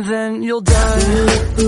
and then you'll die.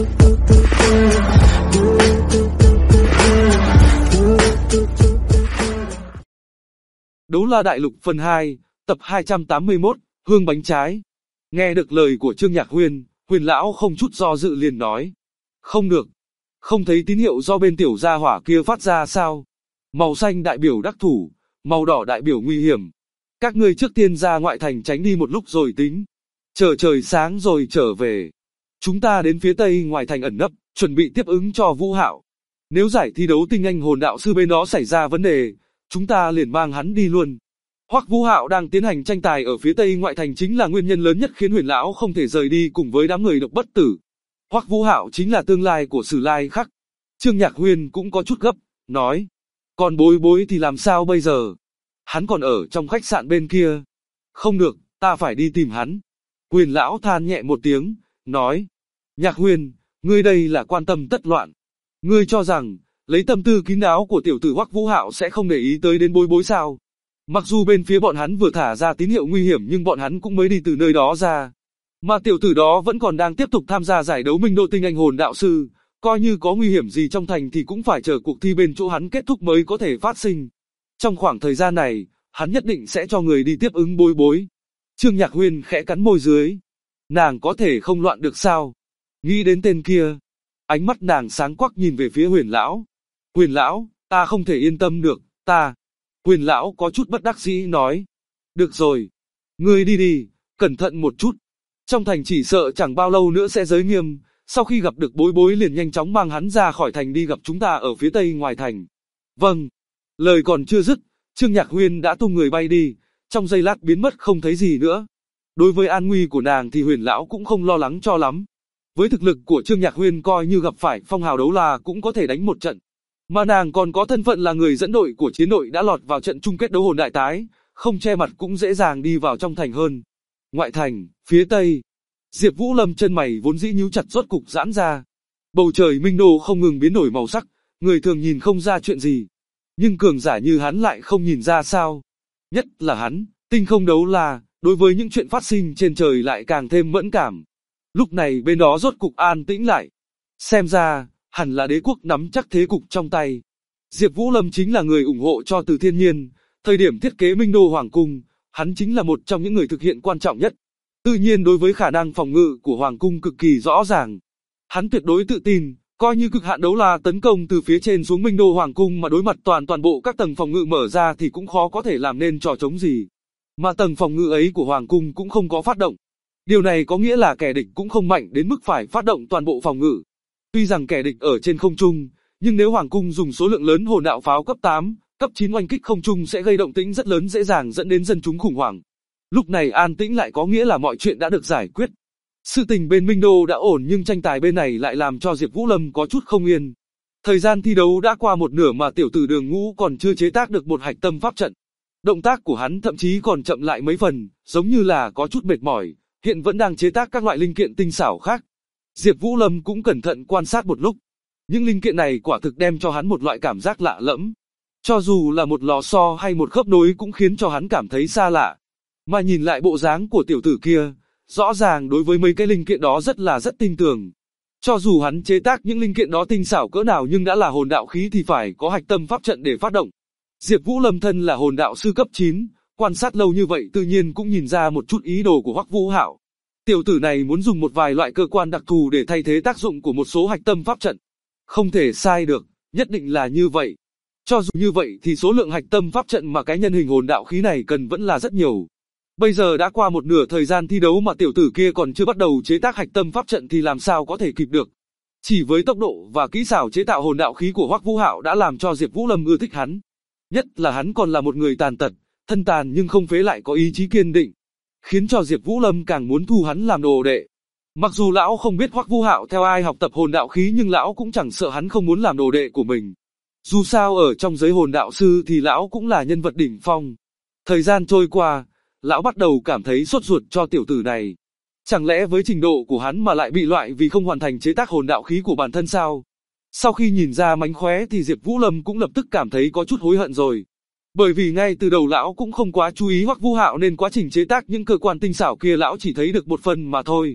Đấu La Đại Lục phần 2, tập 281, Hương Bánh Trái. Nghe được lời của Trương Nhạc Huyên, Huyền lão không chút do dự liền nói. Không được. Không thấy tín hiệu do bên tiểu gia hỏa kia phát ra sao? Màu xanh đại biểu đắc thủ, màu đỏ đại biểu nguy hiểm. Các ngươi trước tiên ra ngoại thành tránh đi một lúc rồi tính. Chờ trời sáng rồi trở về. Chúng ta đến phía tây ngoài thành ẩn nấp, chuẩn bị tiếp ứng cho Vũ Hạo. Nếu giải thi đấu tinh anh hồn đạo sư bên đó xảy ra vấn đề, chúng ta liền mang hắn đi luôn. Hoắc Vũ Hạo đang tiến hành tranh tài ở phía tây ngoại thành chính là nguyên nhân lớn nhất khiến Huyền lão không thể rời đi cùng với đám người Độc Bất Tử. Hoắc Vũ Hạo chính là tương lai của Sử Lai Khắc. Trương Nhạc Huyên cũng có chút gấp, nói: "Còn Bối Bối thì làm sao bây giờ? Hắn còn ở trong khách sạn bên kia." "Không được, ta phải đi tìm hắn." Huyền lão than nhẹ một tiếng, nói: "Nhạc Huyên, ngươi đây là quan tâm tất loạn. Ngươi cho rằng lấy tâm tư kín đáo của tiểu tử Hoắc Vũ Hạo sẽ không để ý tới đến Bối Bối sao? Mặc dù bên phía bọn hắn vừa thả ra tín hiệu nguy hiểm nhưng bọn hắn cũng mới đi từ nơi đó ra. Mà tiểu tử đó vẫn còn đang tiếp tục tham gia giải đấu Minh Độ Tinh Anh Hồn Đạo Sư, coi như có nguy hiểm gì trong thành thì cũng phải chờ cuộc thi bên chỗ hắn kết thúc mới có thể phát sinh. Trong khoảng thời gian này, hắn nhất định sẽ cho người đi tiếp ứng Bối Bối." Trương Nhạc Huyên khẽ cắn môi dưới. Nàng có thể không loạn được sao? Nghĩ đến tên kia, ánh mắt nàng sáng quắc nhìn về phía Huyền lão. "Huyền lão, ta không thể yên tâm được, ta..." Huyền lão có chút bất đắc dĩ nói. "Được rồi, ngươi đi đi, cẩn thận một chút. Trong thành chỉ sợ chẳng bao lâu nữa sẽ giới nghiêm, sau khi gặp được Bối Bối liền nhanh chóng mang hắn ra khỏi thành đi gặp chúng ta ở phía tây ngoài thành." "Vâng." Lời còn chưa dứt, Trương Nhạc Huyên đã tung người bay đi, trong giây lát biến mất không thấy gì nữa. Đối với an nguy của nàng thì Huyền lão cũng không lo lắng cho lắm. Với thực lực của Trương Nhạc Huyên coi như gặp phải phong hào đấu la cũng có thể đánh một trận. Mà nàng còn có thân phận là người dẫn đội của chiến đội đã lọt vào trận chung kết đấu hồn đại tái, không che mặt cũng dễ dàng đi vào trong thành hơn. Ngoại thành, phía tây, Diệp Vũ Lâm chân mày vốn dĩ nhíu chặt rốt cục giãn ra. Bầu trời minh đô không ngừng biến đổi màu sắc, người thường nhìn không ra chuyện gì. Nhưng cường giả như hắn lại không nhìn ra sao. Nhất là hắn, tinh không đấu la, đối với những chuyện phát sinh trên trời lại càng thêm mẫn cảm. Lúc này bên đó rốt cục an tĩnh lại. Xem ra, hẳn là đế quốc nắm chắc thế cục trong tay. Diệp Vũ Lâm chính là người ủng hộ cho Từ Thiên Nhiên, thời điểm thiết kế Minh Đô Hoàng Cung, hắn chính là một trong những người thực hiện quan trọng nhất. Tự nhiên đối với khả năng phòng ngự của Hoàng Cung cực kỳ rõ ràng. Hắn tuyệt đối tự tin, coi như cực hạn đấu la tấn công từ phía trên xuống Minh Đô Hoàng Cung mà đối mặt toàn bộ các tầng phòng ngự mở ra thì cũng khó có thể làm nên trò trống gì. Mà tầng phòng ngự ấy của Hoàng Cung cũng không có phát động. Điều này có nghĩa là kẻ địch cũng không mạnh đến mức phải phát động toàn bộ phòng ngự. Tuy rằng kẻ địch ở trên không trung, nhưng nếu Hoàng Cung dùng số lượng lớn hồn đạo pháo cấp 8, cấp 9 oanh kích không trung sẽ gây động tĩnh rất lớn dễ dàng dẫn đến dân chúng khủng hoảng. Lúc này an tĩnh lại có nghĩa là mọi chuyện đã được giải quyết. Sự tình bên Minh Đô đã ổn nhưng tranh tài bên này lại làm cho Diệp Vũ Lâm có chút không yên. Thời gian thi đấu đã qua một nửa mà tiểu tử Đường Ngũ còn chưa chế tác được một hạch tâm pháp trận. Động tác của hắn thậm chí còn chậm lại mấy phần, giống như là có chút mệt mỏi, hiện vẫn đang chế tác các loại linh kiện tinh xảo khác. Diệp Vũ Lâm cũng cẩn thận quan sát một lúc. Những linh kiện này quả thực đem cho hắn một loại cảm giác lạ lẫm. Cho dù là một lò xo hay một khớp nối cũng khiến cho hắn cảm thấy xa lạ. Mà nhìn lại bộ dáng của tiểu tử kia, rõ ràng đối với mấy cái linh kiện đó rất tin tưởng. Cho dù hắn chế tác những linh kiện đó tinh xảo cỡ nào nhưng đã là hồn đạo khí thì phải có hạch tâm pháp trận để phát động. Diệp Vũ Lâm thân là hồn đạo sư cấp 9, quan sát lâu như vậy tự nhiên cũng nhìn ra một chút ý đồ của Hoắc Vũ Hạo. Tiểu tử này muốn dùng một vài loại cơ quan đặc thù để thay thế tác dụng của một số hạch tâm pháp trận. Không thể sai được, nhất định là như vậy. Cho dù như vậy thì số lượng hạch tâm pháp trận mà cái nhân hình hồn đạo khí này cần vẫn là rất nhiều. Bây giờ đã qua một nửa thời gian thi đấu mà tiểu tử kia còn chưa bắt đầu chế tác hạch tâm pháp trận thì làm sao có thể kịp được. Chỉ với tốc độ và kỹ xảo chế tạo hồn đạo khí của Hoắc Vũ Hạo đã làm cho Diệp Vũ Lâm ưa thích hắn. Nhất là hắn còn là một người tàn tật, thân tàn nhưng không phế lại có ý chí kiên định, khiến cho Diệp Vũ Lâm càng muốn thu hắn làm đồ đệ. Mặc dù lão không biết Hoắc Vũ Hạo theo ai học tập hồn đạo khí nhưng lão cũng chẳng sợ hắn không muốn làm đồ đệ của mình. Dù sao ở trong giới hồn đạo sư thì lão cũng là nhân vật đỉnh phong. Thời gian trôi qua, lão bắt đầu cảm thấy sốt ruột cho tiểu tử này. Chẳng lẽ với trình độ của hắn mà lại bị loại vì không hoàn thành chế tác hồn đạo khí của bản thân sao? Sau khi nhìn ra mánh khóe thì Diệp Vũ Lâm cũng lập tức cảm thấy có chút hối hận rồi. Bởi vì ngay từ đầu lão cũng không quá chú ý Hoắc Vũ Hạo nên quá trình chế tác những cơ quan tinh xảo kia lão chỉ thấy được một phần mà thôi.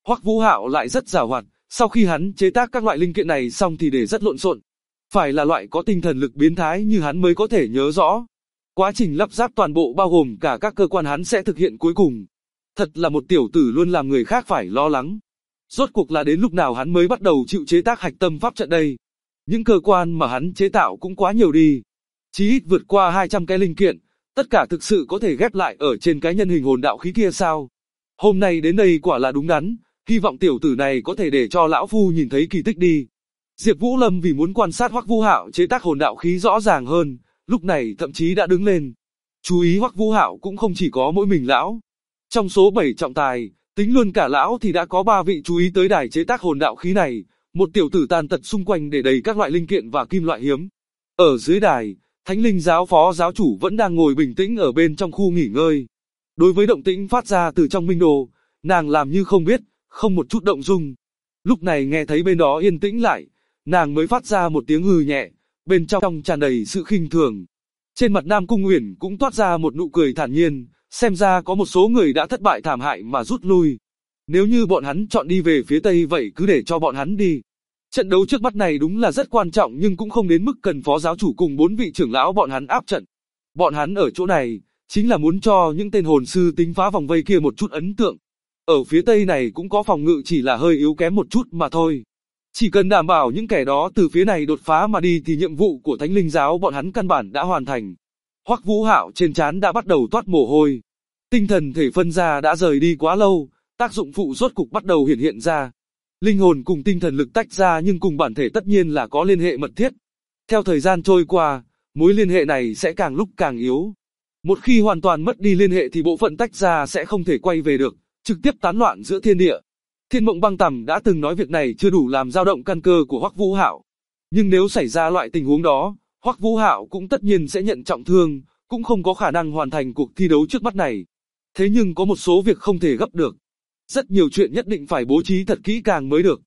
Hoắc Vũ Hạo lại rất giàu hoạt, sau khi hắn chế tác các loại linh kiện này xong thì để rất lộn xộn. Phải là loại có tinh thần lực biến thái như hắn mới có thể nhớ rõ. Quá trình lắp ráp toàn bộ bao gồm cả các cơ quan hắn sẽ thực hiện cuối cùng. Thật là một tiểu tử luôn làm người khác phải lo lắng. Rốt cuộc là đến lúc nào hắn mới bắt đầu chịu chế tác hạch tâm pháp trận đây? Những cơ quan mà hắn chế tạo cũng quá nhiều đi. Chí ít vượt qua 200 cái linh kiện, tất cả thực sự có thể ghép lại ở trên cái nhân hình hồn đạo khí kia sao? Hôm nay đến đây quả là đúng đắn, hy vọng tiểu tử này có thể để cho lão phu nhìn thấy kỳ tích đi. Diệp Vũ Lâm vì muốn quan sát Hoắc Vũ Hạo chế tác hồn đạo khí rõ ràng hơn, lúc này thậm chí đã đứng lên. Chú ý Hoắc Vũ Hạo cũng không chỉ có mỗi mình lão. Trong số 7 trọng tài, tính luôn cả lão thì đã có 3 vị chú ý tới đài chế tác hồn đạo khí này, một tiểu tử tàn tật xung quanh để đầy các loại linh kiện và kim loại hiếm. Ở dưới đài, Thánh Linh giáo phó giáo chủ vẫn đang ngồi bình tĩnh ở bên trong khu nghỉ ngơi. Đối với động tĩnh phát ra từ trong minh đồ, nàng làm như không biết, không một chút động dung. Lúc này nghe thấy bên đó yên tĩnh lại, nàng mới phát ra một tiếng hừ nhẹ, bên trong tràn đầy sự khinh thường. Trên mặt Nam Cung Uyển cũng toát ra một nụ cười thản nhiên, xem ra có một số người đã thất bại thảm hại mà rút lui. Nếu như bọn hắn chọn đi về phía Tây vậy cứ để cho bọn hắn đi. Trận đấu trước mắt này đúng là rất quan trọng nhưng cũng không đến mức cần phó giáo chủ cùng 4 vị trưởng lão bọn hắn áp trận. Bọn hắn ở chỗ này, chính là muốn cho những tên hồn sư tính phá vòng vây kia một chút ấn tượng. Ở phía Tây này cũng có phòng ngự chỉ là hơi yếu kém một chút mà thôi. Chỉ cần đảm bảo những kẻ đó từ phía này đột phá mà đi thì nhiệm vụ của Thánh Linh giáo bọn hắn căn bản đã hoàn thành. Hoắc Vũ Hạo trên trán đã bắt đầu toát mồ hôi. Tinh thần thể phân ra đã rời đi quá lâu, tác dụng phụ rốt cục bắt đầu hiện ra. Linh hồn cùng tinh thần lực tách ra nhưng cùng bản thể tất nhiên là có liên hệ mật thiết. Theo thời gian trôi qua, mối liên hệ này sẽ càng lúc càng yếu. Một khi hoàn toàn mất đi liên hệ thì bộ phận tách ra sẽ không thể quay về được, trực tiếp tán loạn giữa thiên địa. Thiên Mộng Băng Tầm đã từng nói việc này chưa đủ làm dao động căn cơ của Hoắc Vũ Hạo. Nhưng nếu xảy ra loại tình huống đó, Hoắc Vũ Hạo cũng tất nhiên sẽ nhận trọng thương, cũng không có khả năng hoàn thành cuộc thi đấu trước mắt này. Thế nhưng có một số việc không thể gấp được. Rất nhiều chuyện nhất định phải bố trí thật kỹ càng mới được.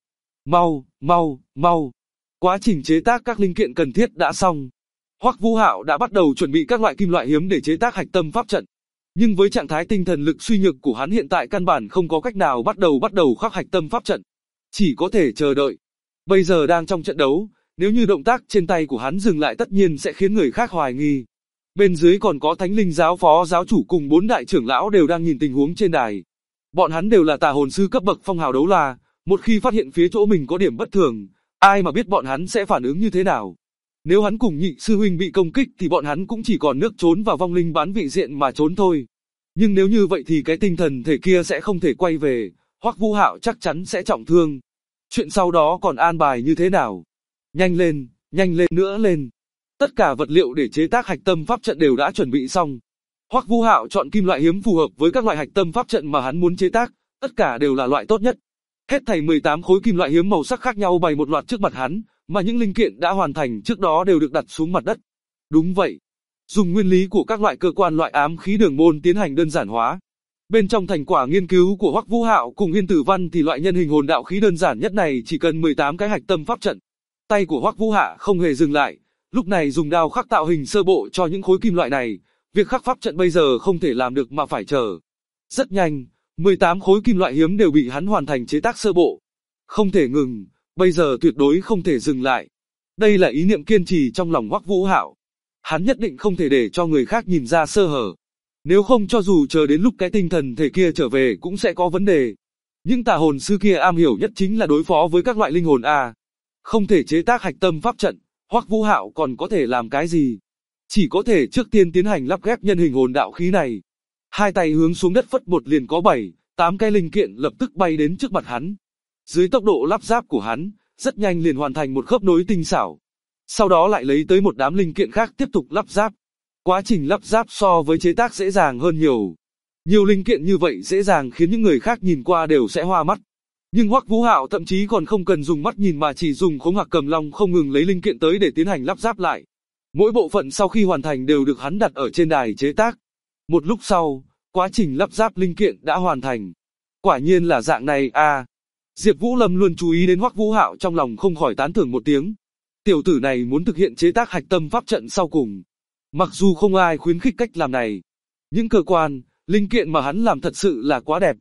Mau. Quá trình chế tác các linh kiện cần thiết đã xong. Hoắc Vũ Hạo đã bắt đầu chuẩn bị các loại kim loại hiếm để chế tác hạch tâm pháp trận. Nhưng với trạng thái tinh thần lực suy nhược của hắn hiện tại căn bản không có cách nào bắt đầu khắc hạch tâm pháp trận. Chỉ có thể chờ đợi. Bây giờ đang trong trận đấu, nếu như động tác trên tay của hắn dừng lại tất nhiên sẽ khiến người khác hoài nghi. Bên dưới còn có Thánh Linh giáo phó giáo chủ cùng 4 đại trưởng lão đều đang nhìn tình huống trên đài. Bọn hắn đều là tà hồn sư cấp bậc phong hào đấu la, một khi phát hiện phía chỗ mình có điểm bất thường, ai mà biết bọn hắn sẽ phản ứng như thế nào. Nếu hắn cùng nhị sư huynh bị công kích thì bọn hắn cũng chỉ còn nước trốn vào vong linh bán vị diện mà trốn thôi. Nhưng nếu như vậy thì cái tinh thần thể kia sẽ không thể quay về, Hoắc Vũ Hạo chắc chắn sẽ trọng thương. Chuyện sau đó còn an bài như thế nào? Nhanh lên nữa lên. Tất cả vật liệu để chế tác hạch tâm pháp trận đều đã chuẩn bị xong. Hoắc Vũ Hạo chọn kim loại hiếm phù hợp với các loại hạch tâm pháp trận mà hắn muốn chế tác, tất cả đều là loại tốt nhất. Hết thảy 18 khối kim loại hiếm màu sắc khác nhau bày một loạt trước mặt hắn, mà những linh kiện đã hoàn thành trước đó đều được đặt xuống mặt đất. Đúng vậy, dùng nguyên lý của các loại cơ quan loại ám khí đường môn tiến hành đơn giản hóa. Bên trong thành quả nghiên cứu của Hoắc Vũ Hạo cùng Yên Tử Văn thì loại nhân hình hồn đạo khí đơn giản nhất này chỉ cần 18 cái hạch tâm pháp trận. Tay của Hoắc Vũ Hạo không hề dừng lại, lúc này dùng đao khắc tạo hình sơ bộ cho những khối kim loại này. Việc khắc pháp trận bây giờ không thể làm được mà phải chờ. Rất nhanh, 18 khối kim loại hiếm đều bị hắn hoàn thành chế tác sơ bộ. Không thể ngừng, bây giờ tuyệt đối không thể dừng lại. Đây là ý niệm kiên trì trong lòng Hoắc Vũ Hạo. Hắn nhất định không thể để cho người khác nhìn ra sơ hở. Nếu không cho dù chờ đến lúc cái tinh thần thể kia trở về cũng sẽ có vấn đề. Những tà hồn sư kia am hiểu nhất chính là đối phó với các loại linh hồn A. Không thể chế tác hạch tâm pháp trận, Hoắc Vũ Hạo còn có thể làm cái gì? Chỉ có thể trước tiên tiến hành lắp ghép nhân hình hồn đạo khí này. Hai tay hướng xuống đất phất một liền có 7-8 cái linh kiện lập tức bay đến trước mặt hắn. Dưới tốc độ lắp ráp của hắn, rất nhanh liền hoàn thành một khớp nối tinh xảo. Sau đó lại lấy tới một đám linh kiện khác tiếp tục lắp ráp. Quá trình lắp ráp so với chế tác dễ dàng hơn nhiều. Nhiều linh kiện như vậy dễ dàng khiến những người khác nhìn qua đều sẽ hoa mắt. Nhưng Hoắc Vũ Hạo thậm chí còn không cần dùng mắt nhìn mà chỉ dùng khống hạc cầm long không ngừng lấy linh kiện tới để tiến hành lắp ráp lại. Mỗi bộ phận sau khi hoàn thành đều được hắn đặt ở trên đài chế tác. Một lúc sau, quá trình lắp ráp linh kiện đã hoàn thành. Quả nhiên là dạng này à. Diệp Vũ Lâm luôn chú ý đến Hoắc Vũ Hạo trong lòng không khỏi tán thưởng một tiếng. Tiểu tử này muốn thực hiện chế tác hạch tâm pháp trận sau cùng. Mặc dù không ai khuyến khích cách làm này. Những cơ quan, linh kiện mà hắn làm thật sự là quá đẹp.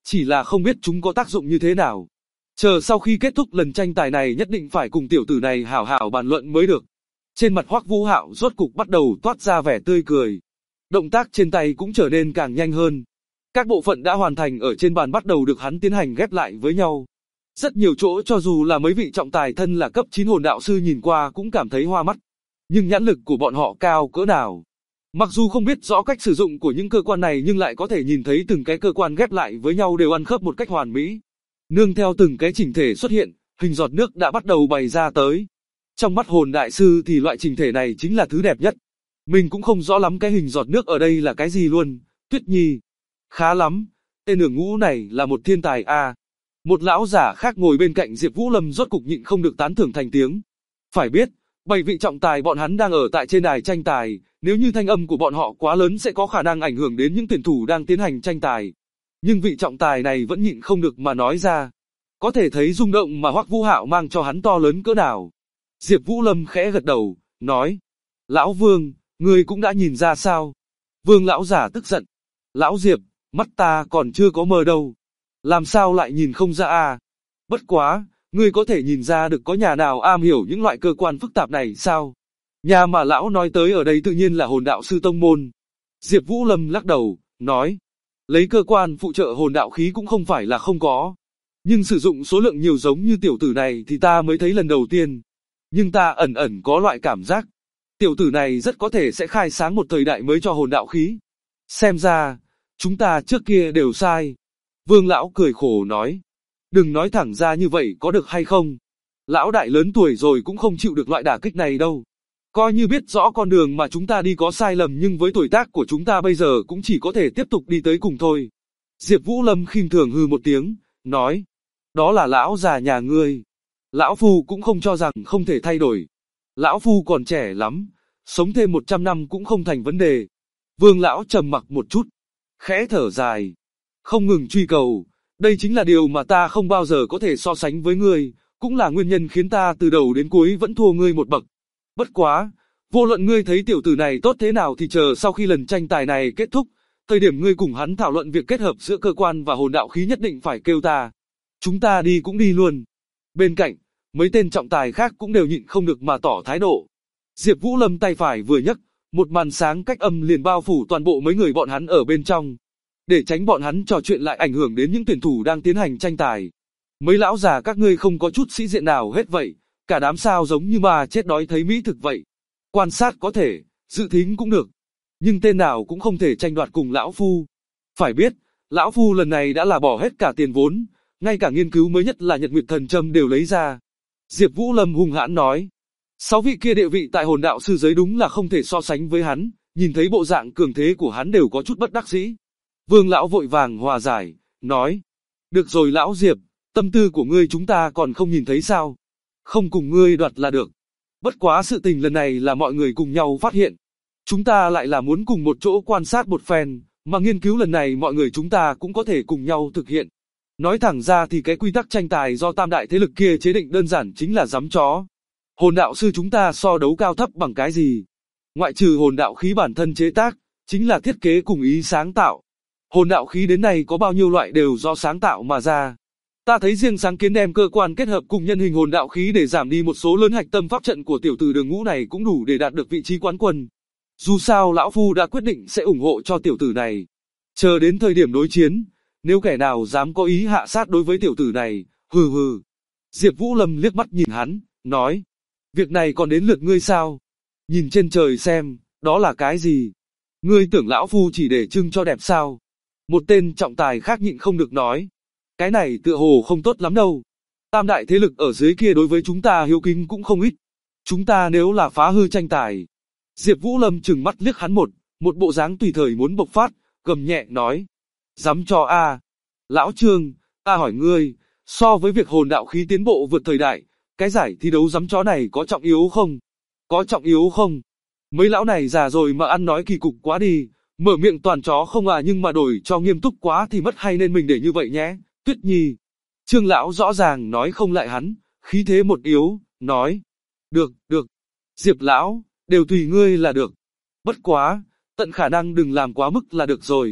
chỉ là không biết chúng có tác dụng như thế nào. Chờ sau khi kết thúc lần tranh tài này nhất định phải cùng tiểu tử này hảo hảo bàn luận mới được. Trên mặt Hoắc Vũ Hạo rốt cục bắt đầu toát ra vẻ tươi cười. Động tác trên tay cũng trở nên càng nhanh hơn. Các bộ phận đã hoàn thành ở trên bàn bắt đầu được hắn tiến hành ghép lại với nhau. Rất nhiều chỗ cho dù là mấy vị trọng tài thân là cấp 9 hồn đạo sư nhìn qua cũng cảm thấy hoa mắt. Nhưng nhãn lực của bọn họ cao cỡ nào. Mặc dù không biết rõ cách sử dụng của những cơ quan này nhưng lại có thể nhìn thấy từng cái cơ quan ghép lại với nhau đều ăn khớp một cách hoàn mỹ. Nương theo từng cái chỉnh thể xuất hiện, hình giọt nước đã bắt đầu bày ra tới. Trong mắt hồn đại sư thì loại chỉnh thể này chính là thứ đẹp nhất. Mình cũng không rõ lắm cái hình giọt nước ở đây là cái gì luôn. Tuyết Nhi, khá lắm, tên Đường Ngũ này là một thiên tài a. Một lão giả khác ngồi bên cạnh Diệp Vũ Lâm rốt cục nhịn không được tán thưởng thành tiếng. Phải biết, 7 vị trọng tài bọn hắn đang ở tại trên đài tranh tài, nếu như thanh âm của bọn họ quá lớn sẽ có khả năng ảnh hưởng đến những tuyển thủ đang tiến hành tranh tài. Nhưng vị trọng tài này vẫn nhịn không được mà nói ra. Có thể thấy rung động mà Hoắc Vũ Hạo mang cho hắn to lớn cỡ nào. Diệp Vũ Lâm khẽ gật đầu, nói: "Lão Vương, ngươi cũng đã nhìn ra sao?" Vương lão giả tức giận: "Lão Diệp, mắt ta còn chưa có mờ đâu. Làm sao lại nhìn không ra à? Bất quá, ngươi có thể nhìn ra được có nhà nào am hiểu những loại cơ quan phức tạp này sao?" Nhà mà lão nói tới ở đây tự nhiên là hồn đạo sư tông môn. Diệp Vũ Lâm lắc đầu, nói: "Lấy cơ quan phụ trợ hồn đạo khí cũng không phải là không có. Nhưng sử dụng số lượng nhiều giống như tiểu tử này thì ta mới thấy lần đầu tiên. Nhưng ta ẩn ẩn có loại cảm giác. Tiểu tử này rất có thể sẽ khai sáng một thời đại mới cho hồn đạo khí. Xem ra, chúng ta trước kia đều sai." Vương lão cười khổ nói: "Đừng nói thẳng ra như vậy có được hay không? Lão đại lớn tuổi rồi cũng không chịu được loại đả kích này đâu. Coi như biết rõ con đường mà chúng ta đi có sai lầm nhưng với tuổi tác của chúng ta bây giờ cũng chỉ có thể tiếp tục đi tới cùng thôi." Diệp Vũ Lâm khinh thường hừ một tiếng, nói: "Đó là lão già nhà ngươi. Lão Phu cũng không cho rằng không thể thay đổi. Lão Phu còn trẻ lắm, sống thêm 100 năm cũng không thành vấn đề." Vương lão trầm mặc một chút, khẽ thở dài: "Không ngừng truy cầu, đây chính là điều mà ta không bao giờ có thể so sánh với ngươi, cũng là nguyên nhân khiến ta từ đầu đến cuối vẫn thua ngươi một bậc. Bất quá, vô luận ngươi thấy tiểu tử này tốt thế nào thì chờ sau khi lần tranh tài này kết thúc, thời điểm ngươi cùng hắn thảo luận việc kết hợp giữa cơ quan và hồn đạo khí nhất định phải kêu ta. Chúng ta đi cũng đi luôn." Bên cạnh, mấy tên trọng tài khác cũng đều nhịn không được mà tỏ thái độ. Diệp Vũ Lâm tay phải vừa nhấc, một màn sáng cách âm liền bao phủ toàn bộ mấy người bọn hắn ở bên trong. Để tránh bọn hắn trò chuyện lại ảnh hưởng đến những tuyển thủ đang tiến hành tranh tài. "Mấy lão già các ngươi không có chút sĩ diện nào hết vậy, cả đám sao giống như mà chết đói thấy mỹ thực vậy. Quan sát có thể, dự thính cũng được, nhưng tên nào cũng không thể tranh đoạt cùng lão Phu. Phải biết, lão Phu lần này đã là bỏ hết cả tiền vốn, ngay cả nghiên cứu mới nhất là Nhật Nguyệt Thần Châm đều lấy ra." Diệp Vũ Lâm hung hãn nói: "6 vị kia địa vị tại hồn đạo sư giới đúng là không thể so sánh với hắn." Nhìn thấy bộ dạng cường thế của hắn đều có chút bất đắc dĩ. Vương lão vội vàng hòa giải, nói: "Được rồi lão Diệp, tâm tư của ngươi chúng ta còn không nhìn thấy sao? Không cùng ngươi đoạt là được. Bất quá sự tình lần này là mọi người cùng nhau phát hiện. Chúng ta lại là muốn cùng một chỗ quan sát một phen, mà nghiên cứu lần này mọi người chúng ta cũng có thể cùng nhau thực hiện. Nói thẳng ra thì cái quy tắc tranh tài do tam đại thế lực kia chế định đơn giản chính là giấm chó. Hồn đạo sư chúng ta so đấu cao thấp bằng cái gì? Ngoại trừ hồn đạo khí bản thân chế tác, chính là thiết kế cùng ý sáng tạo. Hồn đạo khí đến nay có bao nhiêu loại đều do sáng tạo mà ra. Ta thấy riêng sáng kiến đem cơ quan kết hợp cùng nhân hình hồn đạo khí để giảm đi một số lớn hạch tâm pháp trận của tiểu tử Đường Ngũ này cũng đủ để đạt được vị trí quán quân. Dù sao lão Phu đã quyết định sẽ ủng hộ cho tiểu tử này. Chờ đến thời điểm đối chiến, nếu kẻ nào dám có ý hạ sát đối với tiểu tử này, hừ hừ." Diệp Vũ Lâm liếc mắt nhìn hắn, nói: "Việc này còn đến lượt ngươi sao? Nhìn trên trời xem, đó là cái gì? Ngươi tưởng lão Phu chỉ để trưng cho đẹp sao?" Một tên trọng tài khác nhịn không được nói: "Cái này tựa hồ không tốt lắm đâu. Tam đại thế lực ở dưới kia đối với chúng ta hiếu kính cũng không ít. Chúng ta nếu là phá hư tranh tài." Diệp Vũ Lâm trừng mắt liếc hắn một bộ dáng tùy thời muốn bộc phát, gầm nhẹ nói: "Dám cho a? Lão Trương, ta hỏi ngươi, so với việc hồn đạo khí tiến bộ vượt thời đại, cái giải thi đấu dám chó này có trọng yếu không? Có trọng yếu không? Mấy lão này già rồi mà ăn nói kỳ cục quá đi, mở miệng toàn chó không à, nhưng mà đổi cho nghiêm túc quá thì mất hay nên mình để như vậy nhé, Tuyết Nhi." Trương lão rõ ràng nói không lại hắn, khí thế một yếu, nói: Được, Diệp lão, đều tùy ngươi là được. Bất quá, tận khả năng đừng làm quá mức là được rồi."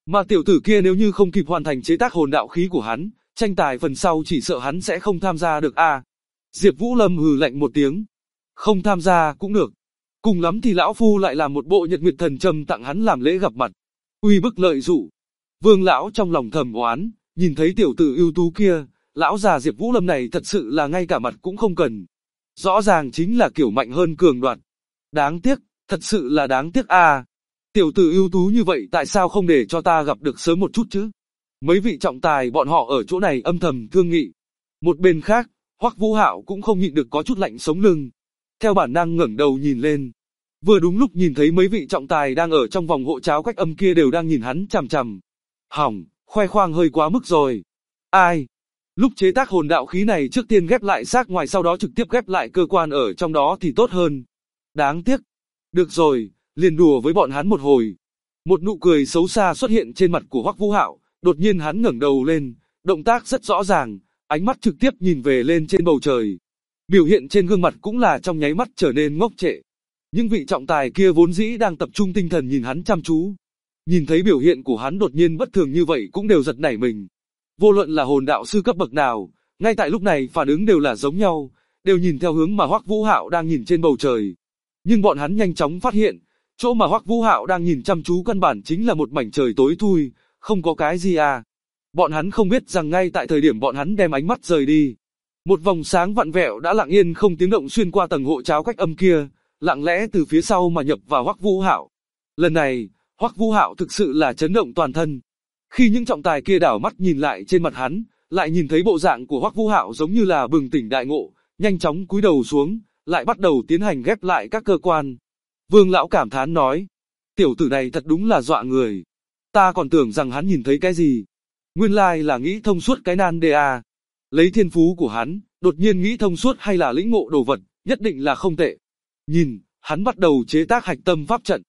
Mà tiểu tử kia nếu như không kịp hoàn thành chế tác hồn đạo khí của hắn, tranh tài phần sau chỉ sợ hắn sẽ không tham gia được a. Diệp Vũ Lâm hừ lạnh một tiếng. Không tham gia cũng được. Cùng lắm thì lão phu lại làm một bộ Nhật Nguyệt Thần Châm tặng hắn làm lễ gặp mặt. Uy bức lợi dụ. Vương lão trong lòng thầm oán, nhìn thấy tiểu tử ưu tú kia, lão già Diệp Vũ Lâm này thật sự là ngay cả mặt cũng không cần. Rõ ràng chính là kiểu mạnh hơn cường đoạt. Đáng tiếc, thật sự là đáng tiếc a. Tiểu tử ưu tú như vậy tại sao không để cho ta gặp được sớm một chút chứ? Mấy vị trọng tài bọn họ ở chỗ này âm thầm thương nghị. Một bên khác, Hoắc Vũ Hạo cũng không nhịn được có chút lạnh sống lưng. Theo bản năng ngẩng đầu nhìn lên. Vừa đúng lúc nhìn thấy mấy vị trọng tài đang ở trong vòng hộ cháo cách âm kia đều đang nhìn hắn chằm chằm. Hỏng, khoe khoang hơi quá mức rồi. Ai? Lúc chế tác hồn đạo khí này trước tiên ghép lại xác ngoài sau đó trực tiếp ghép lại cơ quan ở trong đó thì tốt hơn. Đáng tiếc. Được rồi, liền đùa với bọn hắn một hồi. Một nụ cười xấu xa xuất hiện trên mặt của Hoắc Vũ Hạo, đột nhiên hắn ngẩng đầu lên, động tác rất rõ ràng, ánh mắt trực tiếp nhìn về lên trên bầu trời. Biểu hiện trên gương mặt cũng là trong nháy mắt trở nên ngốc trệ. Những vị trọng tài kia vốn dĩ đang tập trung tinh thần nhìn hắn chăm chú. Nhìn thấy biểu hiện của hắn đột nhiên bất thường như vậy cũng đều giật nảy mình. Vô luận là hồn đạo sư cấp bậc nào, ngay tại lúc này phản ứng đều là giống nhau, đều nhìn theo hướng mà Hoắc Vũ Hạo đang nhìn trên bầu trời. Nhưng bọn hắn nhanh chóng phát hiện, chỗ mà Hoắc Vũ Hạo đang nhìn chăm chú căn bản chính là một mảnh trời tối thui, không có cái gì à. Bọn hắn không biết rằng ngay tại thời điểm bọn hắn đem ánh mắt rời đi, một vòng sáng vặn vẹo đã lặng yên không tiếng động xuyên qua tầng hộ cháo cách âm kia, lặng lẽ từ phía sau mà nhập vào Hoắc Vũ Hạo. Lần này, Hoắc Vũ Hạo thực sự là chấn động toàn thân. Khi những trọng tài kia đảo mắt nhìn lại trên mặt hắn, lại nhìn thấy bộ dạng của Hoắc Vũ Hạo giống như là bừng tỉnh đại ngộ, nhanh chóng cúi đầu xuống, lại bắt đầu tiến hành ghép lại các cơ quan. Vương lão cảm thán nói, tiểu tử này thật đúng là dọa người. Ta còn tưởng rằng hắn nhìn thấy cái gì. Nguyên lai là nghĩ thông suốt cái nan đề à. Lấy thiên phú của hắn, đột nhiên nghĩ thông suốt hay là lĩnh ngộ đồ vật, nhất định là không tệ. Nhìn, hắn bắt đầu chế tác hạch tâm pháp trận.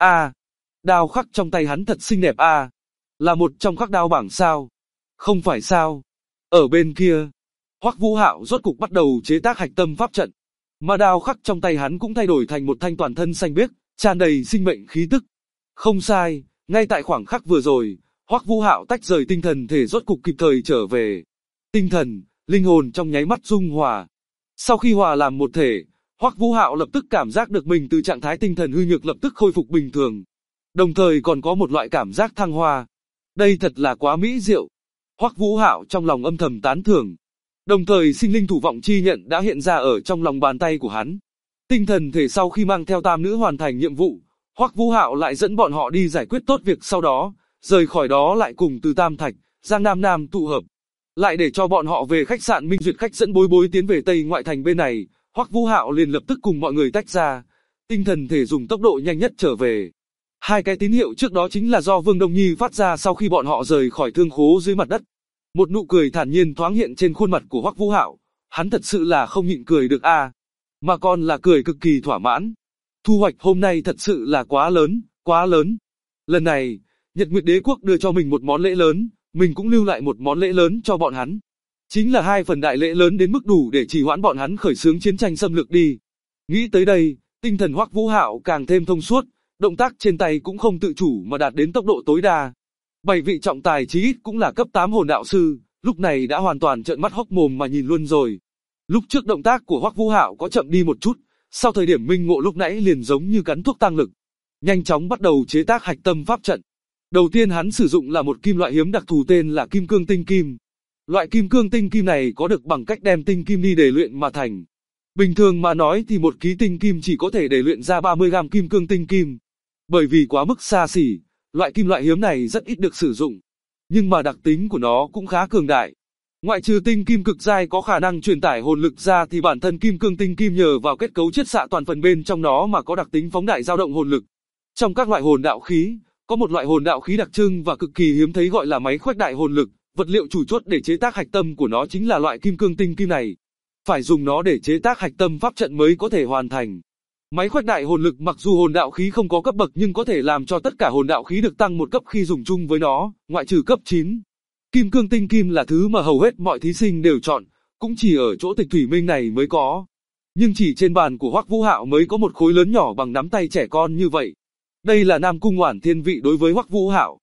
Đao khắc trong tay hắn thật xinh đẹp à. Là một trong khắc đao bảng sao? Không phải sao? Ở bên kia, Hoắc Vũ Hạo rốt cục bắt đầu chế tác hạch tâm pháp trận. Mà đao khắc trong tay hắn cũng thay đổi thành một thanh toàn thân xanh biếc, tràn đầy sinh mệnh khí tức. Không sai, ngay tại khoảng khắc vừa rồi, Hoắc Vũ Hạo tách rời tinh thần thể rốt cục kịp thời trở về. Tinh thần, linh hồn trong nháy mắt dung hòa. Sau khi hòa làm một thể, Hoắc Vũ Hạo lập tức cảm giác được mình từ trạng thái tinh thần hư nhược lập tức khôi phục bình thường. Đồng thời còn có một loại cảm giác thăng hoa. Đây thật là quá mỹ diệu. Hoắc Vũ Hạo trong lòng âm thầm tán thưởng. Đồng thời sinh linh thủ vọng chi nhận đã hiện ra ở trong lòng bàn tay của hắn. Tinh thần thể sau khi mang theo tam nữ hoàn thành nhiệm vụ, Hoắc Vũ Hạo lại dẫn bọn họ đi giải quyết tốt việc sau đó, rời khỏi đó lại cùng từ Tam Thạch, Giang Nam Nam tụ hợp. Lại để cho bọn họ về khách sạn Minh Duyệt khách dẫn Bối Bối tiến về Tây ngoại thành bên này, Hoắc Vũ Hạo liền lập tức cùng mọi người tách ra. Tinh thần thể dùng tốc độ nhanh nhất trở về. Hai cái tín hiệu trước đó chính là do Vương Đông Nhi phát ra sau khi bọn họ rời khỏi thương khố dưới mặt đất. Một nụ cười thản nhiên thoáng hiện trên khuôn mặt của Hoắc Vũ Hạo, hắn thật sự là không nhịn cười được a, mà còn là cười cực kỳ thỏa mãn. Thu hoạch hôm nay thật sự là quá lớn, quá lớn. Lần này, Nhật Nguyệt Đế Quốc đưa cho mình một món lễ lớn, mình cũng lưu lại một món lễ lớn cho bọn hắn. Chính là 2 phần đại lễ lớn đến mức đủ để trì hoãn bọn hắn khởi xướng chiến tranh xâm lược đi. Nghĩ tới đây, tinh thần Hoắc Vũ Hạo càng thêm thông suốt, động tác trên tay cũng không tự chủ mà đạt đến tốc độ tối đa. 7 vị trọng tài chí ít cũng là cấp 8 hồn đạo sư, lúc này đã hoàn toàn trợn mắt hốc mồm mà nhìn luôn rồi. Lúc trước động tác của Hoắc Vũ Hạo có chậm đi một chút, sau thời điểm minh ngộ lúc nãy liền giống như cắn thuốc tăng lực. Nhanh chóng bắt đầu chế tác hạch tâm pháp trận. Đầu tiên hắn sử dụng là một kim loại hiếm đặc thù tên là kim cương tinh kim. Loại kim cương tinh kim này có được bằng cách đem tinh kim đi để luyện mà thành. Bình thường mà nói thì một ký tinh kim chỉ có thể để luyện ra 30 gam kim cương tinh kim. Bởi vì quá mức xa xỉ, loại kim loại hiếm này rất ít được sử dụng. Nhưng mà đặc tính của nó cũng khá cường đại. Ngoại trừ tinh kim cực giai có khả năng truyền tải hồn lực ra thì bản thân kim cương tinh kim nhờ vào kết cấu chiết xạ toàn phần bên trong nó mà có đặc tính phóng đại dao động hồn lực. Trong các loại hồn đạo khí, có một loại hồn đạo khí đặc trưng và cực kỳ hiếm thấy gọi là máy khuếch đại hồn lực, vật liệu chủ chốt để chế tác hạch tâm của nó chính là loại kim cương tinh kim này. Phải dùng nó để chế tác hạch tâm pháp trận mới có thể hoàn thành. Máy khuếch đại hồn lực mặc dù hồn đạo khí không có cấp bậc nhưng có thể làm cho tất cả hồn đạo khí được tăng một cấp khi dùng chung với nó, ngoại trừ cấp 9. Kim cương tinh kim là thứ mà hầu hết mọi thí sinh đều chọn, cũng chỉ ở chỗ Tịch Thủy Minh này mới có. Nhưng chỉ trên bàn của Hoắc Vũ Hạo mới có một khối lớn nhỏ bằng nắm tay trẻ con như vậy. Đây là Nam Cung Oản Thiên vị đối với Hoắc Vũ Hạo.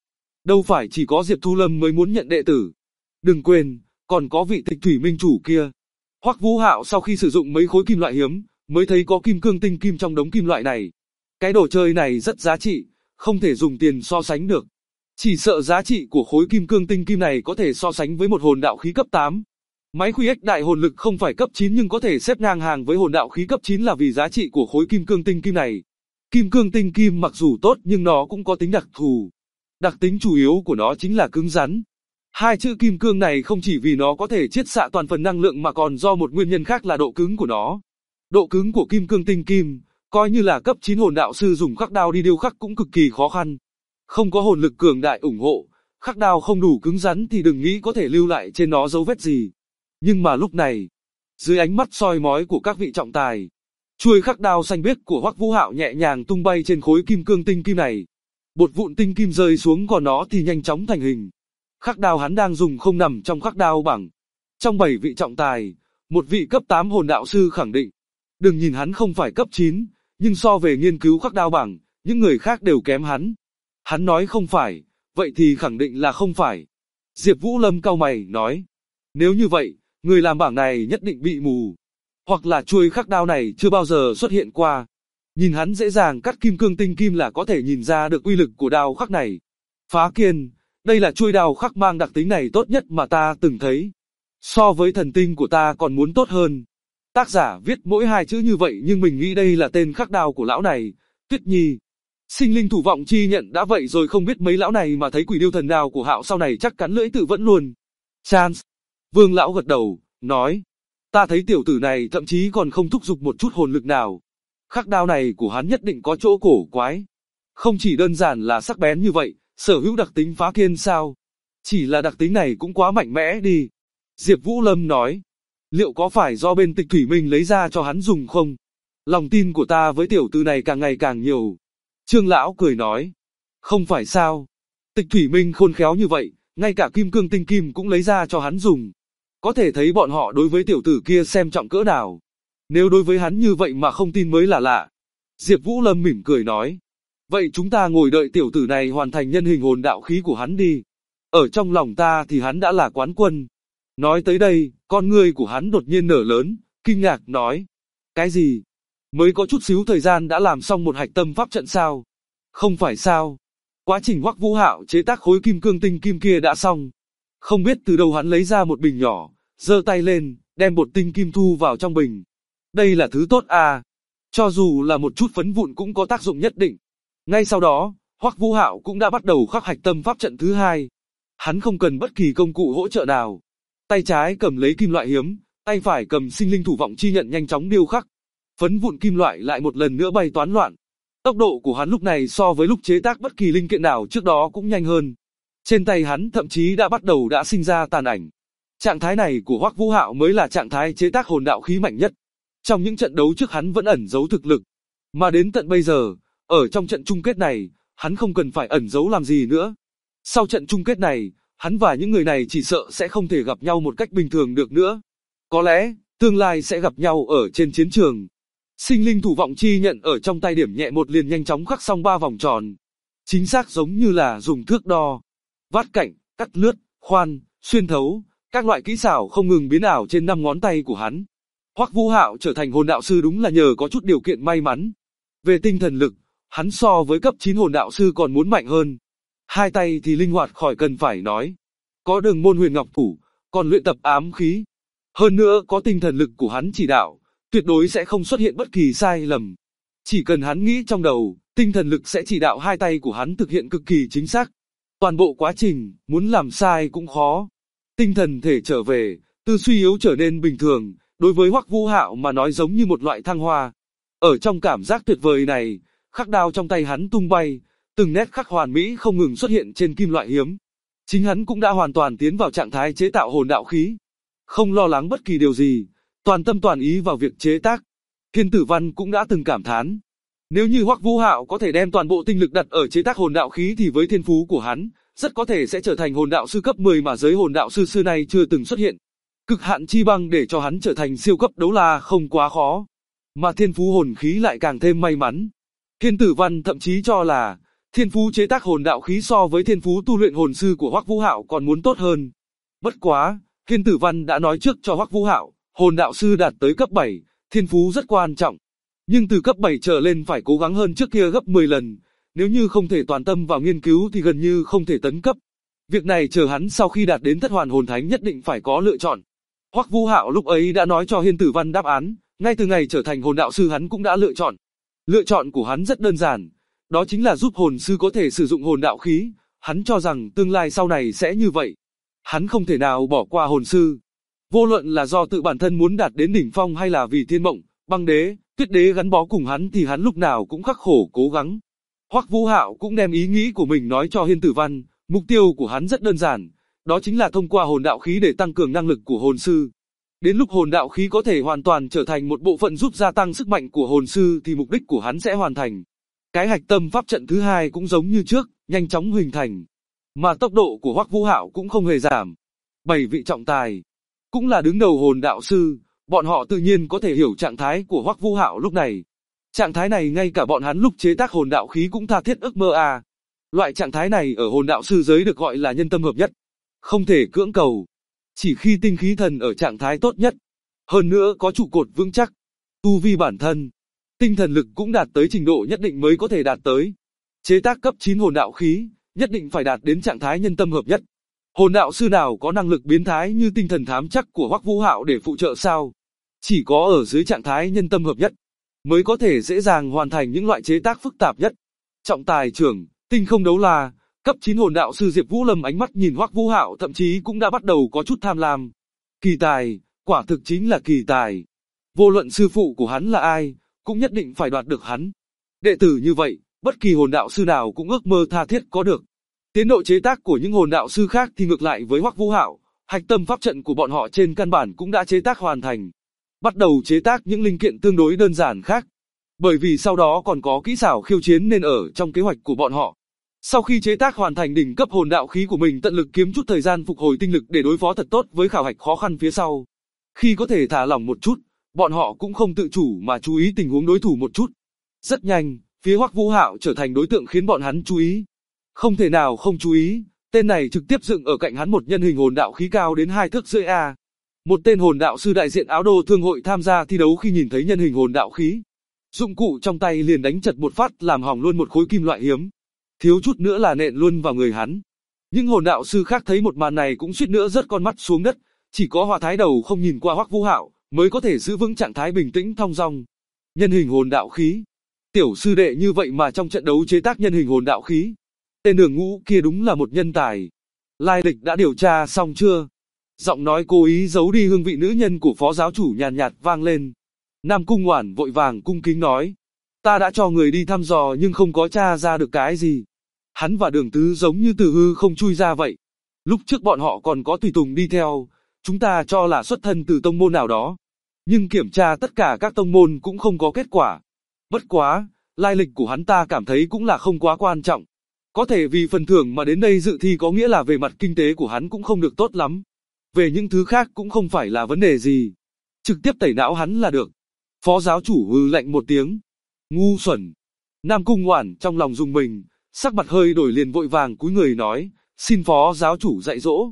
Đâu phải chỉ có Diệp Thu Lâm mới muốn nhận đệ tử. Đừng quên, còn có vị Tịch Thủy Minh chủ kia. Hoắc Vũ Hạo sau khi sử dụng mấy khối kim loại hiếm, mới thấy có kim cương tinh kim trong đống kim loại này. Cái đồ chơi này rất giá trị, không thể dùng tiền so sánh được. Chỉ sợ giá trị của khối kim cương tinh kim này có thể so sánh với một hồn đạo khí cấp 8. Máy khuy ếch đại hồn lực không phải cấp 9 nhưng có thể xếp ngang hàng với hồn đạo khí cấp 9 là vì giá trị của khối kim cương tinh kim này. Kim cương tinh kim mặc dù tốt nhưng nó cũng có tính đặc thù. Đặc tính chủ yếu của nó chính là cứng rắn. Hai chữ kim cương này không chỉ vì nó có thể chiết xạ toàn phần năng lượng mà còn do một nguyên nhân khác là độ cứng của nó. Độ cứng của kim cương tinh kim, coi như là cấp 9 hồn đạo sư dùng khắc đao đi điêu khắc cũng cực kỳ khó khăn. Không có hồn lực cường đại ủng hộ, khắc đao không đủ cứng rắn thì đừng nghĩ có thể lưu lại trên nó dấu vết gì. Nhưng mà lúc này, dưới ánh mắt soi mói của các vị trọng tài, chuôi khắc đao xanh biếc của Hoắc Vũ Hạo nhẹ nhàng tung bay trên khối kim cương tinh kim này. Bột vụn tinh kim rơi xuống còn nó thì nhanh chóng thành hình. Khắc đao hắn đang dùng không nằm trong khắc đao bảng. Trong 7 vị trọng tài, một vị cấp 8 hồn đạo sư khẳng định. Đừng nhìn hắn không phải cấp 9, nhưng so về nghiên cứu khắc đao bảng, những người khác đều kém hắn. Hắn nói không phải, vậy thì khẳng định là không phải. Diệp Vũ Lâm cau mày nói. Nếu như vậy, người làm bảng này nhất định bị mù. Hoặc là chuôi khắc đao này chưa bao giờ xuất hiện qua. Nhìn hắn dễ dàng cắt kim cương tinh kim là có thể nhìn ra được uy lực của đao khắc này. Phá Kiên, đây là chuôi đao khắc mang đặc tính này tốt nhất mà ta từng thấy. So với thần tinh của ta còn muốn tốt hơn. Tác giả viết mỗi 2 chữ như vậy nhưng mình nghĩ đây là tên khắc đao của lão này. Tuyết Nhi. Sinh linh thủ vọng chi nhận đã vậy rồi không biết mấy lão này mà thấy quỷ điêu thần đao của Hạo sau này chắc cắn lưỡi tự vẫn luôn. Chance. Vương lão gật đầu, nói. Ta thấy tiểu tử này thậm chí còn không thúc giục một chút hồn lực nào. Khắc đao này của hắn nhất định có chỗ cổ quái. Không chỉ đơn giản là sắc bén như vậy, sở hữu đặc tính phá kiên sao? Chỉ là đặc tính này cũng quá mạnh mẽ đi. Diệp Vũ Lâm nói. Liệu có phải do bên Tịch Thủy Minh lấy ra cho hắn dùng không? Lòng tin của ta với tiểu tử này càng ngày càng nhiều. Trương lão cười nói. Không phải sao? Tịch Thủy Minh khôn khéo như vậy, ngay cả kim cương tinh kim cũng lấy ra cho hắn dùng. Có thể thấy bọn họ đối với tiểu tử kia xem trọng cỡ nào. Nếu đối với hắn như vậy mà không tin mới là lạ. Diệp Vũ Lâm mỉm cười nói. Vậy chúng ta ngồi đợi tiểu tử này hoàn thành nhân hình hồn đạo khí của hắn đi. Ở trong lòng ta thì hắn đã là quán quân. Nói tới đây, con ngươi của hắn đột nhiên nở lớn, kinh ngạc nói. Cái gì? Mới có chút xíu thời gian đã làm xong một hạch tâm pháp trận sao? Không phải sao? Quá trình Hoắc Vũ Hạo chế tác khối kim cương tinh kim kia đã xong. Không biết từ đâu hắn lấy ra một bình nhỏ, giơ tay lên, đem bột tinh kim thu vào trong bình. Đây là thứ tốt à? Cho dù là một chút phấn vụn cũng có tác dụng nhất định. Ngay sau đó, Hoắc Vũ Hạo cũng đã bắt đầu khắc hạch tâm pháp trận thứ 2. Hắn không cần bất kỳ công cụ hỗ trợ nào. Tay trái cầm lấy kim loại hiếm, tay phải cầm sinh linh thủ vọng chi nhận nhanh chóng điêu khắc. Phấn vụn kim loại lại một lần nữa bay toán loạn. Tốc độ của hắn lúc này so với lúc chế tác bất kỳ linh kiện nào trước đó cũng nhanh hơn. Trên tay hắn thậm chí đã bắt đầu đã sinh ra tàn ảnh. Trạng thái này của Hoắc Vũ Hạo mới là trạng thái chế tác hồn đạo khí mạnh nhất. Trong những trận đấu trước hắn vẫn ẩn giấu thực lực. Mà đến tận bây giờ, ở trong trận chung kết này, hắn không cần phải ẩn giấu làm gì nữa. Sau trận chung kết này, hắn và những người này chỉ sợ sẽ không thể gặp nhau một cách bình thường được nữa. Có lẽ, tương lai sẽ gặp nhau ở trên chiến trường. Sinh linh thủ vọng chi nhận ở trong tay điểm nhẹ một liền nhanh chóng khắc xong 3 vòng tròn. Chính xác giống như là dùng thước đo. Vát cạnh, cắt lướt, khoan, xuyên thấu, các loại kỹ xảo không ngừng biến ảo trên 5 ngón tay của hắn. Hoắc Vũ Hạo trở thành hồn đạo sư đúng là nhờ có chút điều kiện may mắn. Về tinh thần lực, hắn so với cấp 9 hồn đạo sư còn muốn mạnh hơn. Hai tay thì linh hoạt khỏi cần phải nói. Có đường môn huyền ngọc thủ, còn luyện tập ám khí. Hơn nữa có tinh thần lực của hắn chỉ đạo, tuyệt đối sẽ không xuất hiện bất kỳ sai lầm. Chỉ cần hắn nghĩ trong đầu, tinh thần lực sẽ chỉ đạo hai tay của hắn thực hiện cực kỳ chính xác. Toàn bộ quá trình, muốn làm sai cũng khó. Tinh thần thể trở về, từ suy yếu trở nên bình thường, đối với Hoắc Vũ Hạo mà nói giống như một loại thăng hoa. Ở trong cảm giác tuyệt vời này, khắc đao trong tay hắn tung bay, từng nét khắc hoàn mỹ không ngừng xuất hiện trên kim loại hiếm. Chính hắn cũng đã hoàn toàn tiến vào trạng thái chế tạo hồn đạo khí. Không lo lắng bất kỳ điều gì, toàn tâm toàn ý vào việc chế tác. Thiên Tử Văn cũng đã từng cảm thán. Nếu như Hoắc Vũ Hạo có thể đem toàn bộ tinh lực đặt ở chế tác hồn đạo khí thì với thiên phú của hắn, rất có thể sẽ trở thành hồn đạo sư cấp 10 mà giới hồn đạo sư xưa nay chưa từng xuất hiện. Cực hạn chi băng để cho hắn trở thành siêu cấp đấu la không quá khó. Mà thiên phú hồn khí lại càng thêm may mắn. Thiên Tử Văn thậm chí cho là, thiên phú chế tác hồn đạo khí so với thiên phú tu luyện hồn sư của Hoắc Vũ Hạo còn muốn tốt hơn. Bất quá, Hiên Tử Văn đã nói trước cho Hoắc Vũ Hạo, hồn đạo sư đạt tới cấp 7, thiên phú rất quan trọng. Nhưng từ cấp 7 trở lên phải cố gắng hơn trước kia gấp 10 lần, nếu như không thể toàn tâm vào nghiên cứu thì gần như không thể tấn cấp. Việc này chờ hắn sau khi đạt đến thất hoàn hồn thánh nhất định phải có lựa chọn. Hoắc Vũ Hạo lúc ấy đã nói cho Hiên Tử Văn đáp án, ngay từ ngày trở thành hồn đạo sư hắn cũng đã lựa chọn. Lựa chọn của hắn rất đơn giản, đó chính là giúp hồn sư có thể sử dụng hồn đạo khí, hắn cho rằng tương lai sau này sẽ như vậy. Hắn không thể nào bỏ qua hồn sư. Vô luận là do tự bản thân muốn đạt đến đỉnh phong hay là vì Thiên Mộng, Băng Đế, Tuyết Đế gắn bó cùng hắn thì hắn lúc nào cũng khắc khổ cố gắng. Hoắc Vũ Hạo cũng đem ý nghĩ của mình nói cho Hiên Tử Văn, mục tiêu của hắn rất đơn giản, đó chính là thông qua hồn đạo khí để tăng cường năng lực của hồn sư. Đến lúc hồn đạo khí có thể hoàn toàn trở thành một bộ phận giúp gia tăng sức mạnh của hồn sư thì mục đích của hắn sẽ hoàn thành. Cái hạch tâm pháp trận thứ hai cũng giống như trước, nhanh chóng hình thành. Mà tốc độ của Hoắc Vũ Hạo cũng không hề giảm. 7 vị trọng tài, cũng là đứng đầu hồn đạo sư, bọn họ tự nhiên có thể hiểu trạng thái của Hoắc Vũ Hạo lúc này. Trạng thái này ngay cả bọn hắn lúc chế tác hồn đạo khí cũng tha thiết ước mơ à. Loại trạng thái này ở hồn đạo sư giới được gọi là nhân tâm hợp nhất. Không thể cưỡng cầu. Chỉ khi tinh khí thần ở trạng thái tốt nhất. Hơn nữa có trụ cột vững chắc. Tu vi bản thân. Tinh thần lực cũng đạt tới trình độ nhất định mới có thể đạt tới. Chế tác cấp 9 hồn đạo khí, nhất định phải đạt đến trạng thái nhân tâm hợp nhất. Hồn đạo sư nào có năng lực biến thái như tinh thần thám chắc của Hoắc Vũ Hạo để phụ trợ sao? Chỉ có ở dưới trạng thái nhân tâm hợp nhất, mới có thể dễ dàng hoàn thành những loại chế tác phức tạp nhất. Trọng tài trưởng, tinh không đấu la, cấp 9 hồn đạo sư Diệp Vũ Lâm ánh mắt nhìn Hoắc Vũ Hạo thậm chí cũng đã bắt đầu có chút tham lam. Kỳ tài, quả thực chính là kỳ tài. Vô luận sư phụ của hắn là ai, cũng nhất định phải đoạt được hắn. Đệ tử như vậy, bất kỳ hồn đạo sư nào cũng ước mơ tha thiết có được. Tiến độ chế tác của những hồn đạo sư khác thì ngược lại với Hoắc Vũ Hạo, hạch tâm pháp trận của bọn họ trên căn bản cũng đã chế tác hoàn thành. Bắt đầu chế tác những linh kiện tương đối đơn giản khác. Bởi vì sau đó còn có kỹ xảo khiêu chiến nên ở trong kế hoạch của bọn họ. Sau khi chế tác hoàn thành đỉnh cấp hồn đạo khí của mình tận lực kiếm chút thời gian phục hồi tinh lực để đối phó thật tốt với khảo hạch khó khăn phía sau. Khi có thể thả lỏng một chút, bọn họ cũng không tự chủ mà chú ý tình huống đối thủ một chút. Rất nhanh, phía Hoắc Vũ Hạo trở thành đối tượng khiến bọn hắn chú ý. Không thể nào không chú ý, tên này trực tiếp dựng ở cạnh hắn một nhân hình hồn đạo khí cao đến 2 thước rưỡi a. Một tên hồn đạo sư đại diện áo đô thương hội tham gia thi đấu khi nhìn thấy nhân hình hồn đạo khí, dụng cụ trong tay liền đánh chật một phát làm hỏng luôn một khối kim loại hiếm, thiếu chút nữa là nện luôn vào người hắn. Những hồn đạo sư khác thấy một màn này cũng suýt nữa rớt con mắt xuống đất, chỉ có Hoa Thái Đầu không nhìn qua Hoắc Vũ Hạo mới có thể giữ vững trạng thái bình tĩnh thong dong. Nhân hình hồn đạo khí, tiểu sư đệ như vậy mà trong trận đấu chế tác nhân hình hồn đạo khí, tên đường ngũ kia đúng là một nhân tài. Lai lịch đã điều tra xong chưa? Giọng nói cố ý giấu đi hương vị nữ nhân của phó giáo chủ nhàn nhạt vang lên. Nam Cung Oản vội vàng cung kính nói, ta đã cho người đi thăm dò nhưng không có tra ra được cái gì. Hắn và Đường Tứ giống như từ hư không chui ra vậy. Lúc trước bọn họ còn có tùy tùng đi theo, chúng ta cho là xuất thân từ tông môn nào đó. Nhưng kiểm tra tất cả các tông môn cũng không có kết quả. Bất quá, lai lịch của hắn ta cảm thấy cũng là không quá quan trọng. Có thể vì phần thưởng mà đến đây dự thi có nghĩa là về mặt kinh tế của hắn cũng không được tốt lắm. Về những thứ khác cũng không phải là vấn đề gì. Trực tiếp tẩy não hắn là được. Phó giáo chủ hừ lạnh một tiếng. Ngu xuẩn. Nam Cung Oản trong lòng rùng mình, sắc mặt hơi đổi liền vội vàng cúi người nói, xin phó giáo chủ dạy dỗ.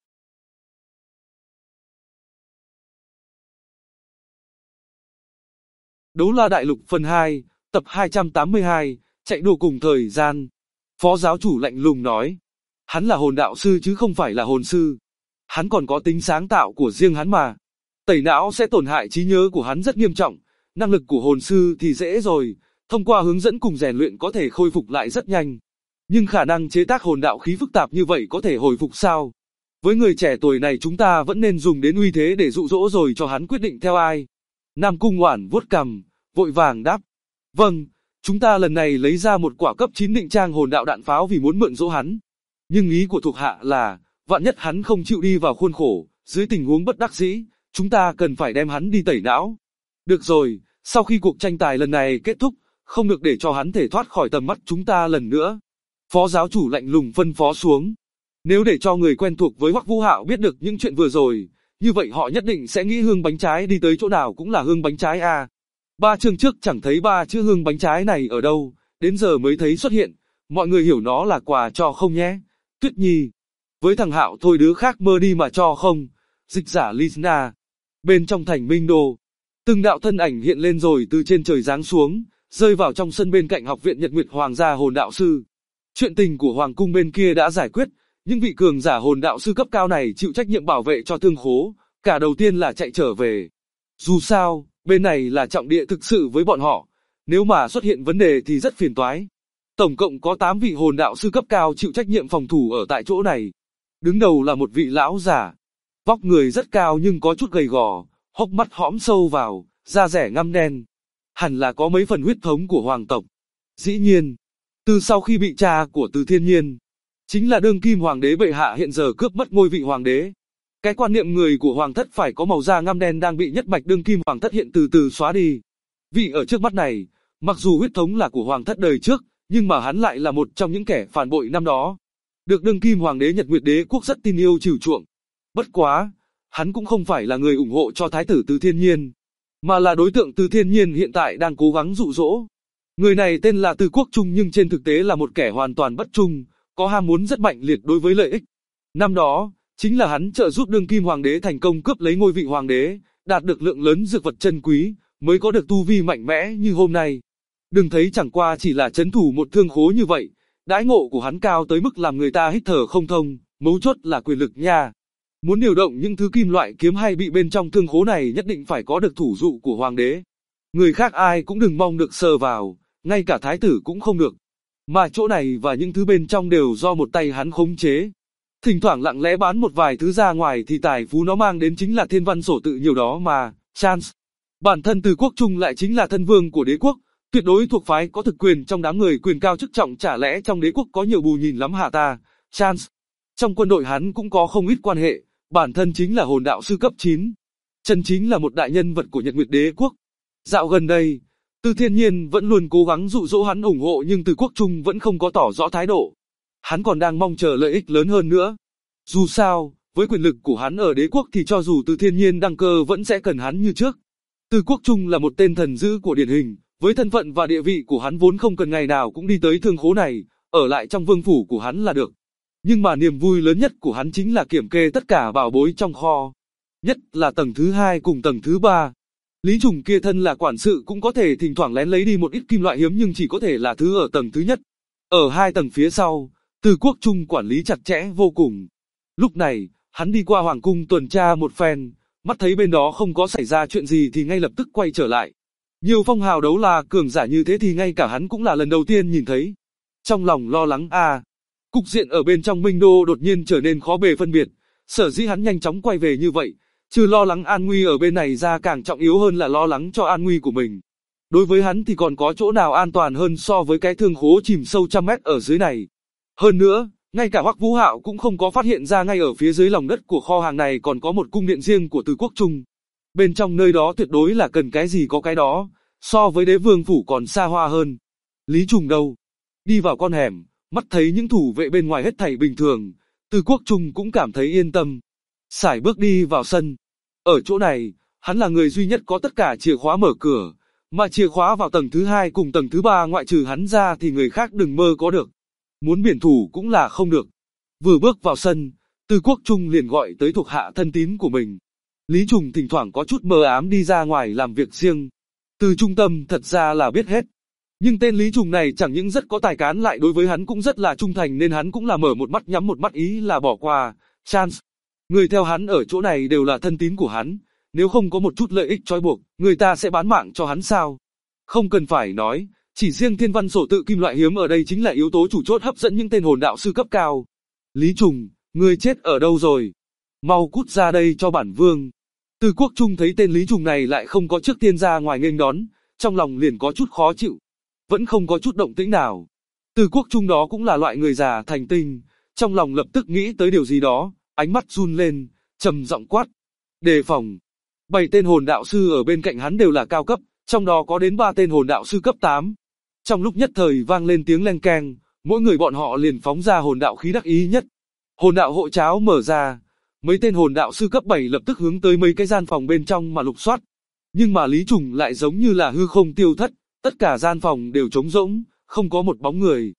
Đấu La Đại Lục phần 2, tập 282, chạy đua cùng thời gian. Phó giáo chủ lạnh lùng nói, hắn là hồn đạo sư chứ không phải là hồn sư. Hắn còn có tính sáng tạo của riêng hắn mà. Tẩy não sẽ tổn hại trí nhớ của hắn rất nghiêm trọng, năng lực của hồn sư thì dễ rồi, thông qua hướng dẫn cùng rèn luyện có thể khôi phục lại rất nhanh. Nhưng khả năng chế tác hồn đạo khí phức tạp như vậy có thể hồi phục sao? Với người trẻ tuổi này chúng ta vẫn nên dùng đến uy thế để dụ dỗ rồi cho hắn quyết định theo ai. Nam Cung Oản vuốt cằm, vội vàng đáp. Vâng, chúng ta lần này lấy ra một quả cấp 9 định trang hồn đạo đạn pháo vì muốn mượn dỗ hắn. Nhưng ý của thuộc hạ là, vạn nhất hắn không chịu đi vào khuôn khổ, dưới tình huống bất đắc dĩ, chúng ta cần phải đem hắn đi tẩy não. Được rồi, sau khi cuộc tranh tài lần này kết thúc, không được để cho hắn thể thoát khỏi tầm mắt chúng ta lần nữa. Phó giáo chủ lạnh lùng phân phó xuống. Nếu để cho người quen thuộc với Hoắc Vũ Hạo biết được những chuyện vừa rồi, như vậy họ nhất định sẽ nghĩ hương bánh trái đi tới chỗ nào cũng là hương bánh trái a. 3 chương trước chẳng thấy 3 chữ hương bánh trái này ở đâu, đến giờ mới thấy xuất hiện, mọi người hiểu nó là quà cho không nhé. Tuyết Nhi. Với thằng Hạo thôi đứa khác mơ đi mà cho không. Dịch giả Lina. Bên trong thành Minh Đô, từng đạo thân ảnh hiện lên rồi từ trên trời giáng xuống, rơi vào trong sân bên cạnh học viện Nhật Nguyệt Hoàng gia hồn đạo sư. Chuyện tình của Hoàng cung bên kia đã giải quyết, nhưng vị cường giả hồn đạo sư cấp cao này chịu trách nhiệm bảo vệ cho thương khố, cả đầu tiên là chạy trở về. Dù sao, bên này là trọng địa thực sự với bọn họ, nếu mà xuất hiện vấn đề thì rất phiền toái. Tổng cộng có 8 vị hồn đạo sư cấp cao chịu trách nhiệm phòng thủ ở tại chỗ này. Đứng đầu là một vị lão giả, vóc người rất cao nhưng có chút gầy gò, hốc mắt hõm sâu vào, da rẻ ngăm đen. Hẳn là có mấy phần huyết thống của hoàng tộc. Dĩ nhiên, từ sau khi bị cha của Từ Thiên Nhiên, chính là đương kim hoàng đế bệ hạ hiện giờ cướp mất ngôi vị hoàng đế. Cái quan niệm người của hoàng thất phải có màu da ngăm đen đang bị nhất mạch đương kim hoàng thất hiện từ từ xóa đi. Vị ở trước mắt này, mặc dù huyết thống là của hoàng thất đời trước, nhưng mà hắn lại là một trong những kẻ phản bội năm đó. Được đương kim hoàng đế Nhật Nguyệt Đế quốc rất tin yêu chiều chuộng. Bất quá, hắn cũng không phải là người ủng hộ cho thái tử Từ Thiên Nhiên, mà là đối tượng Từ Thiên Nhiên hiện tại đang cố gắng dụ dỗ. Người này tên là Từ Quốc Trung nhưng trên thực tế là một kẻ hoàn toàn bất trung, có ham muốn rất mạnh liệt đối với lợi ích. Năm đó, chính là hắn trợ giúp đương kim hoàng đế thành công cướp lấy ngôi vị hoàng đế, đạt được lượng lớn dược vật chân quý, mới có được tu vi mạnh mẽ như hôm nay. Đừng thấy chẳng qua chỉ là trấn thủ một thương khố như vậy, đãi ngộ của hắn cao tới mức làm người ta hít thở không thông, mấu chốt là quyền lực nha. Muốn điều động những thứ kim loại kiếm hay bị bên trong thương khố này nhất định phải có được thủ dụ của hoàng đế. Người khác ai cũng đừng mong được sờ vào, ngay cả thái tử cũng không được. Mà chỗ này và những thứ bên trong đều do một tay hắn khống chế. Thỉnh thoảng lặng lẽ bán một vài thứ ra ngoài thì tài phú nó mang đến chính là thiên văn sổ tự nhiều đó mà. Chance. Bản thân Từ Quốc Trung lại chính là thân vương của đế quốc, tuyệt đối thuộc phái có thực quyền trong đám người quyền cao chức trọng, chả lẽ trong đế quốc có nhiều bù nhìn lắm hả ta? Chance. Trong quân đội hắn cũng có không ít quan hệ, bản thân chính là hồn đạo sư cấp 9. Chân chính là một đại nhân vật của Nhật Nguyệt Đế quốc. Dạo gần đây, Từ Thiên Nhiên vẫn luôn cố gắng dụ dỗ hắn ủng hộ nhưng Từ Quốc Trung vẫn không có tỏ rõ thái độ. Hắn còn đang mong chờ lợi ích lớn hơn nữa. Dù sao, với quyền lực của hắn ở đế quốc thì cho dù Từ Thiên Nhiên đăng cơ vẫn sẽ cần hắn như trước. Từ Quốc Trung là một tên thần dữ của điển hình, với thân phận và địa vị của hắn vốn không cần ngày nào cũng đi tới thương khố này, ở lại trong vương phủ của hắn là được. Nhưng mà niềm vui lớn nhất của hắn chính là kiểm kê tất cả bảo bối trong kho. Nhất là tầng thứ 2 cùng tầng thứ 3. Lý Trùng kia thân là quản sự cũng có thể thỉnh thoảng lén lấy đi một ít kim loại hiếm nhưng chỉ có thể là thứ ở tầng thứ nhất. Ở 2 tầng phía sau, Từ Quốc Trung quản lý chặt chẽ vô cùng. Lúc này, hắn đi qua hoàng cung tuần tra một phen, mắt thấy bên đó không có xảy ra chuyện gì thì ngay lập tức quay trở lại. Nhiều phong hào đấu la cường giả như thế thì ngay cả hắn cũng là lần đầu tiên nhìn thấy. Trong lòng lo lắng cục diện ở bên trong Minh Đô đột nhiên trở nên khó bề phân biệt, sở dĩ hắn nhanh chóng quay về như vậy, trừ lo lắng an nguy ở bên này ra càng trọng yếu hơn là lo lắng cho an nguy của mình. Đối với hắn thì còn có chỗ nào an toàn hơn so với cái thương khố chìm sâu trăm mét ở dưới này. Hơn nữa, ngay cả Hoắc Vũ Hạo cũng không có phát hiện ra ngay ở phía dưới lòng đất của kho hàng này còn có một cung điện riêng của Từ Quốc Trung. Bên trong nơi đó tuyệt đối là cần cái gì có cái đó, so với đế vương phủ còn xa hoa hơn. Lý Trùng đâu? Đi vào con hẻm, mắt thấy những thủ vệ bên ngoài hết thảy bình thường, Từ Quốc Trung cũng cảm thấy yên tâm. Sải bước đi vào sân. Ở chỗ này, hắn là người duy nhất có tất cả chìa khóa mở cửa, mà chìa khóa vào tầng thứ 2 cùng tầng thứ 3 ngoại trừ hắn ra thì người khác đừng mơ có được. Muốn biển thủ cũng là không được. Vừa bước vào sân, Từ Quốc Trung liền gọi tới thuộc hạ thân tín của mình. Lý Trùng thỉnh thoảng có chút mờ ám đi ra ngoài làm việc riêng. Từ trung tâm thật ra là biết hết. Nhưng tên Lý Trùng này chẳng những rất có tài cán lại đối với hắn cũng rất là trung thành nên hắn cũng là mở một mắt nhắm một mắt ý là bỏ qua. Chance. Người theo hắn ở chỗ này đều là thân tín của hắn. Nếu không có một chút lợi ích trói buộc, người ta sẽ bán mạng cho hắn sao? Không cần phải nói, chỉ riêng thiên văn sổ tự kim loại hiếm ở đây chính là yếu tố chủ chốt hấp dẫn những tên hồn đạo sư cấp cao. Lý Trùng, ngươi chết ở đâu rồi? Mau cút ra đây cho bản vương. Từ Quốc Trung thấy tên Lý Trùng này lại không có trước tiên ra ngoài nghênh đón, trong lòng liền có chút khó chịu. Vẫn không có chút động tĩnh nào. Từ Quốc Trung đó cũng là loại người già thành tinh, trong lòng lập tức nghĩ tới điều gì đó, ánh mắt run lên, trầm giọng quát. Đề phòng. 7 tên hồn đạo sư ở bên cạnh hắn đều là cao cấp, trong đó có đến 3 tên hồn đạo sư cấp 8. Trong lúc nhất thời vang lên tiếng leng keng, mỗi người bọn họ liền phóng ra hồn đạo khí đắc ý nhất. Hồn đạo hộ cháo mở ra, mấy tên hồn đạo sư cấp 7 lập tức hướng tới mấy cái gian phòng bên trong mà lục soát. Nhưng mà Lý Trùng lại giống như là hư không tiêu thất, tất cả gian phòng đều trống rỗng, không có một bóng người.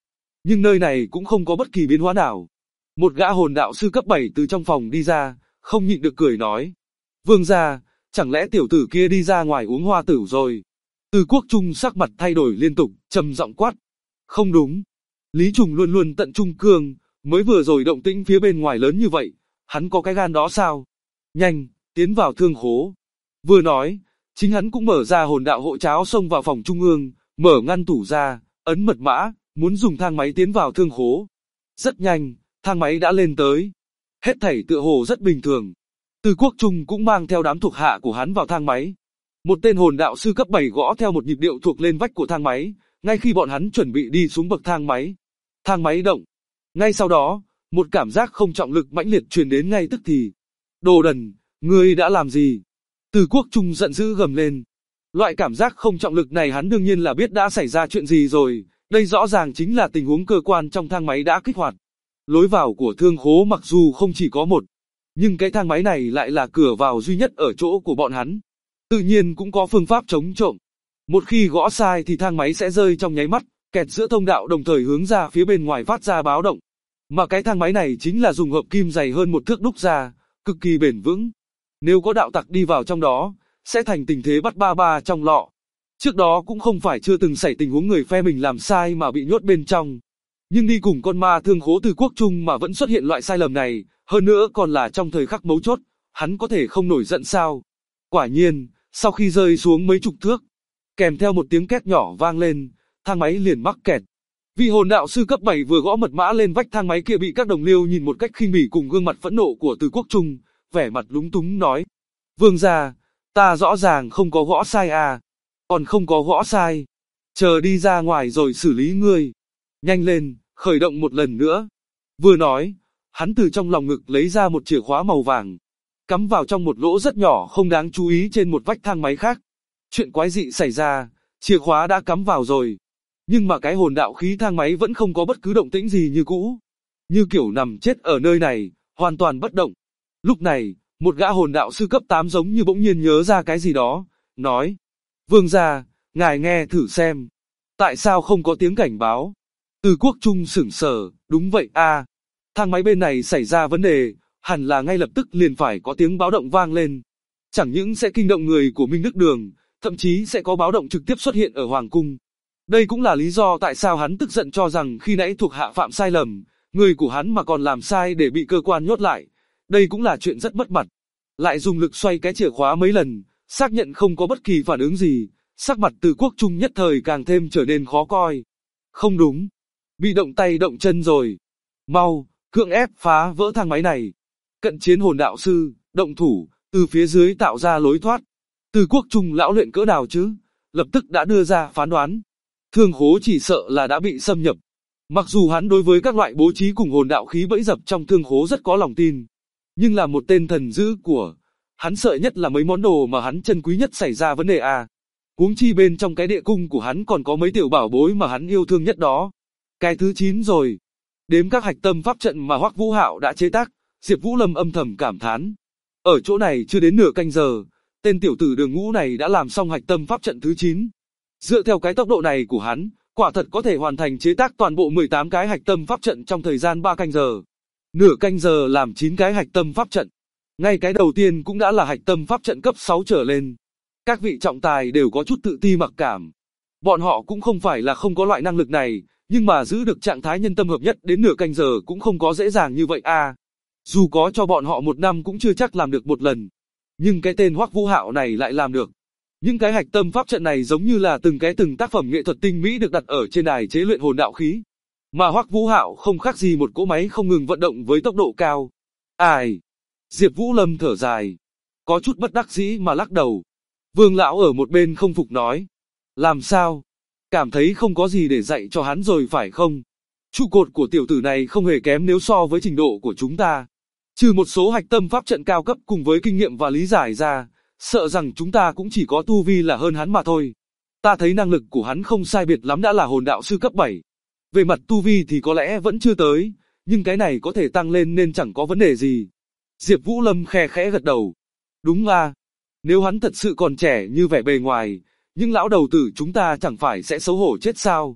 Nhưng nơi này cũng không có bất kỳ biến hóa nào. Một gã hồn đạo sư cấp 7 từ trong phòng đi ra, không nhịn được cười nói. Vương gia, chẳng lẽ tiểu tử kia đi ra ngoài uống hoa tử rồi? Từ Quốc Trung sắc mặt thay đổi liên tục, trầm giọng quát. Không đúng. Lý Trùng luôn luôn tận trung cương, mới vừa rồi động tĩnh phía bên ngoài lớn như vậy, hắn có cái gan đó sao? Nhanh, tiến vào thương khố. Vừa nói, chính hắn cũng mở ra hồn đạo hộ cháo xông vào phòng trung ương, mở ngăn tủ ra, ấn mật mã, muốn dùng thang máy tiến vào thương khố. Rất nhanh, thang máy đã lên tới. Hết thảy tựa hồ rất bình thường. Từ Quốc Trung cũng mang theo đám thuộc hạ của hắn vào thang máy. Một tên hồn đạo sư cấp 7 gõ theo một nhịp điệu thuộc lên vách của thang máy, ngay khi bọn hắn chuẩn bị đi xuống bậc thang máy. Thang máy động. Ngay sau đó, một cảm giác không trọng lực mãnh liệt truyền đến ngay tức thì. Đồ đần, ngươi đã làm gì? Từ Quốc Trung giận dữ gầm lên. Loại cảm giác không trọng lực này hắn đương nhiên là biết đã xảy ra chuyện gì rồi, đây rõ ràng chính là tình huống cơ quan trong thang máy đã kích hoạt. Lối vào của thương khố mặc dù không chỉ có một, nhưng cái thang máy này lại là cửa vào duy nhất ở chỗ của bọn hắn. Tự nhiên cũng có phương pháp chống trộm. Một khi gõ sai thì thang máy sẽ rơi trong nháy mắt, kẹt giữa thông đạo đồng thời hướng ra phía bên ngoài phát ra báo động. Mà cái thang máy này chính là dùng hợp kim dày hơn một thước đúc ra, cực kỳ bền vững. Nếu có đạo tặc đi vào trong đó, sẽ thành tình thế bắt ba ba trong lọ. Trước đó cũng không phải chưa từng xảy tình huống người phe mình làm sai mà bị nhốt bên trong. Nhưng đi cùng con ma thương khố Từ Quốc Trung mà vẫn xuất hiện loại sai lầm này, hơn nữa còn là trong thời khắc mấu chốt, hắn có thể không nổi giận sao? Quả nhiên, sau khi rơi xuống mấy chục thước, kèm theo một tiếng két nhỏ vang lên, thang máy liền mắc kẹt. Vị hồn đạo sư cấp 7 vừa gõ mật mã lên vách thang máy kia bị các đồng liêu nhìn một cách khinh bỉ cùng gương mặt phẫn nộ của Từ Quốc Trung, vẻ mặt lúng túng nói. Vương gia, ta rõ ràng không có gõ sai à, còn không có gõ sai. Chờ đi ra ngoài rồi xử lý ngươi. Nhanh lên, khởi động một lần nữa. Vừa nói, hắn từ trong lòng ngực lấy ra một chìa khóa màu vàng, cắm vào trong một lỗ rất nhỏ không đáng chú ý trên một vách thang máy khác. Chuyện quái dị xảy ra, chìa khóa đã cắm vào rồi, nhưng mà cái hồn đạo khí thang máy vẫn không có bất cứ động tĩnh gì như cũ. Như kiểu nằm chết ở nơi này, hoàn toàn bất động. Lúc này, một gã hồn đạo sư cấp 8 giống như bỗng nhiên nhớ ra cái gì đó, nói. Vương gia, ngài nghe thử xem. Tại sao không có tiếng cảnh báo? Từ Quốc Trung sửng sờ, đúng vậy à. Thang máy bên này xảy ra vấn đề, hẳn là ngay lập tức liền phải có tiếng báo động vang lên. Chẳng những sẽ kinh động người của Minh Đức Đường, thậm chí sẽ có báo động trực tiếp xuất hiện ở Hoàng Cung. Đây cũng là lý do tại sao hắn tức giận cho rằng khi nãy thuộc hạ phạm sai lầm, người của hắn mà còn làm sai để bị cơ quan nhốt lại. Đây cũng là chuyện rất mất mặt. Lại dùng lực xoay cái chìa khóa mấy lần, xác nhận không có bất kỳ phản ứng gì, sắc mặt Từ Quốc Trung nhất thời càng thêm trở nên khó coi. Không đúng, bị động tay động chân rồi. Mau, cưỡng ép phá vỡ thang máy này. Cận chiến hồn đạo sư, động thủ, từ phía dưới tạo ra lối thoát. Từ Quốc Trung lão luyện cỡ nào chứ, lập tức đã đưa ra phán đoán. Thương khố chỉ sợ là đã bị xâm nhập. Mặc dù hắn đối với các loại bố trí cùng hồn đạo khí bẫy dập trong thương khố rất có lòng tin, nhưng là một tên thần dữ của, hắn sợ nhất là mấy món đồ mà hắn trân quý nhất xảy ra vấn đề à. Huống chi bên trong cái địa cung của hắn còn có mấy tiểu bảo bối mà hắn yêu thương nhất đó. Cái thứ 9 rồi. Đếm các hạch tâm pháp trận mà Hoắc Vũ Hạo đã chế tác, Diệp Vũ Lâm âm thầm cảm thán. Ở chỗ này chưa đến nửa canh giờ, tên tiểu tử Đường Ngũ này đã làm xong hạch tâm pháp trận thứ 9. Dựa theo cái tốc độ này của hắn, quả thật có thể hoàn thành chế tác toàn bộ 18 cái hạch tâm pháp trận trong thời gian 3 canh giờ. Nửa canh giờ làm 9 cái hạch tâm pháp trận. Ngay cái đầu tiên cũng đã là hạch tâm pháp trận cấp 6 trở lên. Các vị trọng tài đều có chút tự ti mặc cảm. Bọn họ cũng không phải là không có loại năng lực này, nhưng mà giữ được trạng thái nhân tâm hợp nhất đến nửa canh giờ cũng không có dễ dàng như vậy à. Dù có cho bọn họ 1 năm cũng chưa chắc làm được một lần. Nhưng cái tên Hoắc Vũ Hạo này lại làm được. Những cái hạch tâm pháp trận này giống như là từng tác phẩm nghệ thuật tinh mỹ được đặt ở trên đài chế luyện hồn đạo khí. Mà Hoắc Vũ Hạo không khác gì một cỗ máy không ngừng vận động với tốc độ cao. Ai? Diệp Vũ Lâm thở dài, có chút bất đắc dĩ mà lắc đầu. Vương lão ở một bên không phục nói, làm sao? Cảm thấy không có gì để dạy cho hắn rồi phải không? Trụ cột của tiểu tử này không hề kém nếu so với trình độ của chúng ta. Trừ một số hạch tâm pháp trận cao cấp cùng với kinh nghiệm và lý giải ra, sợ rằng chúng ta cũng chỉ có tu vi là hơn hắn mà thôi. Ta thấy năng lực của hắn không sai biệt lắm đã là hồn đạo sư cấp 7. Về mặt tu vi thì có lẽ vẫn chưa tới, nhưng cái này có thể tăng lên nên chẳng có vấn đề gì. Diệp Vũ Lâm khe khẽ gật đầu. Đúng à, nếu hắn thật sự còn trẻ như vẻ bề ngoài, nhưng lão đầu tử chúng ta chẳng phải sẽ xấu hổ chết sao?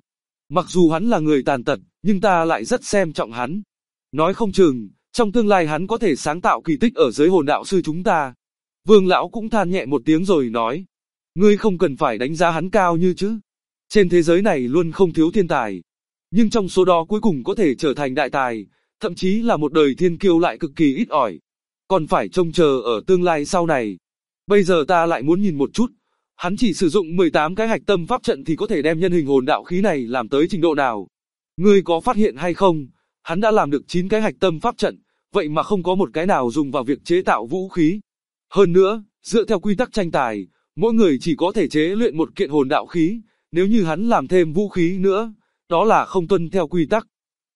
Mặc dù hắn là người tàn tật, nhưng ta lại rất xem trọng hắn. Nói không chừng, trong tương lai hắn có thể sáng tạo kỳ tích ở giới hồn đạo sư chúng ta. Vương lão cũng than nhẹ một tiếng rồi nói. Ngươi không cần phải đánh giá hắn cao như chứ. Trên thế giới này luôn không thiếu thiên tài. Nhưng trong số đó cuối cùng có thể trở thành đại tài, thậm chí là một đời thiên kiêu lại cực kỳ ít ỏi. Còn phải trông chờ ở tương lai sau này. Bây giờ ta lại muốn nhìn một chút. Hắn chỉ sử dụng 18 cái hạch tâm pháp trận thì có thể đem nhân hình hồn đạo khí này làm tới trình độ nào. Ngươi có phát hiện hay không? Hắn đã làm được 9 cái hạch tâm pháp trận, vậy mà không có một cái nào dùng vào việc chế tạo vũ khí. Hơn nữa, dựa theo quy tắc tranh tài, mỗi người chỉ có thể chế luyện một kiện hồn đạo khí, nếu như hắn làm thêm vũ khí nữa, đó là không tuân theo quy tắc.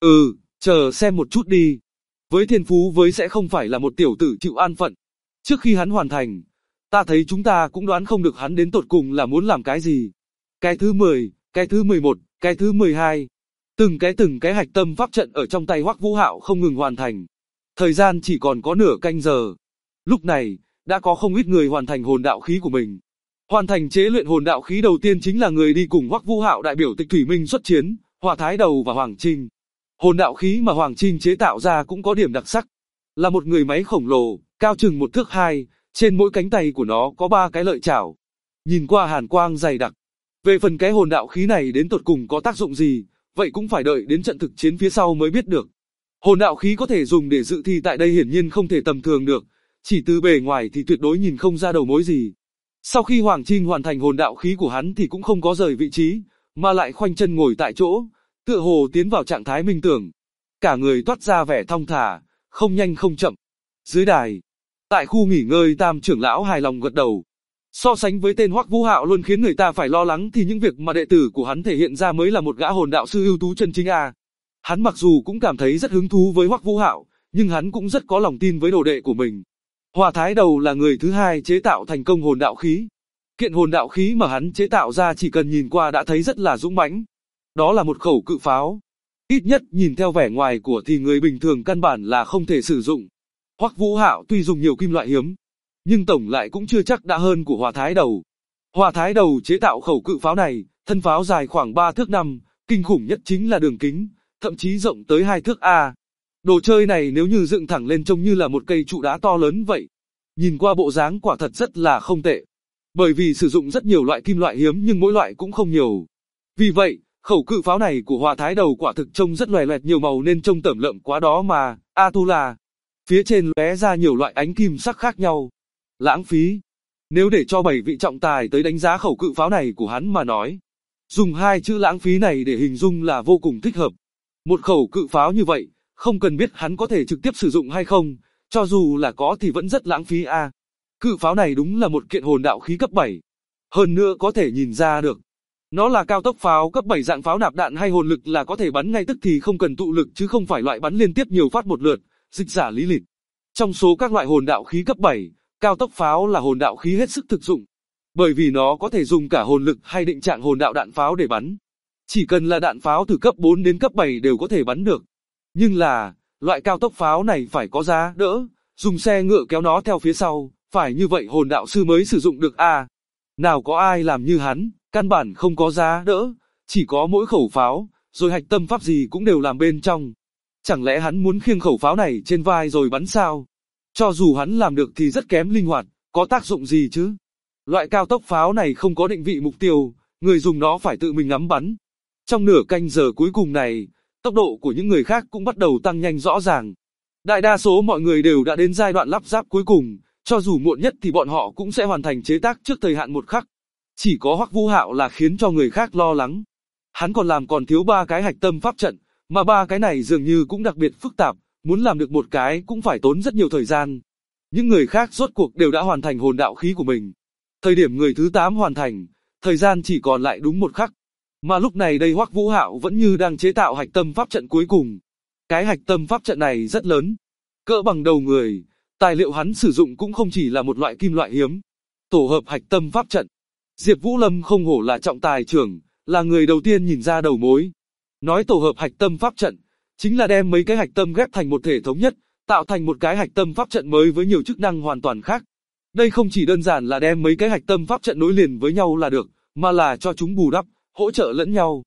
Chờ xem một chút đi. Với thiên phú với sẽ không phải là một tiểu tử chịu an phận. Trước khi hắn hoàn thành, ta thấy chúng ta cũng đoán không được hắn đến tột cùng là muốn làm cái gì. Cái thứ 10, cái thứ 11, cái thứ 12. Từng cái hạch tâm pháp trận ở trong tay Hoắc Vũ Hạo không ngừng hoàn thành. Thời gian chỉ còn có nửa canh giờ. Lúc này, đã có không ít người hoàn thành hồn đạo khí của mình. Hoàn thành chế luyện hồn đạo khí đầu tiên chính là người đi cùng Hoắc Vũ Hạo đại biểu Tịch Thủy Minh xuất chiến, Hỏa Thái Đầu và Hoàng Trinh. Hồn đạo khí mà Hoàng Trinh chế tạo ra cũng có điểm đặc sắc. Là một người máy khổng lồ, cao chừng 1 thước 2, trên mỗi cánh tay của nó có 3 cái lợi chảo. Nhìn qua hàn quang dày đặc. Về phần cái hồn đạo khí này đến tột cùng có tác dụng gì, vậy cũng phải đợi đến trận thực chiến phía sau mới biết được. Hồn đạo khí có thể dùng để dự thi tại đây hiển nhiên không thể tầm thường được, chỉ từ bề ngoài thì tuyệt đối nhìn không ra đầu mối gì. Sau khi Hoàng Trinh hoàn thành hồn đạo khí của hắn thì cũng không có rời vị trí, mà lại khoanh chân ngồi tại chỗ, tựa hồ tiến vào trạng thái minh tưởng. Cả người toát ra vẻ thong thả, không nhanh không chậm. Dưới đài, tại khu nghỉ ngơi Tam trưởng lão hài lòng gật đầu. So sánh với tên Hoắc Vũ Hạo luôn khiến người ta phải lo lắng thì những việc mà đệ tử của hắn thể hiện ra mới là một gã hồn đạo sư ưu tú chân chính a. Hắn mặc dù cũng cảm thấy rất hứng thú với Hoắc Vũ Hạo, nhưng hắn cũng rất có lòng tin với đồ đệ của mình. Hỏa Thái Đầu là người thứ hai chế tạo thành công hồn đạo khí. Kiện hồn đạo khí mà hắn chế tạo ra chỉ cần nhìn qua đã thấy rất là dũng mãnh. Đó là một khẩu cự pháo. Ít nhất nhìn theo vẻ ngoài của thì người bình thường căn bản là không thể sử dụng. Hoắc Vũ Hạo tuy dùng nhiều kim loại hiếm, nhưng tổng lại cũng chưa chắc đã hơn của Hỏa Thái Đầu. Hỏa Thái Đầu chế tạo khẩu cự pháo này, thân pháo dài khoảng 3 thước 5, kinh khủng nhất chính là đường kính, thậm chí rộng tới 2 thước A. Đồ chơi này nếu như dựng thẳng lên trông như là một cây trụ đá to lớn vậy. Nhìn qua bộ dáng quả thật rất là không tệ. Bởi vì sử dụng rất nhiều loại kim loại hiếm nhưng mỗi loại cũng không nhiều. Vì vậy, khẩu cự pháo này của Hỏa Thái Đầu quả thực trông rất loè loẹt nhiều màu nên trông tởm lợm quá đó mà. Atula. Phía trên lóe ra nhiều loại ánh kim sắc khác nhau. Lãng phí. Nếu để cho 7 vị trọng tài tới đánh giá khẩu cự pháo này của hắn mà nói, dùng 2 chữ lãng phí này để hình dung là vô cùng thích hợp. Một khẩu cự pháo như vậy, không cần biết hắn có thể trực tiếp sử dụng hay không, cho dù là có thì vẫn rất lãng phí a. Cự pháo này đúng là một kiện hồn đạo khí cấp 7. Hơn nữa có thể nhìn ra được, nó là cao tốc pháo cấp 7 dạng pháo nạp đạn hay hồn lực là có thể bắn ngay tức thì không cần tụ lực chứ không phải loại bắn liên tiếp nhiều phát một lượt, dịch giả lý lịch. Trong số các loại hồn đạo khí cấp 7, cao tốc pháo là hồn đạo khí hết sức thực dụng, bởi vì nó có thể dùng cả hồn lực hay định trạng hồn đạo đạn pháo để bắn. Chỉ cần là đạn pháo từ cấp 4 đến cấp 7 đều có thể bắn được. Nhưng là, loại cao tốc pháo này phải có giá đỡ, dùng xe ngựa kéo nó theo phía sau, phải như vậy hồn đạo sư mới sử dụng được a. Nào có ai làm như hắn, căn bản không có giá đỡ, chỉ có mỗi khẩu pháo, rồi hạch tâm pháp gì cũng đều làm bên trong. Chẳng lẽ hắn muốn khiêng khẩu pháo này trên vai rồi bắn sao? Cho dù hắn làm được thì rất kém linh hoạt, có tác dụng gì chứ? Loại cao tốc pháo này không có định vị mục tiêu, người dùng nó phải tự mình ngắm bắn. Trong nửa canh giờ cuối cùng này, tốc độ của những người khác cũng bắt đầu tăng nhanh rõ ràng. Đại đa số mọi người đều đã đến giai đoạn lắp ráp cuối cùng, cho dù muộn nhất thì bọn họ cũng sẽ hoàn thành chế tác trước thời hạn một khắc. Chỉ có Hoắc Vũ Hạo là khiến cho người khác lo lắng. Hắn còn thiếu 3 cái hạch tâm pháp trận, mà 3 cái này dường như cũng đặc biệt phức tạp, muốn làm được một cái cũng phải tốn rất nhiều thời gian. Những người khác rốt cuộc đều đã hoàn thành hồn đạo khí của mình. Thời điểm người thứ 8 hoàn thành, thời gian chỉ còn lại đúng 1 khắc. Mà lúc này đây Hoắc Vũ Hạo vẫn như đang chế tạo hạch tâm pháp trận cuối cùng. Cái hạch tâm pháp trận này rất lớn, cỡ bằng đầu người, tài liệu hắn sử dụng cũng không chỉ là một loại kim loại hiếm. Tổ hợp hạch tâm pháp trận. Diệp Vũ Lâm không hổ là trọng tài trưởng, là người đầu tiên nhìn ra đầu mối. Nói tổ hợp hạch tâm pháp trận, chính là đem mấy cái hạch tâm ghép thành một thể thống nhất, tạo thành một cái hạch tâm pháp trận mới với nhiều chức năng hoàn toàn khác. Đây không chỉ đơn giản là đem mấy cái hạch tâm pháp trận nối liền với nhau là được, mà là cho chúng bù đắp, hỗ trợ lẫn nhau.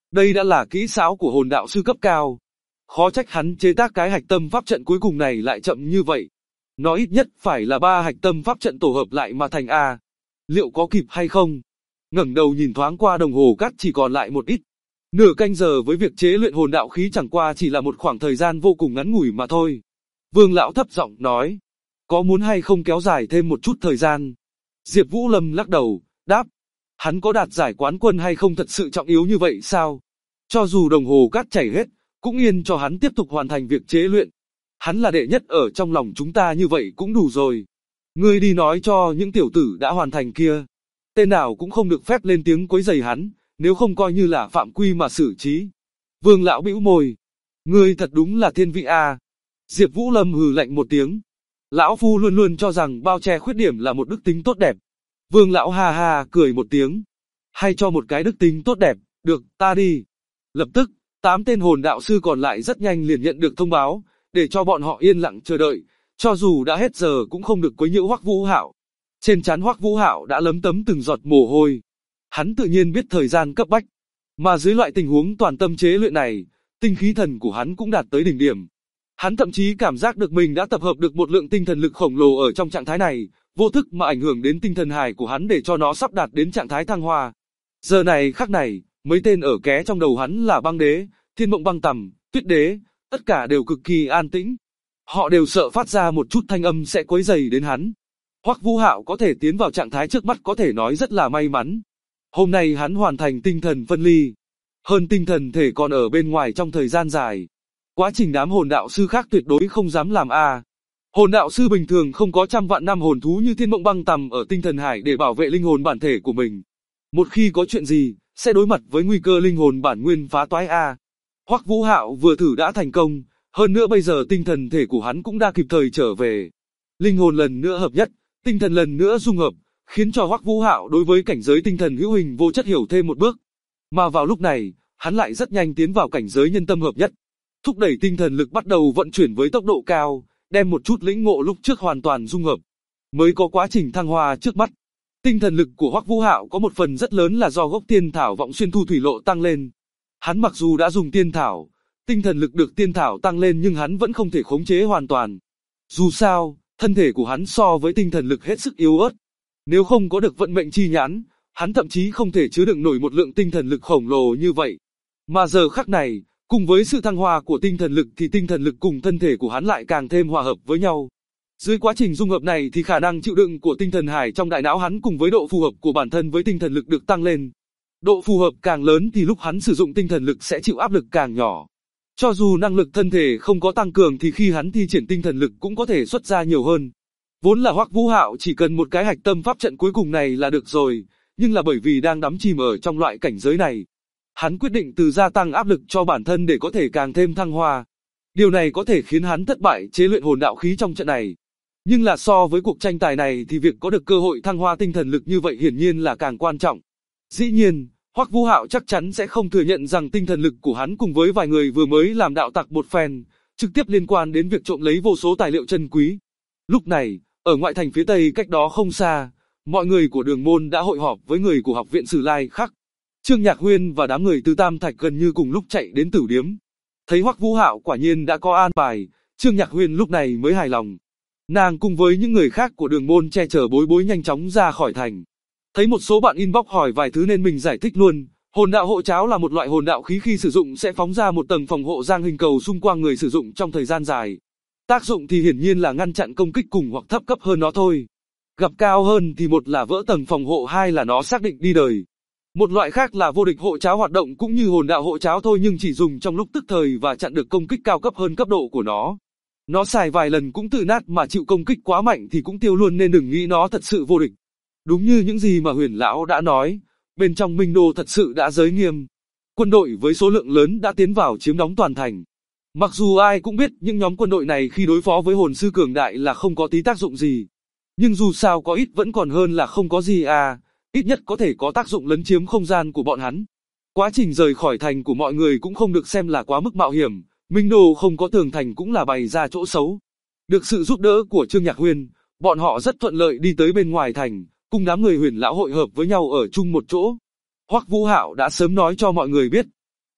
Đây đã là kỹ xảo của hồn đạo sư cấp cao. Khó trách hắn chế tác cái hạch tâm pháp trận cuối cùng này lại chậm như vậy. Nó ít nhất phải là 3 hạch tâm pháp trận tổ hợp lại mà thành A. Liệu có kịp hay không? Ngẩng đầu nhìn thoáng qua đồng hồ cát chỉ còn lại một ít. Nửa canh giờ với việc chế luyện hồn đạo khí chẳng qua chỉ là một khoảng thời gian vô cùng ngắn ngủi mà thôi. Vương lão thấp giọng nói, có muốn hay không kéo dài thêm một chút thời gian? Diệp Vũ Lâm lắc đầu, đáp, hắn có đạt giải quán quân hay không thật sự trọng yếu như vậy sao? Cho dù đồng hồ cát chảy hết, cũng yên cho hắn tiếp tục hoàn thành việc chế luyện. Hắn là đệ nhất ở trong lòng chúng ta như vậy cũng đủ rồi. Ngươi đi nói cho những tiểu tử đã hoàn thành kia. Tên nào cũng không được phép lên tiếng quấy rầy hắn, nếu không coi như là phạm quy mà xử trí. Vương lão bĩu môi. Ngươi thật đúng là thiên vị a. Diệp Vũ Lâm hừ lạnh một tiếng. Lão phu luôn luôn cho rằng bao che khuyết điểm là một đức tính tốt đẹp. Vương lão ha ha cười một tiếng. Hay cho một cái đức tính tốt đẹp, được, ta đi. Lập tức, 8 tên hồn đạo sư còn lại rất nhanh liền nhận được thông báo, để cho bọn họ yên lặng chờ đợi, cho dù đã hết giờ cũng không được quấy nhiễu Hoắc Vũ Hạo. Trên trán Hoắc Vũ Hạo đã lấm tấm từng giọt mồ hôi. Hắn tự nhiên biết thời gian cấp bách, mà dưới loại tình huống toàn tâm chế luyện này, tinh khí thần của hắn cũng đạt tới đỉnh điểm. Hắn thậm chí cảm giác được mình đã tập hợp được một lượng tinh thần lực khổng lồ ở trong trạng thái này, vô thức mà ảnh hưởng đến tinh thần hài của hắn để cho nó sắp đạt đến trạng thái thăng hoa. Giờ này khắc này, mấy tên ở ké trong đầu hắn là Băng Đế, Thiên Mộng Băng Tầm, Tuyết Đế, tất cả đều cực kỳ an tĩnh. Họ đều sợ phát ra một chút thanh âm sẽ quấy rầy đến hắn. Hoắc Vũ Hạo có thể tiến vào trạng thái trước mắt có thể nói rất là may mắn. Hôm nay hắn hoàn thành tinh thần phân ly, hơn tinh thần thể còn ở bên ngoài trong thời gian dài. Quá trình đám hồn đạo sư khác tuyệt đối không dám làm a. Hồn đạo sư bình thường không có trăm vạn năm hồn thú như Thiên Mộng Băng Tầm ở tinh thần hải để bảo vệ linh hồn bản thể của mình. Một khi có chuyện gì, sẽ đối mặt với nguy cơ linh hồn bản nguyên phá toái a. Hoắc Vũ Hạo vừa thử đã thành công, hơn nữa bây giờ tinh thần thể của hắn cũng đã kịp thời trở về. Linh hồn lần nữa hợp nhất, tinh thần lần nữa dung hợp, khiến cho Hoắc Vũ Hạo đối với cảnh giới tinh thần hữu hình vô chất hiểu thêm một bước. Mà vào lúc này, hắn lại rất nhanh tiến vào cảnh giới nhân tâm hợp nhất, thúc đẩy tinh thần lực bắt đầu vận chuyển với tốc độ cao, đem một chút lĩnh ngộ lúc trước hoàn toàn dung hợp, mới có quá trình thăng hoa trước mắt. Tinh thần lực của Hoắc Vũ Hạo có một phần rất lớn là do gốc tiên thảo vọng xuyên thu thủy lộ tăng lên. Hắn mặc dù đã dùng tiên thảo, tinh thần lực được tiên thảo tăng lên nhưng hắn vẫn không thể khống chế hoàn toàn. Dù sao, thân thể của hắn so với tinh thần lực hết sức yếu ớt. Nếu không có được vận mệnh chi nhãn, hắn thậm chí không thể chứa đựng nổi một lượng tinh thần lực khổng lồ như vậy. Mà giờ khắc này, cùng với sự thăng hoa của tinh thần lực thì tinh thần lực cùng thân thể của hắn lại càng thêm hòa hợp với nhau. Dưới quá trình dung hợp này thì khả năng chịu đựng của tinh thần hải trong đại não hắn cùng với độ phù hợp của bản thân với tinh thần lực được tăng lên. Độ phù hợp càng lớn thì lúc hắn sử dụng tinh thần lực sẽ chịu áp lực càng nhỏ. Cho dù năng lực thân thể không có tăng cường thì khi hắn thi triển tinh thần lực cũng có thể xuất ra nhiều hơn. Vốn là Hoắc Vũ Hạo chỉ cần một cái hạch tâm pháp trận cuối cùng này là được rồi, nhưng là bởi vì đang đắm chìm ở trong loại cảnh giới này, hắn quyết định từ gia tăng áp lực cho bản thân để có thể càng thêm thăng hoa. Điều này có thể khiến hắn thất bại chế luyện hồn đạo khí trong trận này. Nhưng là so với cuộc tranh tài này thì việc có được cơ hội thăng hoa tinh thần lực như vậy hiển nhiên là càng quan trọng. Dĩ nhiên, Hoắc Vũ Hạo chắc chắn sẽ không thừa nhận rằng tinh thần lực của hắn cùng với vài người vừa mới làm đạo tặc một phen, trực tiếp liên quan đến việc trộm lấy vô số tài liệu chân quý. Lúc này, ở ngoại thành phía tây cách đó không xa, mọi người của Đường Môn đã hội họp với người của học viện Sử Lai Khắc. Trương Nhạc Huyên và đám người từ Tam Thạch gần như cùng lúc chạy đến tử điếm. Thấy Hoắc Vũ Hạo quả nhiên đã có an bài, Trương Nhạc Huyên lúc này mới hài lòng. Nàng cùng với những người khác của Đường Môn che chở Bối Bối nhanh chóng ra khỏi thành. Thấy một số bạn inbox hỏi vài thứ nên mình giải thích luôn. Hồn đạo hộ cháo là một loại hồn đạo khí khi sử dụng sẽ phóng ra một tầng phòng hộ giang hình cầu xung quanh người sử dụng trong thời gian dài. Tác dụng thì hiển nhiên là ngăn chặn công kích cùng hoặc thấp cấp hơn nó thôi. Gặp cao hơn thì một là vỡ tầng phòng hộ, hai là nó xác định đi đời. Một loại khác là vô địch hộ cháo hoạt động cũng như hồn đạo hộ cháo thôi nhưng chỉ dùng trong lúc tức thời và chặn được công kích cao cấp hơn cấp độ của nó. Nó xài vài lần cũng tự nát mà chịu công kích quá mạnh thì cũng tiêu luôn nên đừng nghĩ nó thật sự vô địch. Đúng như những gì mà Huyền lão đã nói, bên trong Minh Đô thật sự đã giới nghiêm. Quân đội với số lượng lớn đã tiến vào chiếm đóng toàn thành. Mặc dù ai cũng biết những nhóm quân đội này khi đối phó với hồn sư cường đại là không có tí tác dụng gì. Nhưng dù sao có ít vẫn còn hơn là không có gì à, ít nhất có thể có tác dụng lấn chiếm không gian của bọn hắn. Quá trình rời khỏi thành của mọi người cũng không được xem là quá mức mạo hiểm, Minh Đô không có tường thành cũng là bày ra chỗ xấu. Được sự giúp đỡ của Trương Nhạc Huyên, bọn họ rất thuận lợi đi tới bên ngoài thành, cùng đám người Huyền lão hội hợp với nhau ở chung một chỗ. Hoắc Vũ Hạo đã sớm nói cho mọi người biết,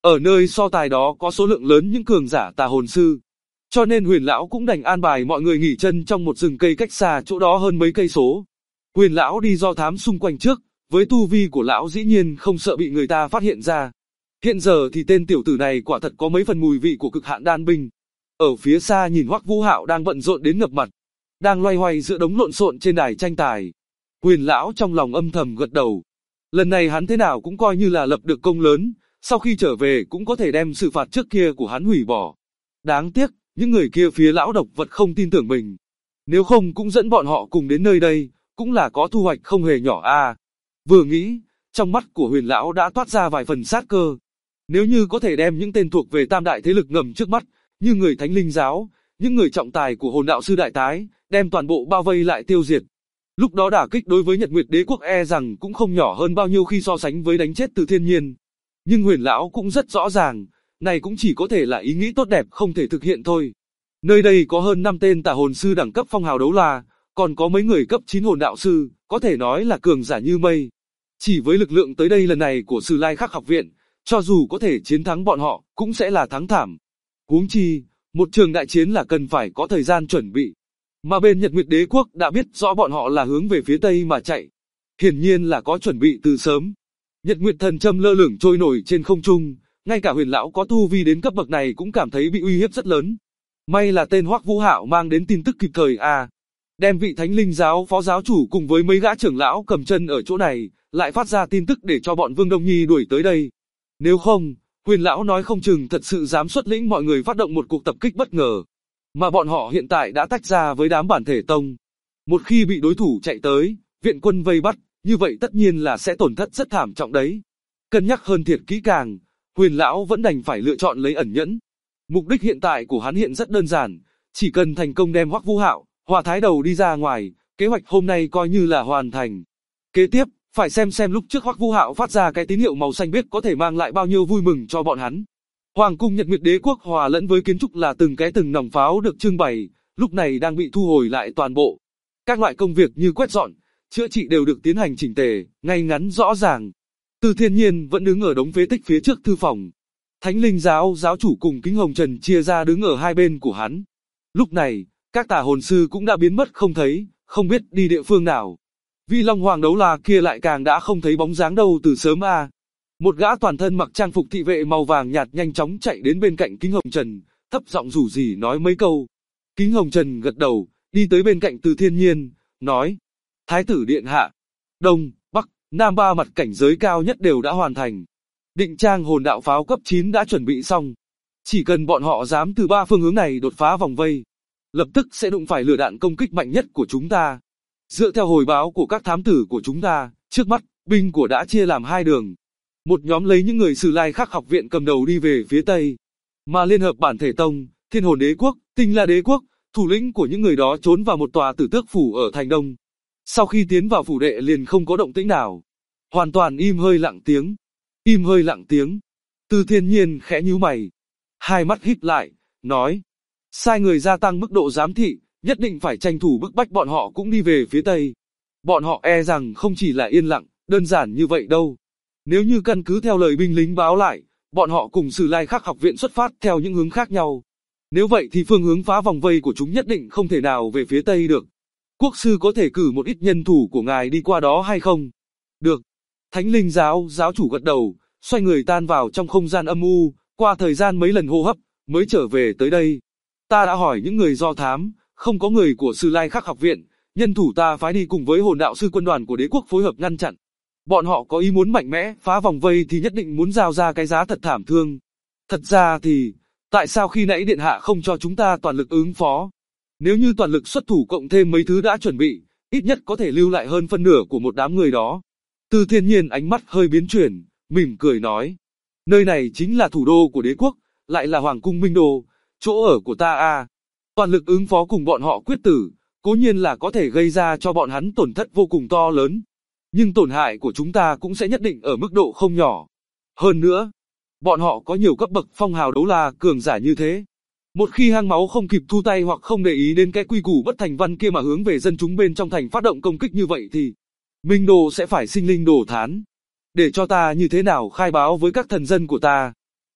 Ở nơi so tài đó có số lượng lớn những cường giả tà hồn sư, cho nên Huyền lão cũng đành an bài mọi người nghỉ chân trong một rừng cây cách xa chỗ đó hơn mấy cây số. Huyền lão đi do thám xung quanh trước, với tu vi của lão dĩ nhiên không sợ bị người ta phát hiện ra. Hiện giờ thì tên tiểu tử này quả thật có mấy phần mùi vị của cực hạn đan binh. Ở phía xa nhìn Hoắc Vũ Hạo đang bận rộn đến ngập mặt, đang loay hoay giữa đống lộn xộn trên đài tranh tài. Huyền lão trong lòng âm thầm gật đầu. Lần này hắn thế nào cũng coi như là lập được công lớn, sau khi trở về cũng có thể đem xử phạt trước kia của hắn hủy bỏ. Đáng tiếc, những người kia phía lão độc vật không tin tưởng mình. Nếu không cũng dẫn bọn họ cùng đến nơi đây, cũng là có thu hoạch không hề nhỏ a. Vừa nghĩ, trong mắt của Huyền lão đã toát ra vài phần sát cơ. Nếu như có thể đem những tên thuộc về tam đại thế lực ngầm trước mắt, như người Thánh Linh giáo, những người trọng tài của Hồn đạo sư đại tái, đem toàn bộ bao vây lại tiêu diệt. Lúc đó đả kích đối với Nhật Nguyệt Đế quốc e rằng cũng không nhỏ hơn bao nhiêu khi so sánh với đánh chết Từ Thiên Nhiên. Nhưng Huyền lão cũng rất rõ ràng, này cũng chỉ có thể là ý nghĩ tốt đẹp không thể thực hiện thôi. Nơi đây có hơn 5 tên tà hồn sư đẳng cấp phong hào đấu la, còn có mấy người cấp 9 hồn đạo sư, có thể nói là cường giả như mây. Chỉ với lực lượng tới đây lần này của Sử Lai Khắc học viện, cho dù có thể chiến thắng bọn họ, cũng sẽ là thắng thảm. Huống chi, một trường đại chiến là cần phải có thời gian chuẩn bị. Mà bên Nhật Nguyệt Đế quốc đã biết rõ bọn họ là hướng về phía Tây mà chạy. Hiển nhiên là có chuẩn bị từ sớm. Nhật Nguyệt thần châm lơ lửng trôi nổi trên không trung, ngay cả Huyền lão có tu vi đến cấp bậc này cũng cảm thấy bị uy hiếp rất lớn. May là tên Hoắc Vũ Hạo mang đến tin tức kịp thời đem vị Thánh Linh giáo phó giáo chủ cùng với mấy gã trưởng lão cầm chân ở chỗ này, lại phát ra tin tức để cho bọn Vương Đông Nhi đuổi tới đây. Nếu không, Huyền lão nói không chừng thật sự dám xuất lĩnh mọi người phát động một cuộc tập kích bất ngờ. Mà bọn họ hiện tại đã tách ra với đám bản thể tông. Một khi bị đối thủ chạy tới, viện quân vây bắt, như vậy tất nhiên là sẽ tổn thất rất thảm trọng đấy. Cân nhắc hơn thiệt kỹ càng, Huyền lão vẫn đành phải lựa chọn lấy ẩn nhẫn. Mục đích hiện tại của hắn hiện rất đơn giản, chỉ cần thành công đem Hoắc Vũ Hạo, Hỏa Thái Đầu đi ra ngoài, kế hoạch hôm nay coi như là hoàn thành. Kế tiếp, phải xem lúc trước Hoắc Vũ Hạo phát ra cái tín hiệu màu xanh biếc có thể mang lại bao nhiêu vui mừng cho bọn hắn. Hoàng cung Nhật Nguyệt Đế quốc hòa lẫn với kiến trúc là từng nòng pháo được trưng bày, lúc này đang bị thu hồi lại toàn bộ. Các loại công việc như quét dọn, chữa trị đều được tiến hành chỉnh tề, ngay ngắn rõ ràng. Từ Thiên Nhiên vẫn đứng ở đống phế tích phía trước thư phòng. Thánh Linh giáo giáo chủ cùng Kính Hồng Trần chia ra đứng ở hai bên của hắn. Lúc này, các tà hồn sư cũng đã biến mất không thấy, không biết đi địa phương nào. Vi Long Hoàng đấu la kia lại càng đã không thấy bóng dáng đâu từ sớm Một gã toàn thân mặc trang phục thị vệ màu vàng nhạt nhanh chóng chạy đến bên cạnh Kính Hồng Trần, thấp giọng rủ rỉ nói mấy câu. Kính Hồng Trần gật đầu, đi tới bên cạnh Từ Thiên Nhiên, nói: Thái tử điện hạ, Đông, Bắc, Nam ba mặt cảnh giới cao nhất đều đã hoàn thành. Định trang hồn đạo pháo cấp 9 đã chuẩn bị xong. Chỉ cần bọn họ dám từ ba phương hướng này đột phá vòng vây, lập tức sẽ đụng phải lửa đạn công kích mạnh nhất của chúng ta. Dựa theo hồi báo của các thám tử của chúng ta, trước mắt, binh của đã chia làm hai đường. Một nhóm lấy những người Sử Lai Khắc học viện cầm đầu đi về phía Tây, mà Liên hợp bản thể tông, Thiên Hồn Đế quốc, Tinh La Đế quốc, thủ lĩnh của những người đó trốn vào một tòa tử tước phủ ở thành Đông. Sau khi tiến vào phủ đệ liền không có động tĩnh nào. Hoàn toàn im hơi lặng tiếng. Im hơi lặng tiếng. Từ Thiên Nhiên khẽ nhíu mày, hai mắt híp lại, nói: sai người gia tăng mức độ giám thị, nhất định phải tranh thủ bức bách bọn họ cũng đi về phía Tây. Bọn họ e rằng không chỉ là yên lặng, đơn giản như vậy đâu. Nếu như căn cứ theo lời binh lính báo lại, bọn họ cùng Sử Lai Khắc học viện xuất phát theo những hướng khác nhau. Nếu vậy thì phương hướng phá vòng vây của chúng nhất định không thể nào về phía Tây được. Quốc sư có thể cử một ít nhân thủ của ngài đi qua đó hay không? Được. Thánh Linh giáo giáo chủ gật đầu, xoay người tan vào trong không gian âm u, qua thời gian mấy lần hô hấp, mới trở về tới đây. Ta đã hỏi những người do thám, không có người của Sử Lai Khắc học viện, nhân thủ ta phái đi cùng với hồn đạo sư quân đoàn của đế quốc phối hợp ngăn chặn. Bọn họ có ý muốn mạnh mẽ phá vòng vây thì nhất định muốn giao ra cái giá thật thảm thương. Thật ra thì, tại sao khi nãy điện hạ không cho chúng ta toàn lực ứng phó? Nếu như toàn lực xuất thủ cộng thêm mấy thứ đã chuẩn bị, ít nhất có thể lưu lại hơn phân nửa của một đám người đó. Từ Thiên Nhiên ánh mắt hơi biến chuyển, mỉm cười nói: nơi này chính là thủ đô của đế quốc, lại là Hoàng cung Minh Đô, chỗ ở của ta Toàn lực ứng phó cùng bọn họ quyết tử, cố nhiên là có thể gây ra cho bọn hắn tổn thất vô cùng to lớn. Nhưng tổn hại của chúng ta cũng sẽ nhất định ở mức độ không nhỏ. Hơn nữa, bọn họ có nhiều cấp bậc phong hào đấu la cường giả như thế. Một khi hang máu không kịp thu tay hoặc không để ý đến cái quy củ bất thành văn kia mà hướng về dân chúng bên trong thành phát động công kích như vậy thì Minh Đô sẽ phải sinh linh đồ thán. Để cho ta như thế nào khai báo với các thần dân của ta?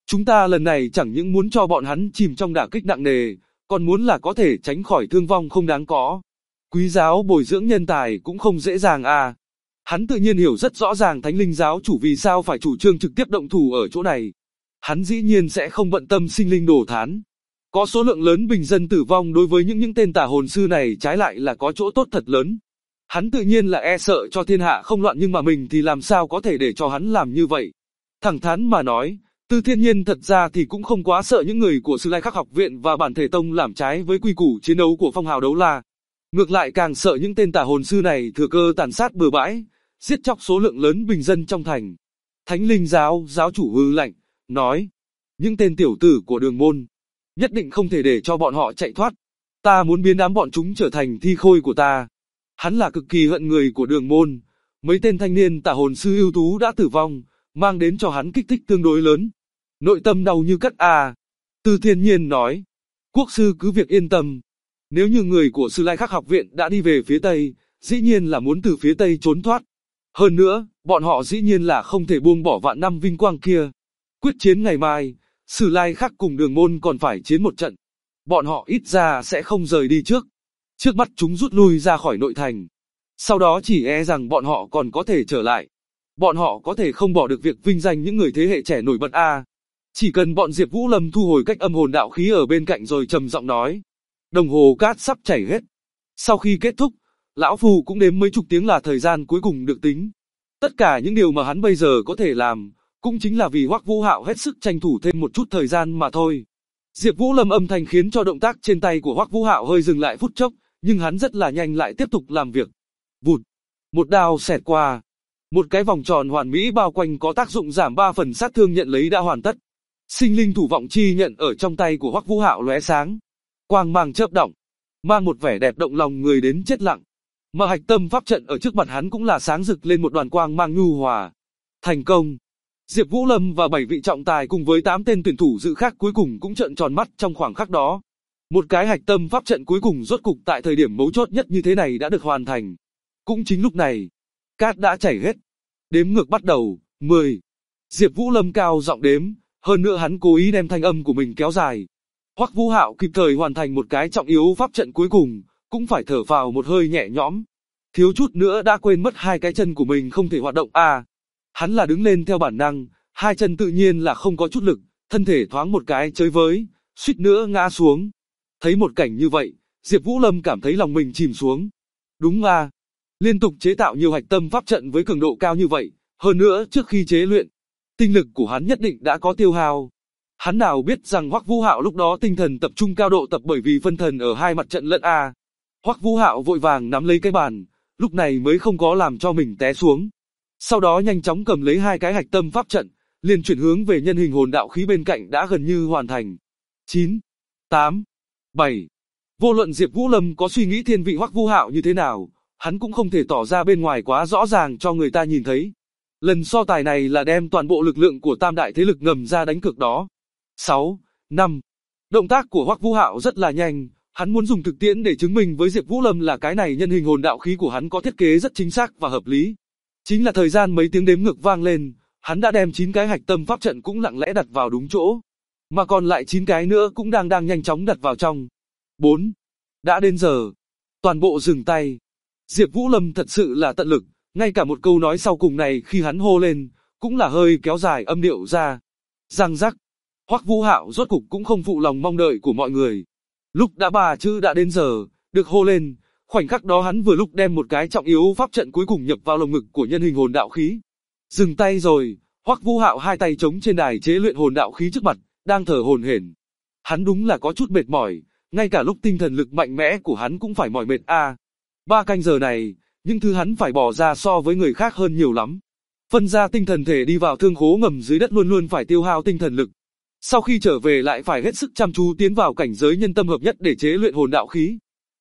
Chúng ta lần này chẳng những muốn cho bọn hắn chìm trong đả kích nặng nề, còn muốn là có thể tránh khỏi thương vong không đáng có. Quý giáo bồi dưỡng nhân tài cũng không dễ dàng à. Hắn tự nhiên hiểu rất rõ ràng Thánh Linh giáo chủ vì sao phải chủ trương trực tiếp động thủ ở chỗ này. Hắn dĩ nhiên sẽ không bận tâm sinh linh đổ thán. Có số lượng lớn bình dân tử vong đối với những tên tà hồn sư này trái lại là có chỗ tốt thật lớn. Hắn tự nhiên là e sợ cho thiên hạ không loạn, nhưng mà mình thì làm sao có thể để cho hắn làm như vậy. Thẳng thắn mà nói, Từ Thiên Nhiên thật ra thì cũng không quá sợ những người của Sử Lai Khắc học viện và Bản Thể Tông làm trái với quy củ chiến đấu của Phong Hào Đấu La. Ngược lại càng sợ những tên tà hồn sư này thừa cơ tàn sát bừa bãi, giết chóc số lượng lớn bình dân trong thành. Thánh Linh giáo giáo chủ hừ lạnh, nói, những tên tiểu tử của Đường môn, nhất định không thể để cho bọn họ chạy thoát. Ta muốn biến đám bọn chúng trở thành thi khôi của ta. Hắn là cực kỳ hận người của Đường môn, mấy tên thanh niên tà hồn sư ưu tú đã tử vong, mang đến cho hắn kích thích tương đối lớn. Nội tâm đau như cắt à. Từ Thiên Nhiên nói, quốc sư cứ việc yên tâm. Nếu như người của Sử Lai Khắc học viện đã đi về phía Tây, dĩ nhiên là muốn từ phía Tây trốn thoát. Hơn nữa, bọn họ dĩ nhiên là không thể buông bỏ vạn năm vinh quang kia. Quyết chiến ngày mai, Sử Lai Khắc cùng Đường môn còn phải chiến một trận. Bọn họ ít ra sẽ không rời đi trước. Trước mắt chúng rút lui ra khỏi nội thành. Sau đó chỉ e rằng bọn họ còn có thể trở lại. Bọn họ có thể không bỏ được việc vinh danh những người thế hệ trẻ nổi bật à. Chỉ cần bọn Diệp Vũ Lâm thu hồi cách âm hồn đạo khí ở bên cạnh rồi trầm giọng nói. Đồng hồ cát sắp chảy hết. Sau khi kết thúc, lão phu cũng đếm mấy chục tiếng là thời gian cuối cùng được tính. Tất cả những điều mà hắn bây giờ có thể làm, cũng chính là vì Hoắc Vũ Hạo hết sức tranh thủ thêm một chút thời gian mà thôi. Diệp Vũ Lâm âm thanh khiến cho động tác trên tay của Hoắc Vũ Hạo hơi dừng lại phút chốc, nhưng hắn rất là nhanh lại tiếp tục làm việc. Vụt, một đao xẹt qua. Một cái vòng tròn hoàn mỹ bao quanh có tác dụng giảm 3 phần sát thương nhận lấy đã hoàn tất. Sinh linh thủ vọng chi nhận ở trong tay của Hoắc Vũ Hạo lóe sáng, quang mang chớp động, mang một vẻ đẹp động lòng người đến chết lặng. Mà hạch tâm pháp trận ở trước mặt hắn cũng là sáng rực lên một đoàn quang mang nhu hòa. Thành công. Diệp Vũ Lâm và 7 vị trọng tài cùng với 8 tên tuyển thủ dự khác cuối cùng cũng trợn tròn mắt trong khoảng khắc đó. Một cái hạch tâm pháp trận cuối cùng rốt cục tại thời điểm mấu chốt nhất như thế này đã được hoàn thành. Cũng chính lúc này, cát đã chảy hết. Đếm ngược bắt đầu, 10. Diệp Vũ Lâm cao giọng đếm, hơn nữa hắn cố ý đem thanh âm của mình kéo dài. Hoắc Vũ Hạo kịp thời hoàn thành một cái trọng yếu pháp trận cuối cùng, cũng phải thở phào một hơi nhẹ nhõm. Thiếu chút nữa đã quên mất hai cái chân của mình không thể hoạt động à. Hắn là đứng lên theo bản năng, hai chân tự nhiên là không có chút lực, thân thể thoáng một cái chới với, suýt nữa ngã xuống. Thấy một cảnh như vậy, Diệp Vũ Lâm cảm thấy lòng mình chìm xuống. Đúng à, liên tục chế tạo nhiều hạch tâm pháp trận với cường độ cao như vậy, hơn nữa trước khi chế luyện, tinh lực của hắn nhất định đã có tiêu hao. Hắn nào biết rằng Hoắc Vũ Hạo lúc đó tinh thần tập trung cao độ tập bởi vì phân thần ở hai mặt trận lẫn a. Hoắc Vũ Hạo vội vàng nắm lấy cái bàn, lúc này mới không có làm cho mình té xuống. Sau đó nhanh chóng cầm lấy hai cái hạch tâm pháp trận, liền chuyển hướng về nhân hình hồn đạo khí bên cạnh đã gần như hoàn thành. 9, 8, 7. Vô luận Diệp Vũ Lâm có suy nghĩ thiên vị Hoắc Vũ Hạo như thế nào, hắn cũng không thể tỏ ra bên ngoài quá rõ ràng cho người ta nhìn thấy. Lần so tài này là đem toàn bộ lực lượng của tam đại thế lực ngầm ra đánh cược đó. 6, 5. Động tác của Hoắc Vũ Hạo rất là nhanh, hắn muốn dùng thực tiễn để chứng minh với Diệp Vũ Lâm là cái này nhân hình hồn đạo khí của hắn có thiết kế rất chính xác và hợp lý. Chính là thời gian mấy tiếng đếm ngược vang lên, hắn đã đem 9 cái hạch tâm pháp trận cũng lặng lẽ đặt vào đúng chỗ, mà còn lại 9 cái nữa cũng đang nhanh chóng đặt vào trong. 4. Đã đến giờ. Toàn bộ dừng tay. Diệp Vũ Lâm thật sự là tận lực, ngay cả một câu nói sau cùng này khi hắn hô lên, cũng là hơi kéo dài âm điệu ra. Răng rắc. Hoắc Vũ Hạo rốt cục cũng không phụ lòng mong đợi của mọi người. Lúc đã 3 chữ đã đến giờ, được hô lên, khoảnh khắc đó hắn vừa lúc đem một cái trọng yếu pháp trận cuối cùng nhập vào lồng ngực của nhân hình hồn đạo khí. Dừng tay rồi, Hoắc Vũ Hạo hai tay chống trên đài chế luyện hồn đạo khí trước mặt, đang thở hổn hển. Hắn đúng là có chút mệt mỏi, ngay cả lúc tinh thần lực mạnh mẽ của hắn cũng phải mỏi mệt a. 3 canh giờ này, những thứ hắn phải bỏ ra so với người khác hơn nhiều lắm. Phân ra tinh thần thể đi vào thương khố ngầm dưới đất luôn luôn phải tiêu hao tinh thần lực. Sau khi trở về lại phải hết sức chăm chú tiến vào cảnh giới nhân tâm hợp nhất để chế luyện hồn đạo khí.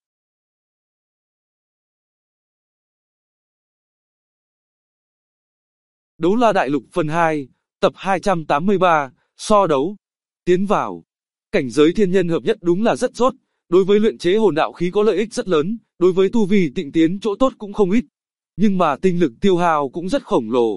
Đấu La Đại Lục phần 2, tập 283, so đấu. Tiến vào. Cảnh giới thiên nhân hợp nhất đúng là rất rốt, đối với luyện chế hồn đạo khí có lợi ích rất lớn, đối với tu vi tịnh tiến chỗ tốt cũng không ít. Nhưng mà tinh lực tiêu hao cũng rất khổng lồ.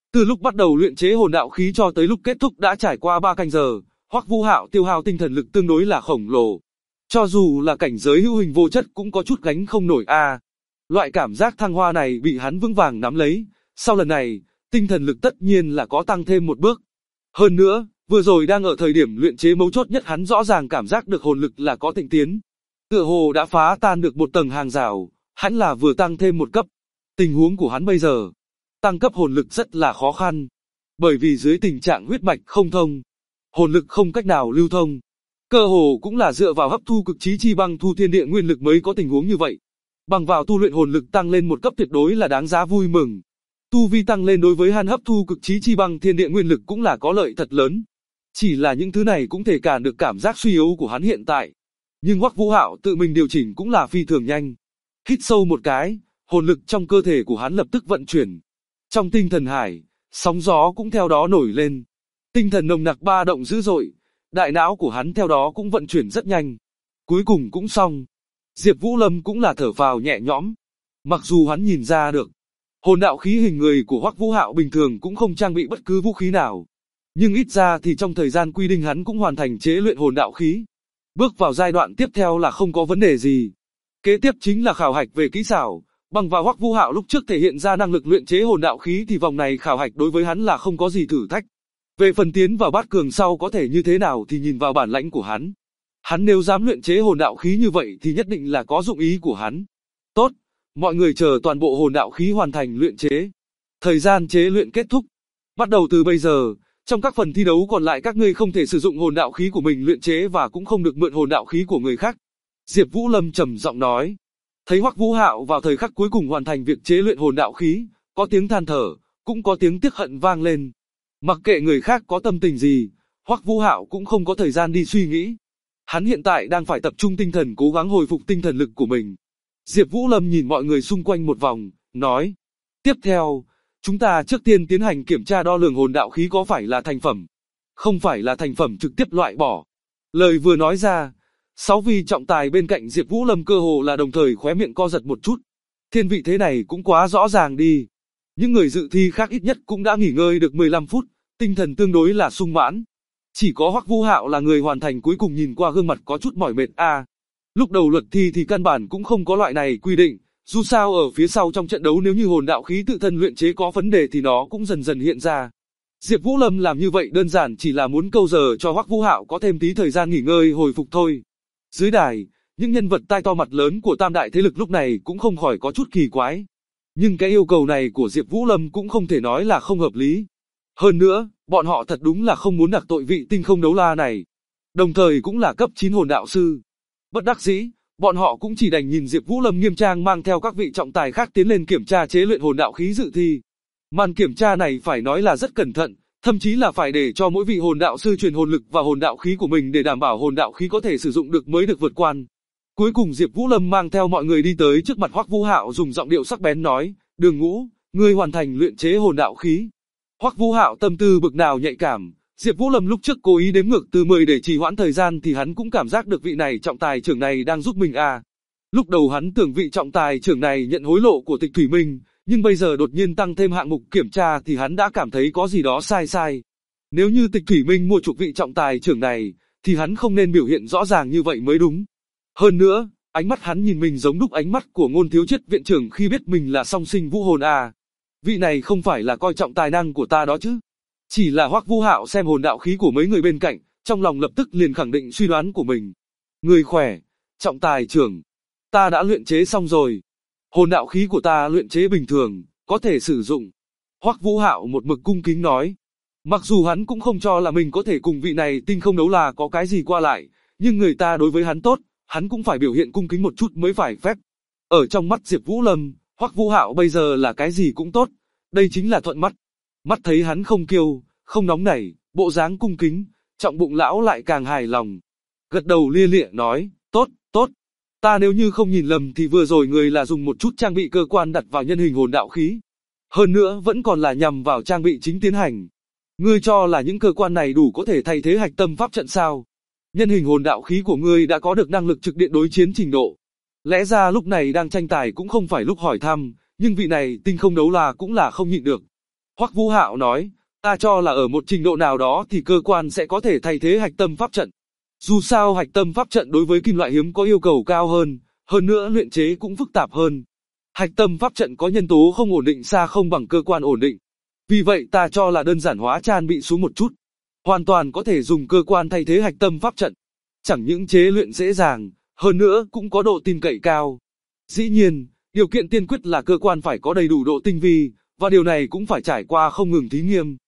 Từ lúc bắt đầu luyện chế hồn đạo khí cho tới lúc kết thúc đã trải qua 3 canh giờ, Hoắc Vũ Hạo tiêu hao tinh thần lực tương đối là khổng lồ. Cho dù là cảnh giới hữu hình vô chất cũng có chút gánh không nổi a. Loại cảm giác thăng hoa này bị hắn vững vàng nắm lấy, sau lần này, tinh thần lực tất nhiên là có tăng thêm một bước. Hơn nữa, vừa rồi đang ở thời điểm luyện chế mấu chốt nhất hắn rõ ràng cảm giác được hồn lực là có tịnh tiến. Tựa hồ đã phá tan được một tầng hàng rào, hắn là vừa tăng thêm một cấp. Tình huống của hắn bây giờ, tăng cấp hồn lực rất là khó khăn. Bởi vì dưới tình trạng huyết mạch không thông, hồn lực không cách nào lưu thông. Cơ hồ cũng là dựa vào hấp thu cực chí chi băng thu thiên địa nguyên lực mới có tình huống như vậy. Bằng vào tu luyện hồn lực tăng lên một cấp tuyệt đối là đáng giá vui mừng. Tu vi tăng lên đối với hắn hấp thu cực chí chi băng thiên địa nguyên lực cũng là có lợi thật lớn. Chỉ là những thứ này cũng thể cản được cảm giác suy yếu của hắn hiện tại. Nhưng Hoắc Vũ Hạo tự mình điều chỉnh cũng là phi thường nhanh. Hít sâu một cái, hồn lực trong cơ thể của hắn lập tức vận chuyển. Trong tinh thần hải, sóng gió cũng theo đó nổi lên. Tinh thần nồng nặc ba động dữ dội, đại não của hắn theo đó cũng vận chuyển rất nhanh. Cuối cùng cũng xong. Diệp Vũ Lâm cũng là thở phào nhẹ nhõm. Mặc dù hắn nhìn ra được, hồn đạo khí hình người của Hoắc Vũ Hạo bình thường cũng không trang bị bất cứ vũ khí nào. Nhưng ít ra thì trong thời gian quy định hắn cũng hoàn thành chế luyện hồn đạo khí. Bước vào giai đoạn tiếp theo là không có vấn đề gì. Kế tiếp chính là khảo hạch về kỹ xảo. Bằng vào Hoắc Vũ Hạo lúc trước thể hiện ra năng lực luyện chế hồn đạo khí thì vòng này khảo hạch đối với hắn là không có gì thử thách. Về phần tiến vào bát cường sau có thể như thế nào thì nhìn vào bản lãnh của hắn. Hắn nếu dám luyện chế hồn đạo khí như vậy thì nhất định là có dụng ý của hắn. Tốt, mọi người chờ toàn bộ hồn đạo khí hoàn thành luyện chế. Thời gian chế luyện kết thúc. Bắt đầu từ bây giờ, trong các phần thi đấu còn lại các ngươi không thể sử dụng hồn đạo khí của mình luyện chế và cũng không được mượn hồn đạo khí của người khác. Diệp Vũ Lâm trầm giọng nói. Thấy Hoắc Vũ Hạo vào thời khắc cuối cùng hoàn thành việc chế luyện hồn đạo khí, có tiếng than thở, cũng có tiếng tiếc hận vang lên. Mặc kệ người khác có tâm tình gì, Hoắc Vũ Hạo cũng không có thời gian đi suy nghĩ. Hắn hiện tại đang phải tập trung tinh thần cố gắng hồi phục tinh thần lực của mình. Diệp Vũ Lâm nhìn mọi người xung quanh một vòng, nói: "Tiếp theo, chúng ta trước tiên tiến hành kiểm tra đo lường hồn đạo khí có phải là thành phẩm, không phải là thành phẩm trực tiếp loại bỏ." Lời vừa nói ra, 6 vị trọng tài bên cạnh Diệp Vũ Lâm cơ hồ là đồng thời khóe miệng co giật một chút. Thiên vị thế này cũng quá rõ ràng đi. Những người dự thi khác ít nhất cũng đã nghỉ ngơi được 15 phút, tinh thần tương đối là sung mãn. Chỉ có Hoắc Vũ Hạo là người hoàn thành cuối cùng nhìn qua gương mặt có chút mỏi mệt a. Lúc đầu luật thi thì căn bản cũng không có loại này quy định, dù sao ở phía sau trong trận đấu nếu như hồn đạo khí tự thân luyện chế có vấn đề thì nó cũng dần dần hiện ra. Diệp Vũ Lâm làm như vậy đơn giản chỉ là muốn câu giờ cho Hoắc Vũ Hạo có thêm tí thời gian nghỉ ngơi hồi phục thôi. Dưới đài, những nhân vật tai to mặt lớn của tam đại thế lực lúc này cũng không khỏi có chút kỳ quái. Nhưng cái yêu cầu này của Diệp Vũ Lâm cũng không thể nói là không hợp lý. Hơn nữa, bọn họ thật đúng là không muốn nặc tội vị tinh không đấu la này. Đồng thời cũng là cấp 9 hồn đạo sư. Bất đắc dĩ, bọn họ cũng chỉ đành nhìn Diệp Vũ Lâm nghiêm trang mang theo các vị trọng tài khác tiến lên kiểm tra chế luyện hồn đạo khí dự thi. Màn kiểm tra này phải nói là rất cẩn thận, thậm chí là phải để cho mỗi vị hồn đạo sư truyền hồn lực vào hồn đạo khí của mình để đảm bảo hồn đạo khí có thể sử dụng được mới được vượt quan. Cuối cùng Diệp Vũ Lâm mang theo mọi người đi tới trước mặt Hoắc Vũ Hạo dùng giọng điệu sắc bén nói: "Đường Ngũ, ngươi hoàn thành luyện chế hồn đạo khí." Hoắc Vũ Hạo tâm tư bực nào nhạy cảm, Diệp Vũ Lâm lúc trước cố ý đếm ngược từ 10 để trì hoãn thời gian thì hắn cũng cảm giác được vị này trọng tài trưởng này đang giúp mình à. Lúc đầu hắn tưởng vị trọng tài trưởng này nhận hối lộ của Tịch Thủy Minh, nhưng bây giờ đột nhiên tăng thêm hạng mục kiểm tra thì hắn đã cảm thấy có gì đó sai sai. Nếu như Tịch Thủy Minh mua chuộc vị trọng tài trưởng này, thì hắn không nên biểu hiện rõ ràng như vậy mới đúng. Hơn nữa, ánh mắt hắn nhìn mình giống đúc ánh mắt của Ngôn Thiếu Chất viện trưởng khi biết mình là song sinh vũ hồn à. Vị này không phải là coi trọng tài năng của ta đó chứ. Chỉ là Hoắc Vũ Hạo xem hồn đạo khí của mấy người bên cạnh, trong lòng lập tức liền khẳng định suy đoán của mình. Người khỏe, trọng tài trưởng, ta đã luyện chế xong rồi. Hồn đạo khí của ta luyện chế bình thường, có thể sử dụng. Hoắc Vũ Hạo một mực cung kính nói. Mặc dù hắn cũng không cho là mình có thể cùng vị này tinh không đấu la có cái gì qua lại, nhưng người ta đối với hắn tốt, hắn cũng phải biểu hiện cung kính một chút mới phải phép. Ở trong mắt Diệp Vũ Lâm, Hoắc Vũ Hạo bây giờ là cái gì cũng tốt, đây chính là thuận mắt. Mắt thấy hắn không kiêu, không nóng nảy, bộ dáng cung kính, trọng bụng lão lại càng hài lòng. Gật đầu lia lịa nói, tốt, tốt. Ta nếu như không nhìn lầm thì vừa rồi người là dùng một chút trang bị cơ quan đặt vào nhân hình hồn đạo khí. Hơn nữa vẫn còn là nhằm vào trang bị chính tiến hành. Ngươi cho là những cơ quan này đủ có thể thay thế hạch tâm pháp trận sao? Nhân hình hồn đạo khí của ngươi đã có được năng lực trực điện đối chiến trình độ. Lẽ ra lúc này đang tranh tài cũng không phải lúc hỏi thăm, nhưng vị này tinh không đấu la cũng là không nhịn được. Hoắc Vũ Hạo nói, ta cho là ở một trình độ nào đó thì cơ quan sẽ có thể thay thế hạch tâm pháp trận. Dù sao hạch tâm pháp trận đối với kim loại hiếm có yêu cầu cao hơn nữa luyện chế cũng phức tạp hơn. Hạch tâm pháp trận có nhân tố không ổn định xa không bằng cơ quan ổn định. Vì vậy ta cho là đơn giản hóa trang bị xuống một chút. Hoàn toàn có thể dùng cơ quan thay thế hạch tâm pháp trận. Chẳng những chế luyện dễ dàng, hơn nữa cũng có độ tin cậy cao. Dĩ nhiên, điều kiện tiên quyết là cơ quan phải có đầy đủ độ tinh vi, và điều này cũng phải trải qua không ngừng thí nghiệm.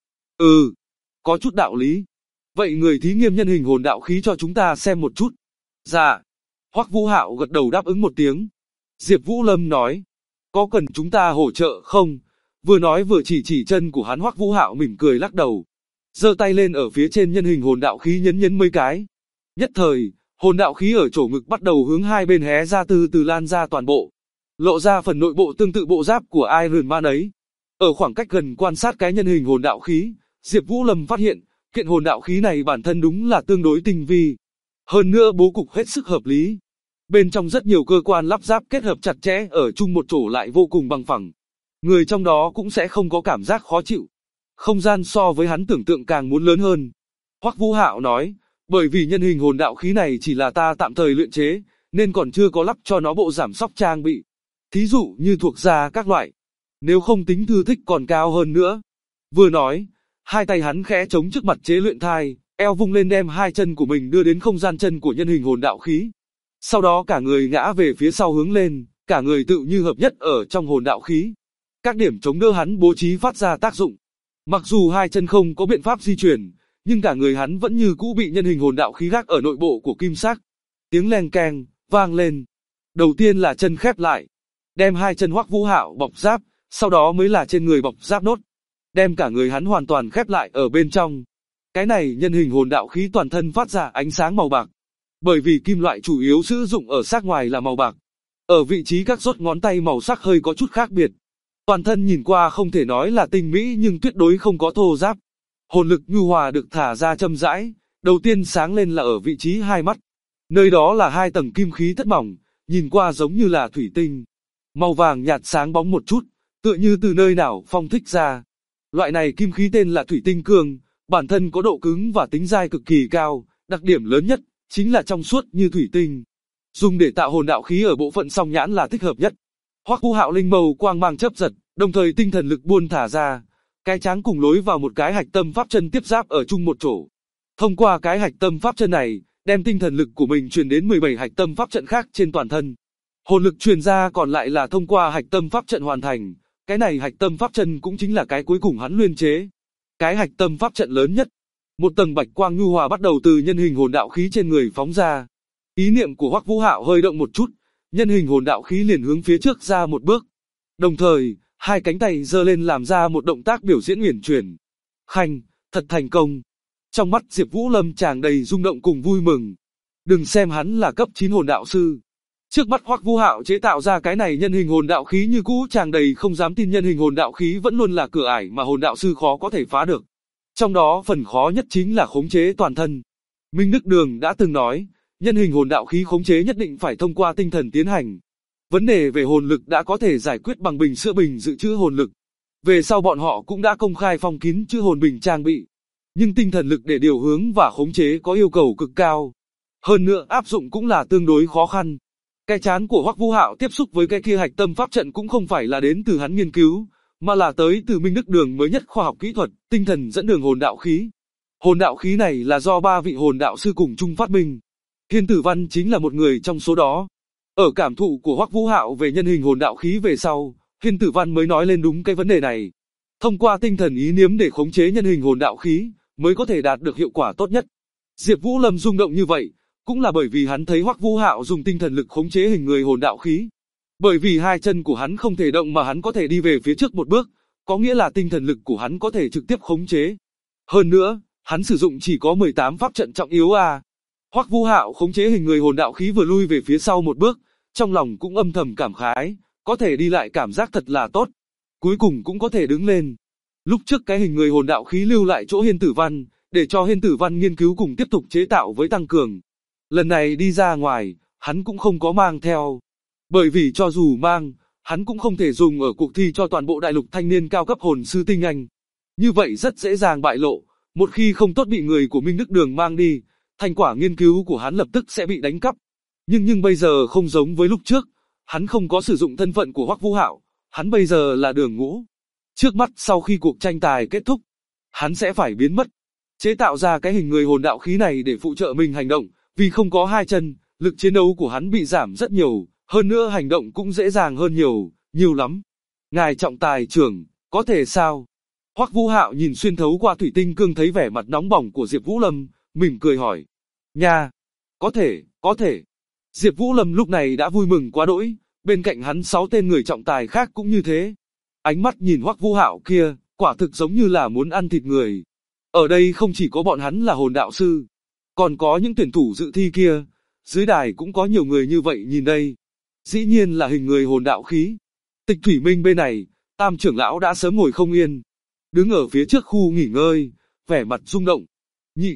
Có chút đạo lý. Vậy người thí nghiệm nhân hình hồn đạo khí cho chúng ta xem một chút. Dạ. Hoắc Vũ Hạo gật đầu đáp ứng một tiếng. Diệp Vũ Lâm nói, có cần chúng ta hỗ trợ không? Vừa nói vừa chỉ chân của hắn. Hoắc Vũ Hạo mỉm cười lắc đầu, giơ tay lên ở phía trên nhân hình hồn đạo khí nhấn mấy cái. Nhất thời, hồn đạo khí ở chỗ ngực bắt đầu hướng hai bên hé ra từ từ lan ra toàn bộ, lộ ra phần nội bộ tương tự bộ giáp của Iron Man ấy. Ở khoảng cách gần quan sát cái nhân hình hồn đạo khí, Diệp Vũ Lâm phát hiện, kiện hồn đạo khí này bản thân đúng là tương đối tinh vi. Hơn nữa bố cục hết sức hợp lý. Bên trong rất nhiều cơ quan lắp ráp kết hợp chặt chẽ ở chung một chỗ lại vô cùng bằng phẳng. Người trong đó cũng sẽ không có cảm giác khó chịu. Không gian so với hắn tưởng tượng càng muốn lớn hơn. Hoắc Vũ Hạo nói, bởi vì nhân hình hồn đạo khí này chỉ là ta tạm thời luyện chế, nên còn chưa có lắp cho nó bộ giảm sóc trang bị. Thí dụ như thuộc da các loại. Nếu không tính thư thích còn cao hơn nữa. Vừa nói, hai tay hắn khẽ chống trước mặt chế luyện thai, eo vung lên đem hai chân của mình đưa đến không gian chân của nhân hình hồn đạo khí. Sau đó cả người ngã về phía sau hướng lên, cả người tự như hợp nhất ở trong hồn đạo khí. Các điểm chống đỡ hắn bố trí phát ra tác dụng. Mặc dù hai chân không có biện pháp di chuyển, nhưng cả người hắn vẫn như cũ bị nhân hình hồn đạo khí gác ở nội bộ của kim sắc. Tiếng leng keng vang lên. Đầu tiên là chân khép lại, đem hai chân Hoắc Vũ Hạo bọc giáp, sau đó mới là trên người bọc giáp nốt, đem cả người hắn hoàn toàn khép lại ở bên trong. Cái này nhân hình hồn đạo khí toàn thân phát ra ánh sáng màu bạc, bởi vì kim loại chủ yếu sử dụng ở xác ngoài là màu bạc. Ở vị trí các rốt ngón tay màu sắc hơi có chút khác biệt. Toàn thân nhìn qua không thể nói là tinh mỹ nhưng tuyệt đối không có thô ráp. Hồn lực nhu hòa được thả ra chậm rãi, đầu tiên sáng lên là ở vị trí hai mắt. Nơi đó là hai tầng kim khí thất mỏng, nhìn qua giống như là thủy tinh. Màu vàng nhạt sáng bóng một chút, tựa như từ nơi nào phong thích ra. Loại này kim khí tên là thủy tinh cương, bản thân có độ cứng và tính dai cực kỳ cao, đặc điểm lớn nhất chính là trong suốt như thủy tinh. Dùng để tạo hồn đạo khí ở bộ phận song nhãn là thích hợp nhất. Hoắc Vũ Hạo linh mâu quang mang chớp giật, đồng thời tinh thần lực buôn thả ra, cái tráng cùng lối vào một cái hạch tâm pháp chân tiếp giáp ở chung một chỗ. Thông qua cái hạch tâm pháp chân này, đem tinh thần lực của mình truyền đến 17 hạch tâm pháp trận khác trên toàn thân. Hồn lực truyền ra còn lại là thông qua hạch tâm pháp trận hoàn thành, cái này hạch tâm pháp chân cũng chính là cái cuối cùng hắn luyện chế. Cái hạch tâm pháp trận lớn nhất. Một tầng bạch quang nhu hòa bắt đầu từ nhân hình hồn đạo khí trên người phóng ra. Ý niệm của Hoắc Vũ Hạo hơi động một chút, nhân hình hồn đạo khí liền hướng phía trước ra một bước. Đồng thời, hai cánh tay giơ lên làm ra một động tác biểu diễn uyển chuyển. Khanh, thật thành công. Trong mắt Diệp Vũ Lâm tràn đầy rung động cùng vui mừng. Đừng xem hắn là cấp 9 hồn đạo sư. Trước mắt Hoắc Vũ Hạo chế tạo ra cái này nhân hình hồn đạo khí như cũ tràn đầy không dám tin nhân hình hồn đạo khí vẫn luôn là cửa ải mà hồn đạo sư khó có thể phá được. Trong đó phần khó nhất chính là khống chế toàn thân. Minh Đức Đường đã từng nói, nhân hình hồn đạo khí khống chế nhất định phải thông qua tinh thần tiến hành. Vấn đề về hồn lực đã có thể giải quyết bằng bình sữa bình dự trữ hồn lực. Về sau bọn họ cũng đã công khai phong kín chữ hồn bình trang bị. Nhưng tinh thần lực để điều hướng và khống chế có yêu cầu cực cao. Hơn nữa áp dụng cũng là tương đối khó khăn. Cái chán của Hoắc Vũ Hạo tiếp xúc với cái kia hạch tâm pháp trận cũng không phải là đến từ hắn nghiên cứu, mà là tới từ Minh Đức Đường mới nhất khoa học kỹ thuật, tinh thần dẫn đường hồn đạo khí. Hồn đạo khí này là do 3 vị hồn đạo sư cùng chung phát minh. Hiên Tử Văn chính là một người trong số đó. Ở cảm thụ của Hoắc Vũ Hạo về nhân hình hồn đạo khí về sau, Hiên Tử Văn mới nói lên đúng cái vấn đề này. Thông qua tinh thần ý niệm để khống chế nhân hình hồn đạo khí, mới có thể đạt được hiệu quả tốt nhất. Diệp Vũ Lâm rung động như vậy, cũng là bởi vì hắn thấy Hoắc Vũ Hạo dùng tinh thần lực khống chế hình người hồn đạo khí. Bởi vì hai chân của hắn không thể động mà hắn có thể đi về phía trước một bước, có nghĩa là tinh thần lực của hắn có thể trực tiếp khống chế. Hơn nữa, hắn sử dụng chỉ có 18 pháp trận trọng yếu à. Hoắc Vũ Hạo khống chế hình người hồn đạo khí vừa lui về phía sau một bước, trong lòng cũng âm thầm cảm khái, có thể đi lại cảm giác thật là tốt. Cuối cùng cũng có thể đứng lên. Lúc trước cái hình người hồn đạo khí lưu lại chỗ Hiên Tử Văn, để cho Hiên Tử Văn nghiên cứu cùng tiếp tục chế tạo với tăng cường. Lần này đi ra ngoài, hắn cũng không có mang theo. Bởi vì cho dù mang, hắn cũng không thể dùng ở cuộc thi cho toàn bộ đại lục thanh niên cao cấp hồn sư tinh anh. Như vậy rất dễ dàng bại lộ, một khi không tốt bị người của Minh Đức Đường mang đi, thành quả nghiên cứu của hắn lập tức sẽ bị đánh cắp. Nhưng bây giờ không giống với lúc trước, hắn không có sử dụng thân phận của Hoắc Vũ Hạo, hắn bây giờ là Đường Ngũ. Trước mắt sau khi cuộc tranh tài kết thúc, hắn sẽ phải biến mất, chế tạo ra cái hình người hồn đạo khí này để phụ trợ mình hành động, vì không có hai chân, lực chiến đấu của hắn bị giảm rất nhiều, hơn nữa hành động cũng dễ dàng hơn nhiều lắm. Ngài trọng tài trưởng, có thể sao? Hoắc Vũ Hạo nhìn xuyên thấu qua thủy tinh cương thấy vẻ mặt nóng bỏng của Diệp Vũ Lâm, mỉm cười hỏi. Nha, có thể. Diệp Vũ Lâm lúc này đã vui mừng quá đỗi, bên cạnh hắn 6 tên người trọng tài khác cũng như thế. Ánh mắt nhìn Hoắc Vũ Hạo kia, quả thực giống như là muốn ăn thịt người. Ở đây không chỉ có bọn hắn là hồn đạo sư, còn có những tuyển thủ dự thi kia, dưới đài cũng có nhiều người như vậy nhìn đây. Dĩ nhiên là hình người hồn đạo khí. Tịch Thủy Minh bên này, Tam trưởng lão đã sớm ngồi không yên, đứng ở phía trước khu nghỉ ngơi, vẻ mặt rung động. Nhị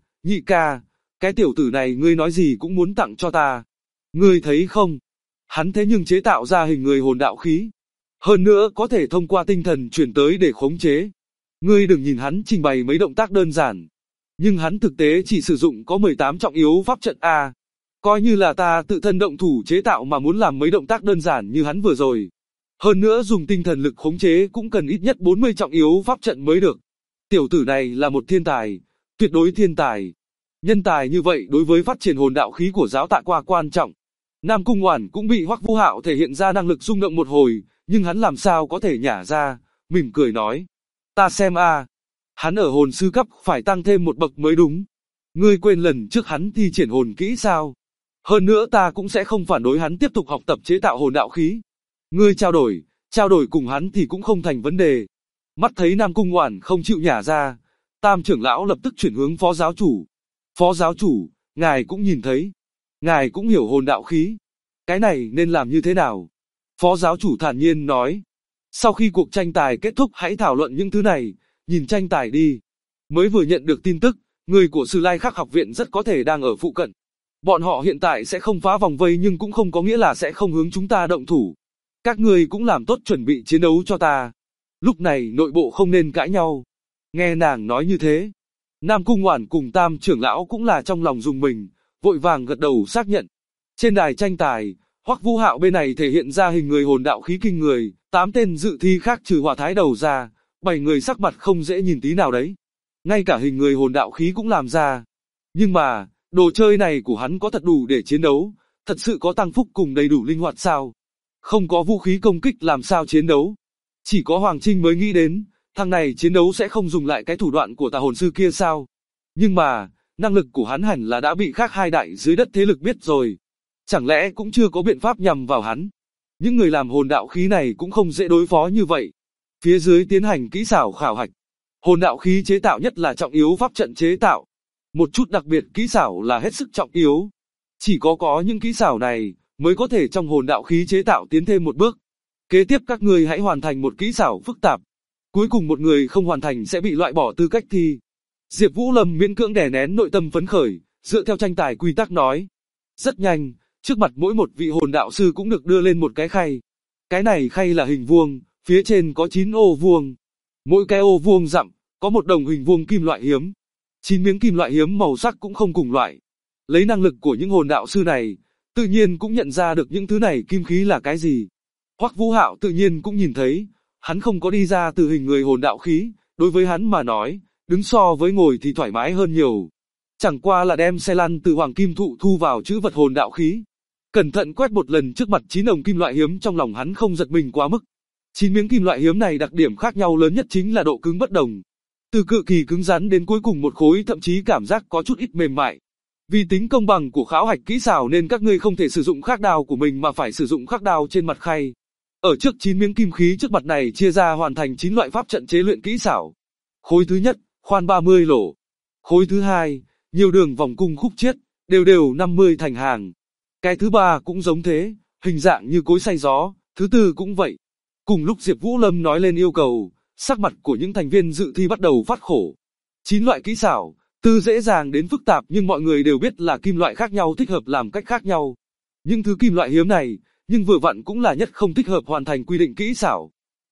ca, cái tiểu tử này ngươi nói gì cũng muốn tặng cho ta. Ngươi thấy không? Hắn thế nhưng chế tạo ra hình người hồn đạo khí. Hơn nữa có thể thông qua tinh thần truyền tới để khống chế. Ngươi đừng nhìn hắn trình bày mấy động tác đơn giản. Nhưng hắn thực tế chỉ sử dụng có 18 trọng yếu pháp trận A. Coi như là ta tự thân động thủ chế tạo mà muốn làm mấy động tác đơn giản như hắn vừa rồi. Hơn nữa dùng tinh thần lực khống chế cũng cần ít nhất 40 trọng yếu pháp trận mới được. Tiểu tử này là một thiên tài, tuyệt đối thiên tài. Nhân tài như vậy đối với phát triển hồn đạo khí của giáo Tạ Qua quan trọng. Nam Cung Oản cũng bị Hoắc Vũ Hạo thể hiện ra năng lực rung động một hồi, nhưng hắn làm sao có thể nhả ra, mỉm cười nói. Ta xem a, hắn ở hồn sư cấp phải tăng thêm một bậc mới đúng. Ngươi quên lần trước hắn thi triển hồn kỹ sao? Hơn nữa ta cũng sẽ không phản đối hắn tiếp tục học tập chế tạo hồn đạo khí. Ngươi trao đổi cùng hắn thì cũng không thành vấn đề. Mắt thấy Nam Cung Oản không chịu nhả ra, Tam trưởng lão lập tức chuyển hướng phó giáo chủ. Phó giáo chủ, ngài cũng nhìn thấy. Ngài cũng hiểu hồn đạo khí. Cái này nên làm như thế nào? Phó giáo chủ thản nhiên nói. Sau khi cuộc tranh tài kết thúc hãy thảo luận những thứ này, nhìn tranh tài đi. Mới vừa nhận được tin tức, người của Sử Lai Khắc học viện rất có thể đang ở phụ cận. Bọn họ hiện tại sẽ không phá vòng vây nhưng cũng không có nghĩa là sẽ không hướng chúng ta động thủ. Các ngươi cũng làm tốt chuẩn bị chiến đấu cho ta. Lúc này nội bộ không nên cãi nhau. Nghe nàng nói như thế, Nam Cung Oản cùng Tam trưởng lão cũng là trong lòng rùng mình, vội vàng gật đầu xác nhận. Trên đài tranh tài, Hoắc Vũ Hạo bên này thể hiện ra hình người hồn đạo khí kinh người, 8 tên dự thi khác trừ Hỏa Thái đầu ra, 7 người sắc mặt không dễ nhìn tí nào đấy. Ngay cả hình người hồn đạo khí cũng làm ra. Nhưng mà, đồ chơi này của hắn có thật đủ để chiến đấu, thật sự có tăng phúc cùng đầy đủ linh hoạt sao? Không có vũ khí công kích làm sao chiến đấu? Chỉ có Hoàng Trinh mới nghĩ đến, thằng này chiến đấu sẽ không dùng lại cái thủ đoạn của tà hồn sư kia sao? Nhưng mà, năng lực của hắn hẳn là đã bị khác hai đại dưới đất thế lực biết rồi. Chẳng lẽ cũng chưa có biện pháp nhằm vào hắn? Những người làm hồn đạo khí này cũng không dễ đối phó như vậy. Phía dưới tiến hành kỹ xảo khảo hạch. Hồn đạo khí chế tạo nhất là trọng yếu pháp trận chế tạo. Một chút đặc biệt kỹ xảo là hết sức trọng yếu. Chỉ có những kỹ xảo này mới có thể trong hồn đạo khí chế tạo tiến thêm một bước. Kế tiếp các ngươi hãy hoàn thành một kỹ xảo phức tạp. Cuối cùng một người không hoàn thành sẽ bị loại bỏ tư cách thi. Diệp Vũ Lâm miễn cưỡng đè nén nội tâm phấn khởi, dựa theo tranh tài quy tắc nói. Rất nhanh, trước mặt mỗi một vị hồn đạo sư cũng được đưa lên một cái khay. Cái này khay là hình vuông, phía trên có 9 ô vuông. Mỗi cái ô vuông dặm, có một đồng hình vuông kim loại hiếm. 9 miếng kim loại hiếm màu sắc cũng không cùng loại. Lấy năng lực của những hồn đạo sư này, tự nhiên cũng nhận ra được những thứ này kim khí là cái gì. Hoắc Vũ Hạo tự nhiên cũng nhìn thấy, hắn không có đi ra từ hình người hồn đạo khí, đối với hắn mà nói, đứng so với ngồi thì thoải mái hơn nhiều. Chẳng qua là đem xe lăn từ hoàng kim thụ thu vào chữ vật hồn đạo khí. Cẩn thận quét một lần trước mặt 9 đồng kim loại hiếm trong lòng hắn không giật mình quá mức. 9 miếng kim loại hiếm này đặc điểm khác nhau lớn nhất chính là độ cứng bất đồng. Từ cực kỳ cứng rắn đến cuối cùng một khối thậm chí cảm giác có chút ít mềm mại. Vì tính công bằng của khảo hạch kỹ xảo nên các ngươi không thể sử dụng khắc đao của mình mà phải sử dụng khắc đao trên mặt khay. Ở trước 9 miếng kim khí trước mặt này chia ra hoàn thành 9 loại pháp trận chế luyện kỹ xảo. Khối thứ nhất, khoan 30 lỗ. Khối thứ hai, nhiều đường vòng cung khúc chiết, đều 50 thành hàng. Cái thứ ba cũng giống thế, hình dạng như cối xay gió, thứ tư cũng vậy. Cùng lúc Diệp Vũ Lâm nói lên yêu cầu, sắc mặt của những thành viên dự thi bắt đầu phát khổ. 9 loại kỹ xảo, từ dễ dàng đến phức tạp nhưng mọi người đều biết là kim loại khác nhau thích hợp làm cách khác nhau. Những thứ kim loại hiếm này, nhưng vừa vặn cũng là nhất không thích hợp hoàn thành quy định kỹ xảo.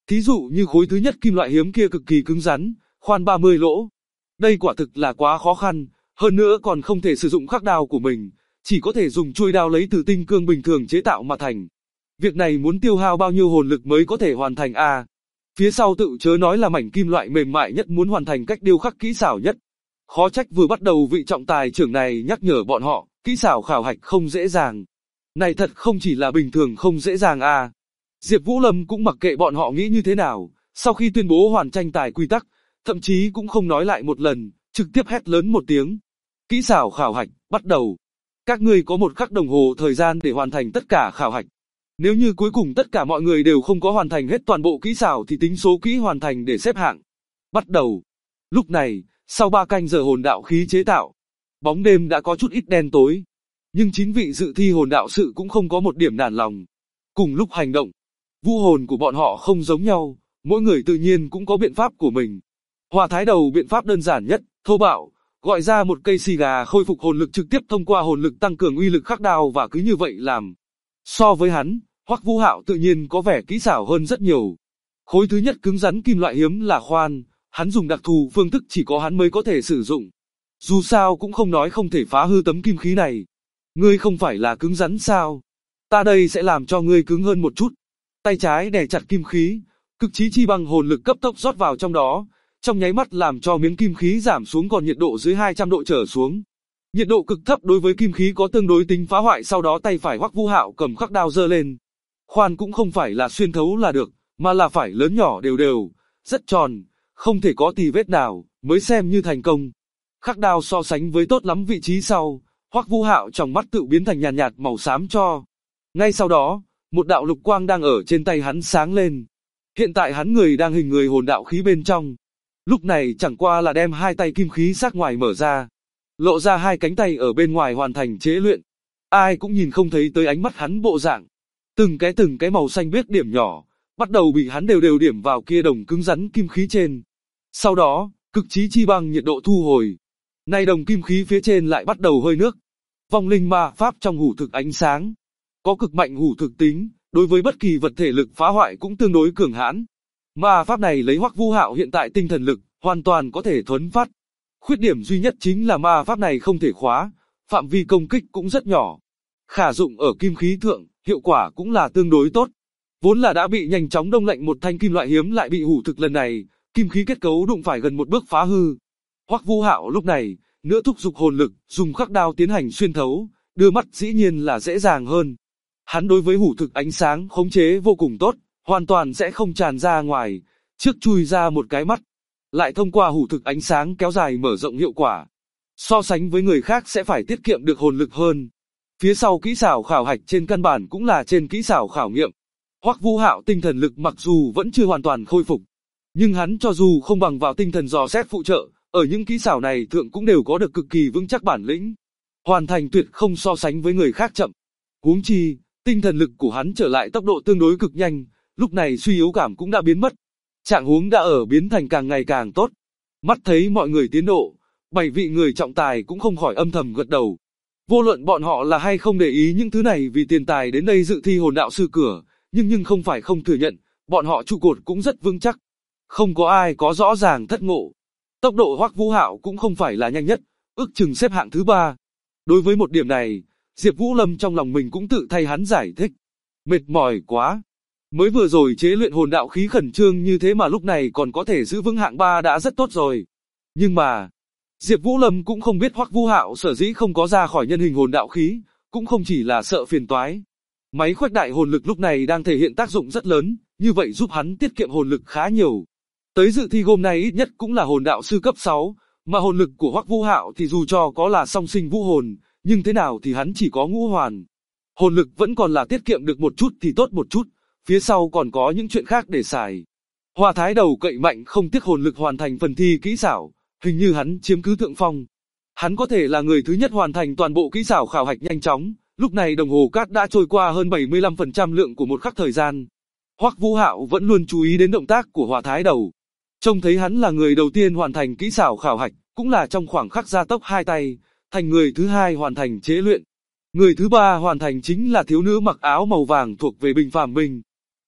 Thí dụ như khối thứ nhất kim loại hiếm kia cực kỳ cứng rắn, khoan 30 lỗ. Đây quả thực là quá khó khăn, hơn nữa còn không thể sử dụng khắc đao của mình, chỉ có thể dùng chuôi đao lấy từ tinh cương bình thường chế tạo mà thành. Việc này muốn tiêu hao bao nhiêu hồn lực mới có thể hoàn thành à? Phía sau tự chớ nói là mảnh kim loại mềm mại nhất muốn hoàn thành cách điêu khắc kỹ xảo nhất. Khó trách vừa bắt đầu vị trọng tài trưởng này nhắc nhở bọn họ, kỹ xảo khảo hạch không dễ dàng. Này thật không chỉ là bình thường không dễ dàng à. Diệp Vũ Lâm cũng mặc kệ bọn họ nghĩ như thế nào, sau khi tuyên bố hoàn tranh tài quy tắc, thậm chí cũng không nói lại một lần, trực tiếp hét lớn một tiếng. Kỹ xảo khảo hạch, bắt đầu. Các ngươi có 1 khắc đồng hồ thời gian để hoàn thành tất cả khảo hạch. Nếu như cuối cùng tất cả mọi người đều không có hoàn thành hết toàn bộ kỹ xảo thì tính số kỹ hoàn thành để xếp hạng. Bắt đầu. Lúc này, sau 3 canh giờ hồn đạo khí chế tạo, bóng đêm đã có chút ít đen tối. Nhưng 9 vị dự thi hồn đạo sự cũng không có một điểm nản lòng. Cùng lúc hành động, vũ hồn của bọn họ không giống nhau, mỗi người tự nhiên cũng có biện pháp của mình. Hòa Thái Đầu biện pháp đơn giản nhất, thô bạo, gọi ra một cây xì gà khôi phục hồn lực trực tiếp thông qua hồn lực tăng cường uy lực khắc đao và cứ như vậy làm. So với hắn, Hoắc Vũ Hạo tự nhiên có vẻ kỹ xảo hơn rất nhiều. Khối thứ nhất cứng rắn kim loại hiếm là khoan, hắn dùng đặc thù phương thức chỉ có hắn mới có thể sử dụng. Dù sao cũng không nói không thể phá hư tấm kim khí này. Ngươi không phải là cứng rắn sao? Ta đây sẽ làm cho ngươi cứng hơn một chút. Tay trái đè chặt kim khí, cực chí chi băng hồn lực cấp tốc rót vào trong đó, trong nháy mắt làm cho miếng kim khí giảm xuống còn nhiệt độ dưới 200 độ trở xuống. Nhiệt độ cực thấp đối với kim khí có tương đối tính phá hoại, sau đó tay phải Hoắc Vũ Hạo cầm khắc đao giơ lên. Khoan cũng không phải là xuyên thấu là được, mà là phải lớn nhỏ đều đều, rất tròn, không thể có tì vết nào, mới xem như thành công. Khắc đao so sánh với tốt lắm vị trí sau, Hoắc Vũ Hạo trong mắt tự biến thành nhàn nhạt màu xám cho. Ngay sau đó, một đạo lục quang đang ở trên tay hắn sáng lên. Hiện tại hắn người đang hình người hồn đạo khí bên trong. Lúc này chẳng qua là đem 2 tay kim khí sắc ngoài mở ra, lộ ra 2 cánh tay ở bên ngoài hoàn thành chế luyện. Ai cũng nhìn không thấy tới ánh mắt hắn bộ dạng. Từng cái màu xanh biếc điểm nhỏ, bắt đầu bị hắn đều đều điểm vào kia đồng cứng rắn kim khí trên. Sau đó, cực chí chi băng nhiệt độ thu hồi. Nay đồng kim khí phía trên lại bắt đầu hơi nước. Vong linh ma pháp trong hủ thực ánh sáng. Có cực mạnh hủ thực tính, đối với bất kỳ vật thể lực phá hoại cũng tương đối cường hãn. Ma pháp này lấy Hoắc Vũ Hạo hiện tại tinh thần lực, hoàn toàn có thể thuấn phát. Khuyết điểm duy nhất chính là ma pháp này không thể khóa, phạm vi công kích cũng rất nhỏ. Khả dụng ở kim khí thượng, hiệu quả cũng là tương đối tốt. Vốn là đã bị nhanh chóng đông lạnh một thanh kim loại hiếm lại bị hủ thực lần này, kim khí kết cấu đụng phải gần một bước phá hư. Hoắc Vũ Hạo lúc này, nữa thúc dục hồn lực, dùng khắc đao tiến hành xuyên thấu, đưa mắt dĩ nhiên là dễ dàng hơn. Hắn đối với hủ thực ánh sáng khống chế vô cùng tốt, hoàn toàn sẽ không tràn ra ngoài, trước chui ra một cái mắt, lại thông qua hủ thực ánh sáng kéo dài mở rộng hiệu quả. So sánh với người khác sẽ phải tiết kiệm được hồn lực hơn. Phía sau kỹ xảo khảo hạch trên căn bản cũng là trên kỹ xảo khảo nghiệm. Hoắc Vũ Hạo tinh thần lực mặc dù vẫn chưa hoàn toàn khôi phục, nhưng hắn cho dù không bằng vào tinh thần dò xét phụ trợ, ở những kỹ xảo này thượng cũng đều có được cực kỳ vững chắc bản lĩnh. Hoàn thành tuyệt không so sánh với người khác chậm. Huống chi, tinh thần lực của hắn trở lại tốc độ tương đối cực nhanh, lúc này suy yếu cảm cũng đã biến mất. Trạng huống đã ở biến thành càng ngày càng tốt. Mắt thấy mọi người tiến độ, 7 vị người trọng tài cũng không khỏi âm thầm gật đầu. Vô luận bọn họ là hay không để ý những thứ này vì tiền tài đến đây dự thi hồn đạo sư cửa, nhưng không phải không thừa nhận, bọn họ trụ cột cũng rất vững chắc. Không có ai có rõ ràng thất ngộ. Tốc độ Hoắc Vũ Hạo cũng không phải là nhanh nhất, ước chừng xếp hạng thứ 3. Đối với một điểm này, Diệp Vũ Lâm trong lòng mình cũng tự thay hắn giải thích. Mệt mỏi quá. Mới vừa rồi chế luyện hồn đạo khí khẩn trương như thế mà lúc này còn có thể giữ vững hạng 3 đã rất tốt rồi. Nhưng mà, Diệp Vũ Lâm cũng không biết Hoắc Vũ Hạo sở dĩ không có ra khỏi nhân hình hồn đạo khí, cũng không chỉ là sợ phiền toái. Máy khuếch đại hồn lực lúc này đang thể hiện tác dụng rất lớn, như vậy giúp hắn tiết kiệm hồn lực khá nhiều. Tới dự thi hôm nay ít nhất cũng là hồn đạo sư cấp 6, mà hồn lực của Hoắc Vũ Hạo thì dù cho có là song sinh vũ hồn, nhưng thế nào thì hắn chỉ có ngũ hoàn. Hồn lực vẫn còn là tiết kiệm được một chút thì tốt một chút, phía sau còn có những chuyện khác để xài. Hòa Thái Đầu cậy mạnh không tiếc hồn lực hoàn thành phần thi kỹ xảo, hình như hắn chiếm cứ thượng phong. Hắn có thể là người thứ nhất hoàn thành toàn bộ kỹ xảo khảo hạch nhanh chóng, lúc này đồng hồ cát đã trôi qua hơn 75% lượng của một khắc thời gian. Hoắc Vũ Hạo vẫn luôn chú ý đến động tác của Hòa Thái Đầu. Trông thấy hắn là người đầu tiên hoàn thành kỹ xảo khảo hạch, cũng là trong khoảng khắc gia tốc 2 tay, thành người thứ 2 hoàn thành chế luyện. Người thứ 3 hoàn thành chính là thiếu nữ mặc áo màu vàng thuộc về Bình Phàm Minh.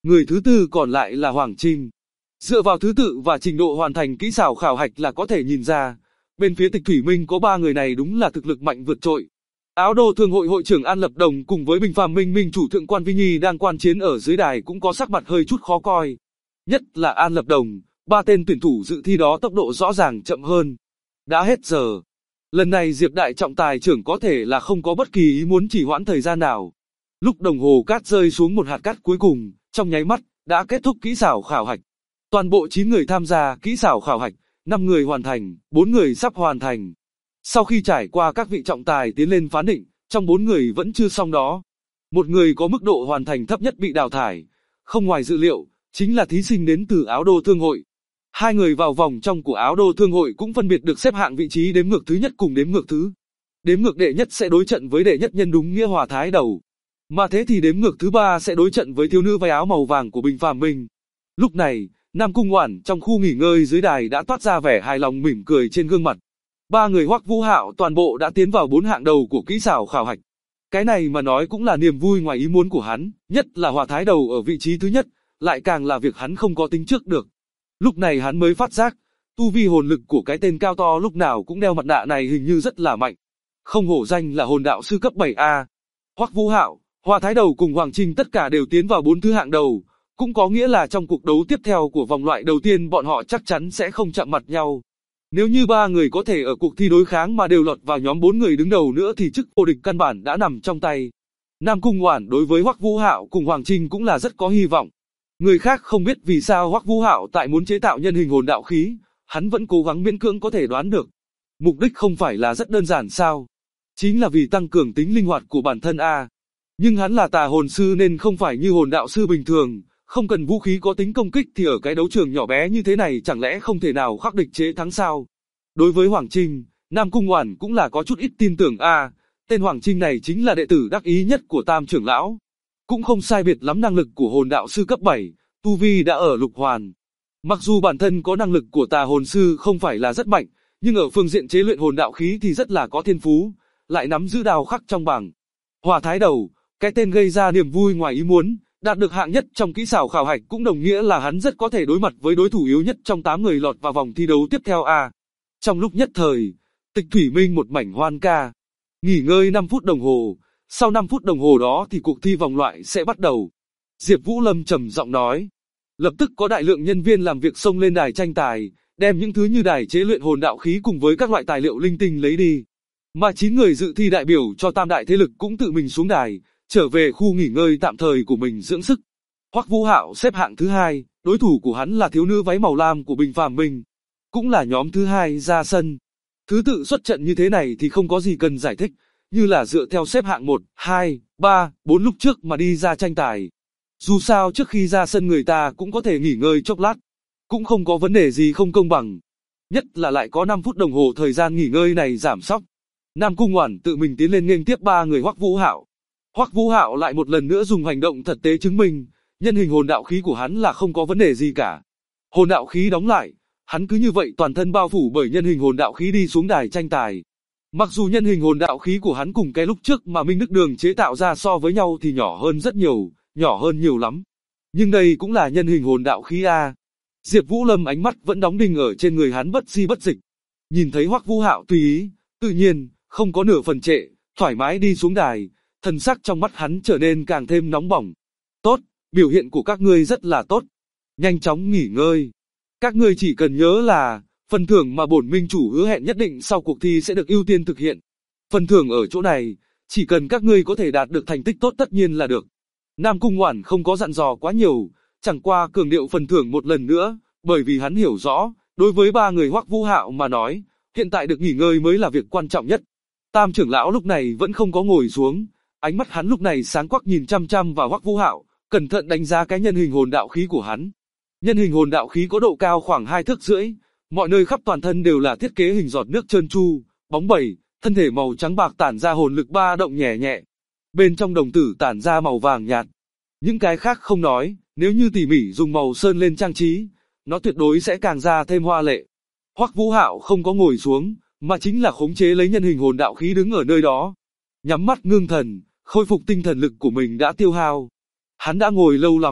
Người thứ tư còn lại là Hoàng Trinh. Dựa vào thứ tự và trình độ hoàn thành kỹ xảo khảo hạch là có thể nhìn ra, bên phía Tịch Thủy Minh có ba người này đúng là thực lực mạnh vượt trội. Áo Đô Thương hội hội trưởng An Lập Đồng cùng với Bình Phàm Minh Minh chủ thượng quan Vi Nhi đang quan chiến ở dưới đài cũng có sắc mặt hơi chút khó coi. Nhất là An Lập Đồng, ba tên tuyển thủ dự thi đó tốc độ rõ ràng chậm hơn. Đã hết giờ. Lần này Diệp Đại trọng tài trưởng có thể là không có bất kỳ ý muốn trì hoãn thời gian nào. Lúc đồng hồ cát rơi xuống một hạt cát cuối cùng, trong nháy mắt, đã kết thúc kỹ xảo khảo hạch. Toàn bộ 9 người tham gia kỹ xảo khảo hạch, 5 người hoàn thành, 4 người sắp hoàn thành. Sau khi trải qua các vị trọng tài tiến lên phán định, trong 4 người vẫn chưa xong đó. Một người có mức độ hoàn thành thấp nhất bị đào thải, không ngoài dự liệu, chính là thí sinh đến từ Áo Đô Thương hội. 2 người vào vòng trong của Áo Đô Thương hội cũng phân biệt được xếp hạng vị trí đếm ngược thứ nhất cùng đếm ngược thứ. Đếm ngược đệ nhất sẽ đối trận với đệ nhất nhân đúng nghĩa Hòa Thái Đầu. Mà thế thì đếm ngược thứ ba sẽ đối trận với thiếu nữ váy áo màu vàng của Bình Phàm Minh. Lúc này, Nam Cung Oản trong khu nghỉ ngơi dưới đài đã toát ra vẻ hài lòng mỉm cười trên gương mặt. Ba người Hoắc Vũ Hạo toàn bộ đã tiến vào 4 hạng đầu của kỹ xảo khảo hạch. Cái này mà nói cũng là niềm vui ngoài ý muốn của hắn, nhất là Hòa Thái Đầu ở vị trí thứ nhất, lại càng là việc hắn không có tính trước được. Lúc này hắn mới phát giác, tu vi hồn lực của cái tên cao to lúc nào cũng đeo mặt nạ này hình như rất là mạnh. Không hổ danh là hồn đạo sư cấp 7A. Hoắc Vũ Hạo, Hòa Thái Đầu cùng Hoàng Trinh tất cả đều tiến vào 4 thứ hạng đầu, cũng có nghĩa là trong cuộc đấu tiếp theo của vòng loại đầu tiên bọn họ chắc chắn sẽ không chạm mặt nhau. Nếu như ba người có thể ở cuộc thi đối kháng mà đều lọt vào nhóm 4 người đứng đầu nữa thì chức vô địch căn bản đã nằm trong tay. Nam Cung Oản đối với Hoắc Vũ Hạo cùng Hoàng Trinh cũng là rất có hy vọng. Người khác không biết vì sao Hoắc Vũ Hạo tại muốn chế tạo nhân hình hồn đạo khí, hắn vẫn cố gắng miễn cưỡng có thể đoán được. Mục đích không phải là rất đơn giản sao? Chính là vì tăng cường tính linh hoạt của bản thân a. Nhưng hắn là tà hồn sư nên không phải như hồn đạo sư bình thường, không cần vũ khí có tính công kích thì ở cái đấu trường nhỏ bé như thế này chẳng lẽ không thể nào khắc địch chế thắng sao? Đối với Hoàng Trinh, Nam Cung Oản cũng là có chút ít tin tưởng a. Tên Hoàng Trinh này chính là đệ tử đắc ý nhất của Tam trưởng lão. Cũng không sai biệt lắm năng lực của hồn đạo sư cấp 7, tu vi đã ở lục hoàn. Mặc dù bản thân có năng lực của tà hồn sư không phải là rất mạnh, nhưng ở phương diện chế luyện hồn đạo khí thì rất là có thiên phú, lại nắm giữ đao khắc trong bảng. Hòa Thái Đầu, cái tên gây ra niềm vui ngoài ý muốn, đạt được hạng nhất trong kỹ xảo khảo hạch cũng đồng nghĩa là hắn rất có thể đối mặt với đối thủ yếu nhất trong 8 người lọt vào vòng thi đấu tiếp theo a. Trong lúc nhất thời, Tịch Thủy Minh một mảnh hoan ca. Nghỉ ngơi 5 phút đồng hồ, sau 5 phút đồng hồ đó thì cuộc thi vòng loại sẽ bắt đầu. Diệp Vũ Lâm trầm giọng nói. Lập tức có đại lượng nhân viên làm việc xông lên đài tranh tài, đem những thứ như đài chế luyện hồn đạo khí cùng với các loại tài liệu linh tinh lấy đi. Mà 9 người dự thi đại biểu cho tam đại thế lực cũng tự mình xuống đài, trở về khu nghỉ ngơi tạm thời của mình dưỡng sức. Hoắc Vũ Hạo xếp hạng thứ 2, đối thủ của hắn là thiếu nữ váy màu lam của Bình Phàm Minh, cũng là nhóm thứ 2 ra sân. Thứ tự xuất trận như thế này thì không có gì cần giải thích, như là dựa theo xếp hạng 1, 2, 3, 4 lúc trước mà đi ra tranh tài. Dù sao trước khi ra sân người ta cũng có thể nghỉ ngơi chốc lát, cũng không có vấn đề gì không công bằng. Nhất là lại có 5 phút đồng hồ thời gian nghỉ ngơi này giảm sóc. Nam Cung Oản tự mình tiến lên nghênh tiếp ba người Hoắc Vũ Hạo. Hoắc Vũ Hạo lại một lần nữa dùng hành động thực tế chứng minh, nhân hình hồn đạo khí của hắn là không có vấn đề gì cả. Hồn đạo khí đóng lại, hắn cứ như vậy toàn thân bao phủ bởi nhân hình hồn đạo khí đi xuống đài tranh tài. Mặc dù nhân hình hồn đạo khí của hắn cùng cái lúc trước mà Minh Đức Đường chế tạo ra so với nhau thì nhỏ hơn rất nhiều, nhỏ hơn nhiều lắm. Nhưng đây cũng là nhân hình hồn đạo khí a. Diệp Vũ Lâm ánh mắt vẫn đóng đinh ở trên người hắn bất di bất dịch. Nhìn thấy Hoắc Vũ Hạo tùy ý, tự nhiên, không có nửa phần trệ, thoải mái đi xuống đài, thần sắc trong mắt hắn trở nên càng thêm nóng bỏng. Tốt, biểu hiện của các ngươi rất là tốt. Nhanh chóng nghỉ ngơi. Các ngươi chỉ cần nhớ là, phần thưởng mà bổn minh chủ hứa hẹn nhất định sau cuộc thi sẽ được ưu tiên thực hiện. Phần thưởng ở chỗ này, chỉ cần các ngươi có thể đạt được thành tích tốt tất nhiên là được. Nam Cung Oản không có dặn dò quá nhiều, chẳng qua cường điệu phần thưởng một lần nữa, bởi vì hắn hiểu rõ, đối với ba người Hoắc Vũ Hạo mà nói, hiện tại được nghỉ ngơi mới là việc quan trọng nhất. Tam trưởng lão lúc này vẫn không có ngồi xuống, ánh mắt hắn lúc này sáng quắc nhìn chăm chăm vào Hoắc Vũ Hạo, cẩn thận đánh giá cái nhân hình hồn đạo khí của hắn. Nhân hình hồn đạo khí có độ cao khoảng 2 thước rưỡi, mọi nơi khắp toàn thân đều là thiết kế hình giọt nước trơn tru, bóng bẩy, thân thể màu trắng bạc tản ra hồn lực ba động nhẹ nhẹ. Bên trong đồng tử tản ra màu vàng nhạt. Những cái khác không nói, nếu như tỉ mỉ dùng màu sơn lên trang trí, nó tuyệt đối sẽ càng ra thêm hoa lệ. Hoắc Vũ Hạo không có ngồi xuống, mà chính là khống chế lấy nhân hình hồn đạo khí đứng ở nơi đó. Nhắm mắt ngưng thần, khôi phục tinh thần lực của mình đã tiêu hao. Hắn đã ngồi lâu lắm,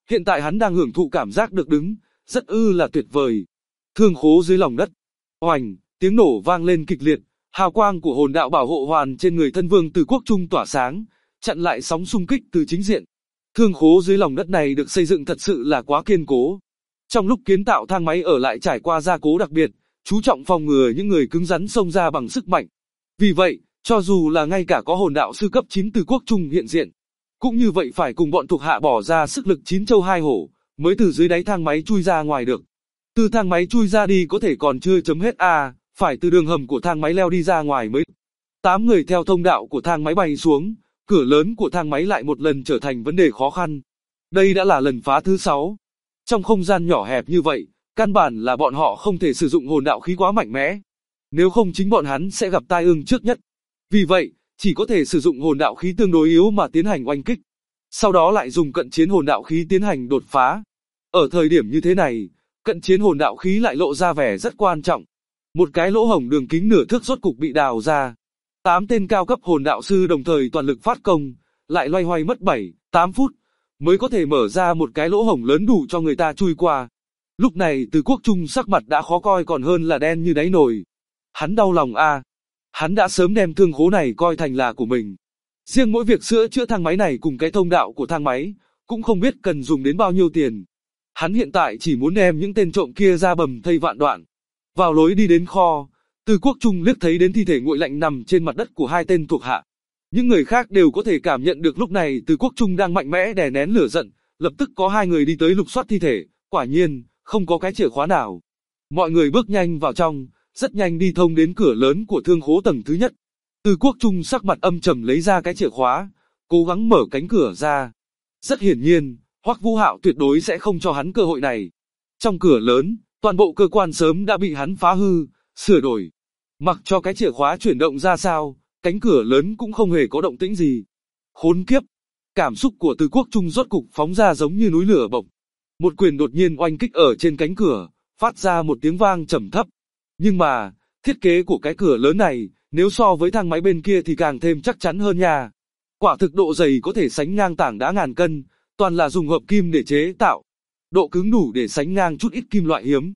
hiện tại hắn đang hưởng thụ cảm giác được đứng, rất là tuyệt vời. Thương khố dưới lòng đất. Oành, tiếng nổ vang lên kịch liệt, hào quang của hồn đạo bảo hộ hoàn trên người thân vương Từ Quốc Trung tỏa sáng, chặn lại sóng xung kích từ chính diện. Thương khố dưới lòng đất này được xây dựng thật sự là quá kiên cố. Trong lúc kiến tạo thang máy ở lại trải qua gia cố đặc biệt, chú trọng phòng ngừa những người cứng rắn xông ra bằng sức mạnh. Vì vậy, cho dù là ngay cả có hồn đạo sư cấp 9 Từ Quốc Trung hiện diện, cũng như vậy phải cùng bọn thuộc hạ bỏ ra sức lực 9 châu 2 hổ, mới từ dưới đáy thang máy chui ra ngoài được. Từ thang máy chui ra đi có thể còn chưa chấm hết phải từ đường hầm của thang máy leo đi ra ngoài mới. 8 người theo thông đạo của thang máy bay xuống, cửa lớn của thang máy lại một lần trở thành vấn đề khó khăn. Đây đã là lần phá thứ 6. Trong không gian nhỏ hẹp như vậy, căn bản là bọn họ không thể sử dụng hồn đạo khí quá mạnh mẽ. Nếu không chính bọn hắn sẽ gặp tai ương trước nhất. Vì vậy, chỉ có thể sử dụng hồn đạo khí tương đối yếu mà tiến hành oanh kích. Sau đó lại dùng cận chiến hồn đạo khí tiến hành đột phá. Ở thời điểm như thế này, cận chiến hồn đạo khí lại lộ ra vẻ rất quan trọng. Một cái lỗ hổng đường kính nửa thước rốt cục bị đào ra. 8 tên cao cấp hồn đạo sư đồng thời toàn lực phát công, lại loay hoay mất 7-8 phút, mới có thể mở ra một cái lỗ hổng lớn đủ cho người ta chui qua. Lúc này Từ Quốc Trung sắc mặt đã khó coi còn hơn là đen như đáy nồi. Hắn đau lòng hắn đã sớm đem thương khố này coi thành là của mình. Riêng mỗi việc sửa chữa thang máy này cùng cái thông đạo của thang máy, cũng không biết cần dùng đến bao nhiêu tiền. Hắn hiện tại chỉ muốn đem những tên trộm kia ra bầm thây vạn đoạn. Vào lối đi đến kho, Từ Quốc Trung liếc thấy đến thi thể nguội lạnh nằm trên mặt đất của 2 tên thuộc hạ. Những người khác đều có thể cảm nhận được lúc này Từ Quốc Trung đang mạnh mẽ đè nén lửa giận, lập tức có 2 người đi tới lục soát thi thể, quả nhiên, không có cái chìa khóa nào. Mọi người bước nhanh vào trong, rất nhanh đi thông đến cửa lớn của thương khố tầng thứ nhất. Từ Quốc Trung sắc mặt âm trầm lấy ra cái chìa khóa, cố gắng mở cánh cửa ra. Rất hiển nhiên, Hoắc Vũ Hạo tuyệt đối sẽ không cho hắn cơ hội này. Trong cửa lớn, toàn bộ cơ quan sớm đã bị hắn phá hư, sửa đổi. Mặc cho cái chìa khóa chuyển động ra sao, cánh cửa lớn cũng không hề có động tĩnh gì. Khốn kiếp! Cảm xúc của Từ Quốc Trung rốt cục phóng ra giống như núi lửa bộc. Một quyền đột nhiên oanh kích ở trên cánh cửa, phát ra một tiếng vang trầm thấp. Nhưng mà, thiết kế của cái cửa lớn này, nếu so với thang máy bên kia thì càng thêm chắc chắn hơn nha. Quả thực độ dày có thể sánh ngang tảng đá ngàn cân, toàn là dùng hợp kim để chế tạo. Độ cứng đủ để sánh ngang chút ít kim loại hiếm.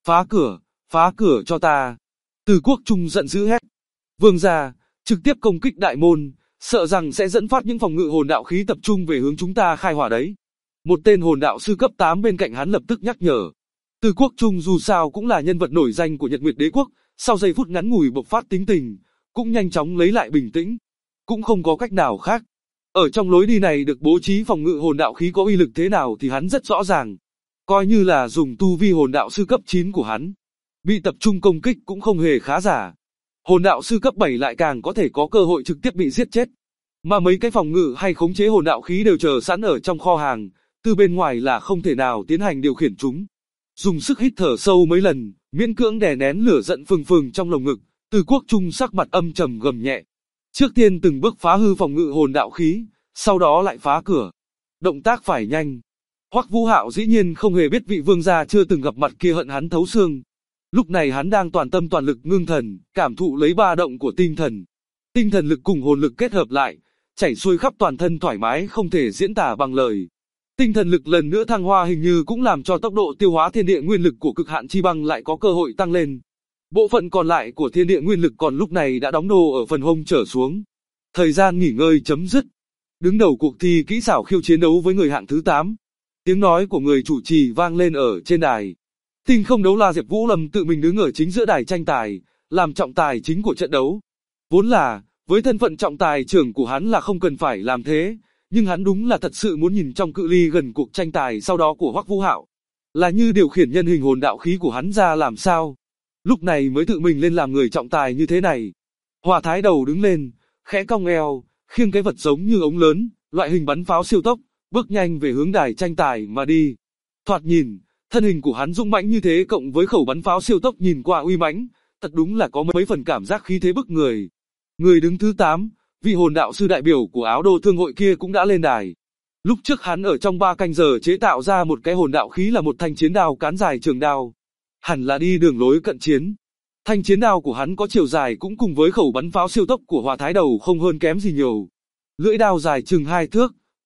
Phá cửa cho ta. Từ Quốc Trung giận dữ hét. Vương gia, trực tiếp công kích đại môn, sợ rằng sẽ dẫn phát những phòng ngự hồn đạo khí tập trung về hướng chúng ta khai hỏa đấy. Một tên hồn đạo sư cấp 8 bên cạnh hắn lập tức nhắc nhở. Từ Quốc Trung dù sao cũng là nhân vật nổi danh của Nhật Nguyệt Đế Quốc, sau giây phút ngắn ngủi bộc phát tính tình, cũng nhanh chóng lấy lại bình tĩnh. Cũng không có cách nào khác. Ở trong lối đi này được bố trí phòng ngự hồn đạo khí có uy lực thế nào thì hắn rất rõ ràng. Coi như là dùng tu vi hồn đạo sư cấp 9 của hắn, bị tập trung công kích cũng không hề khá giả. Hồn đạo sư cấp 7 lại càng có thể có cơ hội trực tiếp bị giết chết. Mà mấy cái phòng ngự hay khống chế hồn đạo khí đều chờ sẵn ở trong kho hàng, từ bên ngoài là không thể nào tiến hành điều khiển chúng. Dùng sức hít thở sâu mấy lần, miễn cưỡng đè nén lửa giận phừng phừng trong lồng ngực, Từ Quốc Trung sắc mặt âm trầm gầm nhẹ. Trước tiên từng bước phá hư phòng ngự hồn đạo khí, sau đó lại phá cửa. Động tác phải nhanh. Hoắc Vũ Hạo dĩ nhiên không hề biết vị vương gia chưa từng gặp mặt kia hận hắn thấu xương. Lúc này hắn đang toàn tâm toàn lực ngưng thần, cảm thụ lấy ba động của tinh thần. Tinh thần lực cùng hồn lực kết hợp lại, chảy xuôi khắp toàn thân thoải mái không thể diễn tả bằng lời. Tinh thần lực lần nữa thăng hoa hình như cũng làm cho tốc độ tiêu hóa thiên địa nguyên lực của cực hạn chi băng lại có cơ hội tăng lên. Bộ phận còn lại của thiên địa nguyên lực còn lúc này đã đóng đô ở phần hông trở xuống. Thời gian nghỉ ngơi chấm dứt. Đứng đầu cuộc thi kỹ xảo khiêu chiến đấu với người hạng thứ 8. Tiếng nói của người chủ trì vang lên ở trên đài. Tinh không đấu la Diệp Vũ Lâm tự mình đứng ở chính giữa đài tranh tài, làm trọng tài chính của trận đấu. Vốn là, với thân phận trọng tài trưởng của hắn là không cần phải làm thế, nhưng hắn đúng là thật sự muốn nhìn trong cự ly gần cuộc tranh tài sau đó của Hoắc Vũ Hạo. Là như điều khiển nhân hình hồn đạo khí của hắn ra làm sao. Lúc này mới tự mình lên làm người trọng tài như thế này. Hỏa Thái Đầu đứng lên, khẽ cong eo, khiêng cái vật giống như ống lớn, loại hình bắn pháo siêu tốc, bước nhanh về hướng đài tranh tài mà đi. Thoạt nhìn, thân hình của hắn dũng mãnh như thế cộng với khẩu bắn pháo siêu tốc nhìn qua uy mãnh, thật đúng là có mấy phần cảm giác khí thế bức người. Người đứng thứ 8, vị hồn đạo sư đại biểu của Áo Đô Thương hội kia cũng đã lên đài. Lúc trước hắn ở trong 3 canh giờ chế tạo ra một cái hồn đạo khí là một thanh chiến đao cán dài trường đao. Hẳn là đi đường lối cận chiến. Thanh chiến đao của hắn có chiều dài cũng cùng với khẩu bắn pháo siêu tốc của Hỏa Thái Đầu không hơn kém gì nhiều. Lưỡi đao dài chừng 2 thước,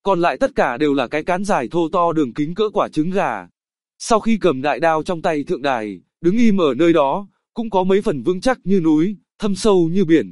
còn lại tất cả đều là cái cán dài thô to đường kính cỡ quả trứng gà. Sau khi cầm đại đao trong tay thượng đài, đứng im ở nơi đó, cũng có mấy phần vững chắc như núi, thâm sâu như biển.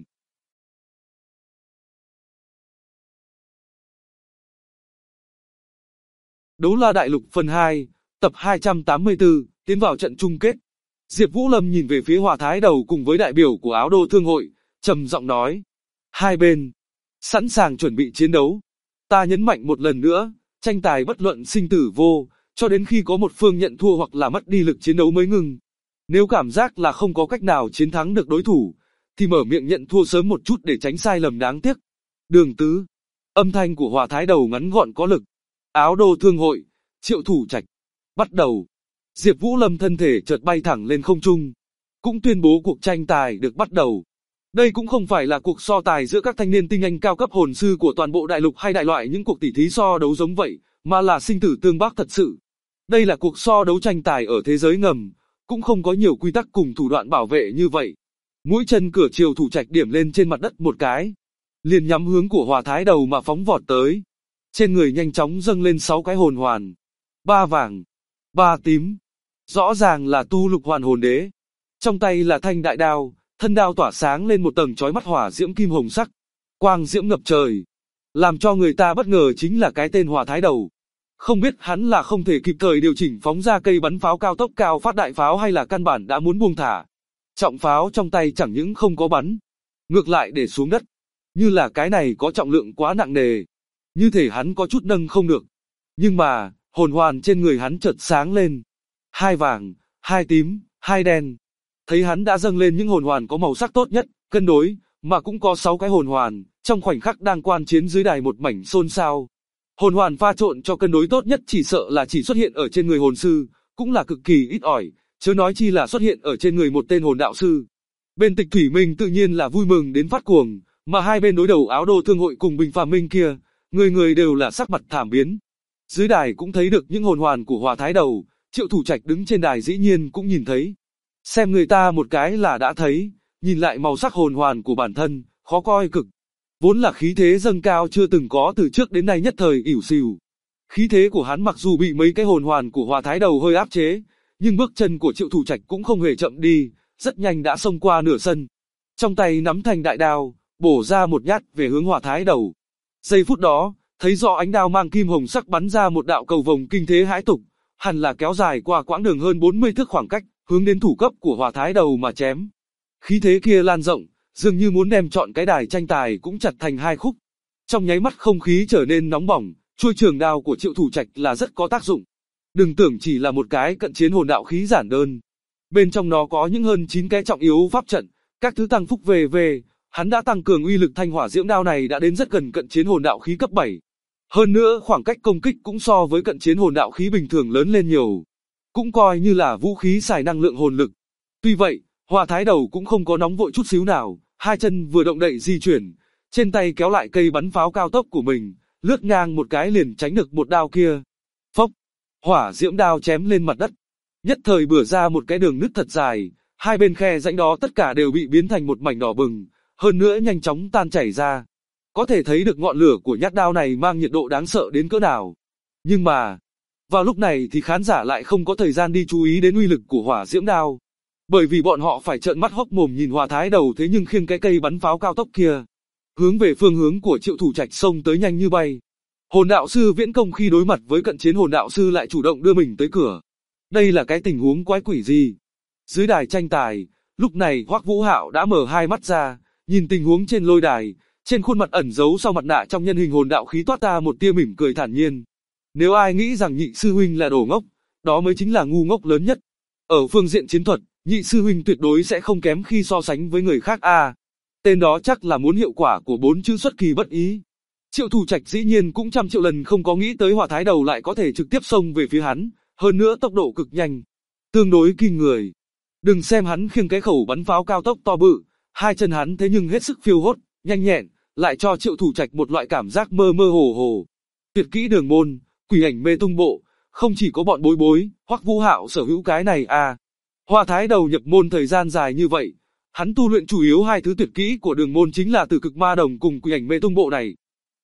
Đấu La Đại Lục phần 2, tập 284, tiến vào trận chung kết. Diệp Vũ Lâm nhìn về phía Hỏa Thái Đầu cùng với đại biểu của Áo Đô Thương hội, trầm giọng nói: hai bên sẵn sàng chuẩn bị chiến đấu. Ta nhấn mạnh một lần nữa, tranh tài bất luận sinh tử vô, cho đến khi có một phương nhận thua hoặc là mất đi lực chiến đấu mới ngừng. Nếu cảm giác là không có cách nào chiến thắng được đối thủ, thì mở miệng nhận thua sớm một chút để tránh sai lầm đáng tiếc. Đường tứ. Âm thanh của Hỏa Thái Đầu ngắn gọn có lực. Áo Đô Thương hội, Triệu Thủ Trạch. Bắt đầu. Diệp Vũ Lâm thân thể chợt bay thẳng lên không trung, cũng tuyên bố cuộc tranh tài được bắt đầu. Đây cũng không phải là cuộc so tài giữa các thanh niên tinh anh cao cấp hồn sư của toàn bộ đại lục hay đại loại những cuộc tỉ thí so đấu giống vậy, mà là sinh tử tương bác thật sự. Đây là cuộc so đấu tranh tài ở thế giới ngầm, cũng không có nhiều quy tắc cùng thủ đoạn bảo vệ như vậy. Mũi chân cửa Triệu Thủ Trạch điểm lên trên mặt đất một cái, liền nhắm hướng của Hỏa Thái Đầu mà phóng vọt tới. Trên người nhanh chóng dâng lên 6 cái hồn hoàn. 3 vàng, 3 tím. Rõ ràng là tu lục hoàn hồn đế. Trong tay là thanh đại đao, thân đao tỏa sáng lên một tầng chói mắt hỏa diễm kim hồng sắc. Quang diễm ngập trời. Làm cho người ta bất ngờ chính là cái tên Hỏa Thái Đầu. Không biết hắn là không thể kịp thời điều chỉnh phóng ra cây bắn pháo cao tốc cao phát đại pháo hay là căn bản đã muốn buông thả. Trọng pháo trong tay chẳng những không có bắn, ngược lại để xuống đất. Như là cái này có trọng lượng quá nặng nề. Như thể hắn có chút nâng không được. Nhưng mà, hồn hoàn trên người hắn chợt sáng lên. 2 vàng, 2 tím, 2 đen. Thấy hắn đã dâng lên những hồn hoàn có màu sắc tốt nhất, cân đối, mà cũng có 6 cái hồn hoàn, trong khoảnh khắc đang quan chiến dưới đài một mảnh xôn xao. Hồn hoàn pha trộn cho cân đối tốt nhất chỉ sợ là chỉ xuất hiện ở trên người hồn sư, cũng là cực kỳ ít ỏi, chớ nói chi là xuất hiện ở trên người một tên hồn đạo sư. Bên Tịch Thủy Minh tự nhiên là vui mừng đến phát cuồng, mà hai bên đối đầu Áo Đô Thương hội cùng Bình Phàm Minh kia, người người đều là sắc mặt thảm biến. Dưới đài cũng thấy được những hồn hoàn của Hỏa Thái Đầu, Triệu Thủ Trạch đứng trên đài dĩ nhiên cũng nhìn thấy. Xem người ta một cái là đã thấy, nhìn lại màu sắc hồn hoàn của bản thân, khó coi cực. Vốn là khí thế dâng cao chưa từng có từ trước đến nay nhất thời ỉu xìu. Khí thế của hắn mặc dù bị mấy cái hồn hoàn của Hỏa Thái Đầu hơi áp chế, nhưng bước chân của Triệu Thủ Trạch cũng không hề chậm đi, rất nhanh đã xông qua nửa sân. Trong tay nắm thành đại đao, bổ ra một nhát về hướng Hỏa Thái Đầu. Giây phút đó, thấy rõ ánh đao mang kim hồng sắc bắn ra một đạo cầu vồng kinh thế hãi tục, hẳn là kéo dài qua quãng đường hơn 40 thước khoảng cách, hướng đến thủ cấp của Hỏa Thái Đầu mà chém. Khí thế kia lan rộng, dường như muốn đem trọn cái đài tranh tài cũng chặt thành hai khúc. Trong nháy mắt không khí trở nên nóng bỏng, chuôi trường đao của Triệu Thủ Trạch là rất có tác dụng. Đừng tưởng chỉ là một cái cận chiến hồn đạo khí giản đơn. Bên trong nó có những hơn 9 cái trọng yếu pháp trận, các thứ tăng phúc về. Hắn đã tăng cường uy lực thanh hỏa diễm đao này đã đến rất gần cận chiến hồn đạo khí cấp 7. Hơn nữa khoảng cách công kích cũng so với cận chiến hồn đạo khí bình thường lớn lên nhiều. Cũng coi như là vũ khí xài năng lượng hồn lực. Tuy vậy, Hỏa Thái Đầu cũng không có nóng vội chút xíu nào, hai chân vừa động đậy di chuyển, trên tay kéo lại cây bắn pháo cao tốc của mình, lướt ngang một cái liền tránh được một đao kia. Phốc, hỏa diễm đao chém lên mặt đất. Nhất thời bửa ra một cái đường nứt thật dài, hai bên khe rãnh đó tất cả đều bị biến thành một mảnh đỏ bừng. Hơn nữa nhanh chóng tan chảy ra. Có thể thấy được ngọn lửa của nhát đao này mang nhiệt độ đáng sợ đến cỡ nào. Nhưng mà, vào lúc này thì khán giả lại không có thời gian đi chú ý đến uy lực của hỏa diễm đao. Bởi vì bọn họ phải trợn mắt hốc mồm nhìn Hỏa Thái Đầu thế nhưng khiêng cái cây bắn pháo cao tốc kia. Hướng về phương hướng của Triệu Thủ Trạch xông tới nhanh như bay. Hồn đạo sư Viễn Công khi đối mặt với cận chiến hồn đạo sư lại chủ động đưa mình tới cửa. Đây là cái tình huống quái quỷ gì? Dưới đài tranh tài, lúc này Hoắc Vũ Hạo đã mở hai mắt ra. Nhìn tình huống trên lôi đài, trên khuôn mặt ẩn giấu sau mặt nạ trong nhân hình hồn đạo khí toát ra một tia mỉm cười thản nhiên. Nếu ai nghĩ rằng nhị sư huynh là đồ ngốc, đó mới chính là ngu ngốc lớn nhất. Ở phương diện chiến thuật, nhị sư huynh tuyệt đối sẽ không kém khi so sánh với người khác tên đó chắc là muốn hiệu quả của 4 chữ xuất kỳ bất ý. Triệu Thủ Trạch dĩ nhiên cũng trăm triệu lần không có nghĩ tới Hỏa Thái Đầu lại có thể trực tiếp xông về phía hắn, hơn nữa tốc độ cực nhanh, tương đối kinh người. Đừng xem hắn khiêng cái khẩu bắn pháo cao tốc to bự. Hai chân hắn thế nhưng hết sức phiêu hốt, nhanh nhẹn, lại cho Triệu Thủ Trạch một loại cảm giác mơ mơ hồ hồ. Tuyệt kỹ đường môn, quỷ ảnh mê tung bộ, không chỉ có bọn bối, Hoắc Vũ Hạo sở hữu cái này Hỏa Thái Đầu nhập môn thời gian dài như vậy, hắn tu luyện chủ yếu hai thứ tuyệt kỹ của đường môn chính là Tử Cực Ma Đồng cùng quỷ ảnh mê tung bộ này.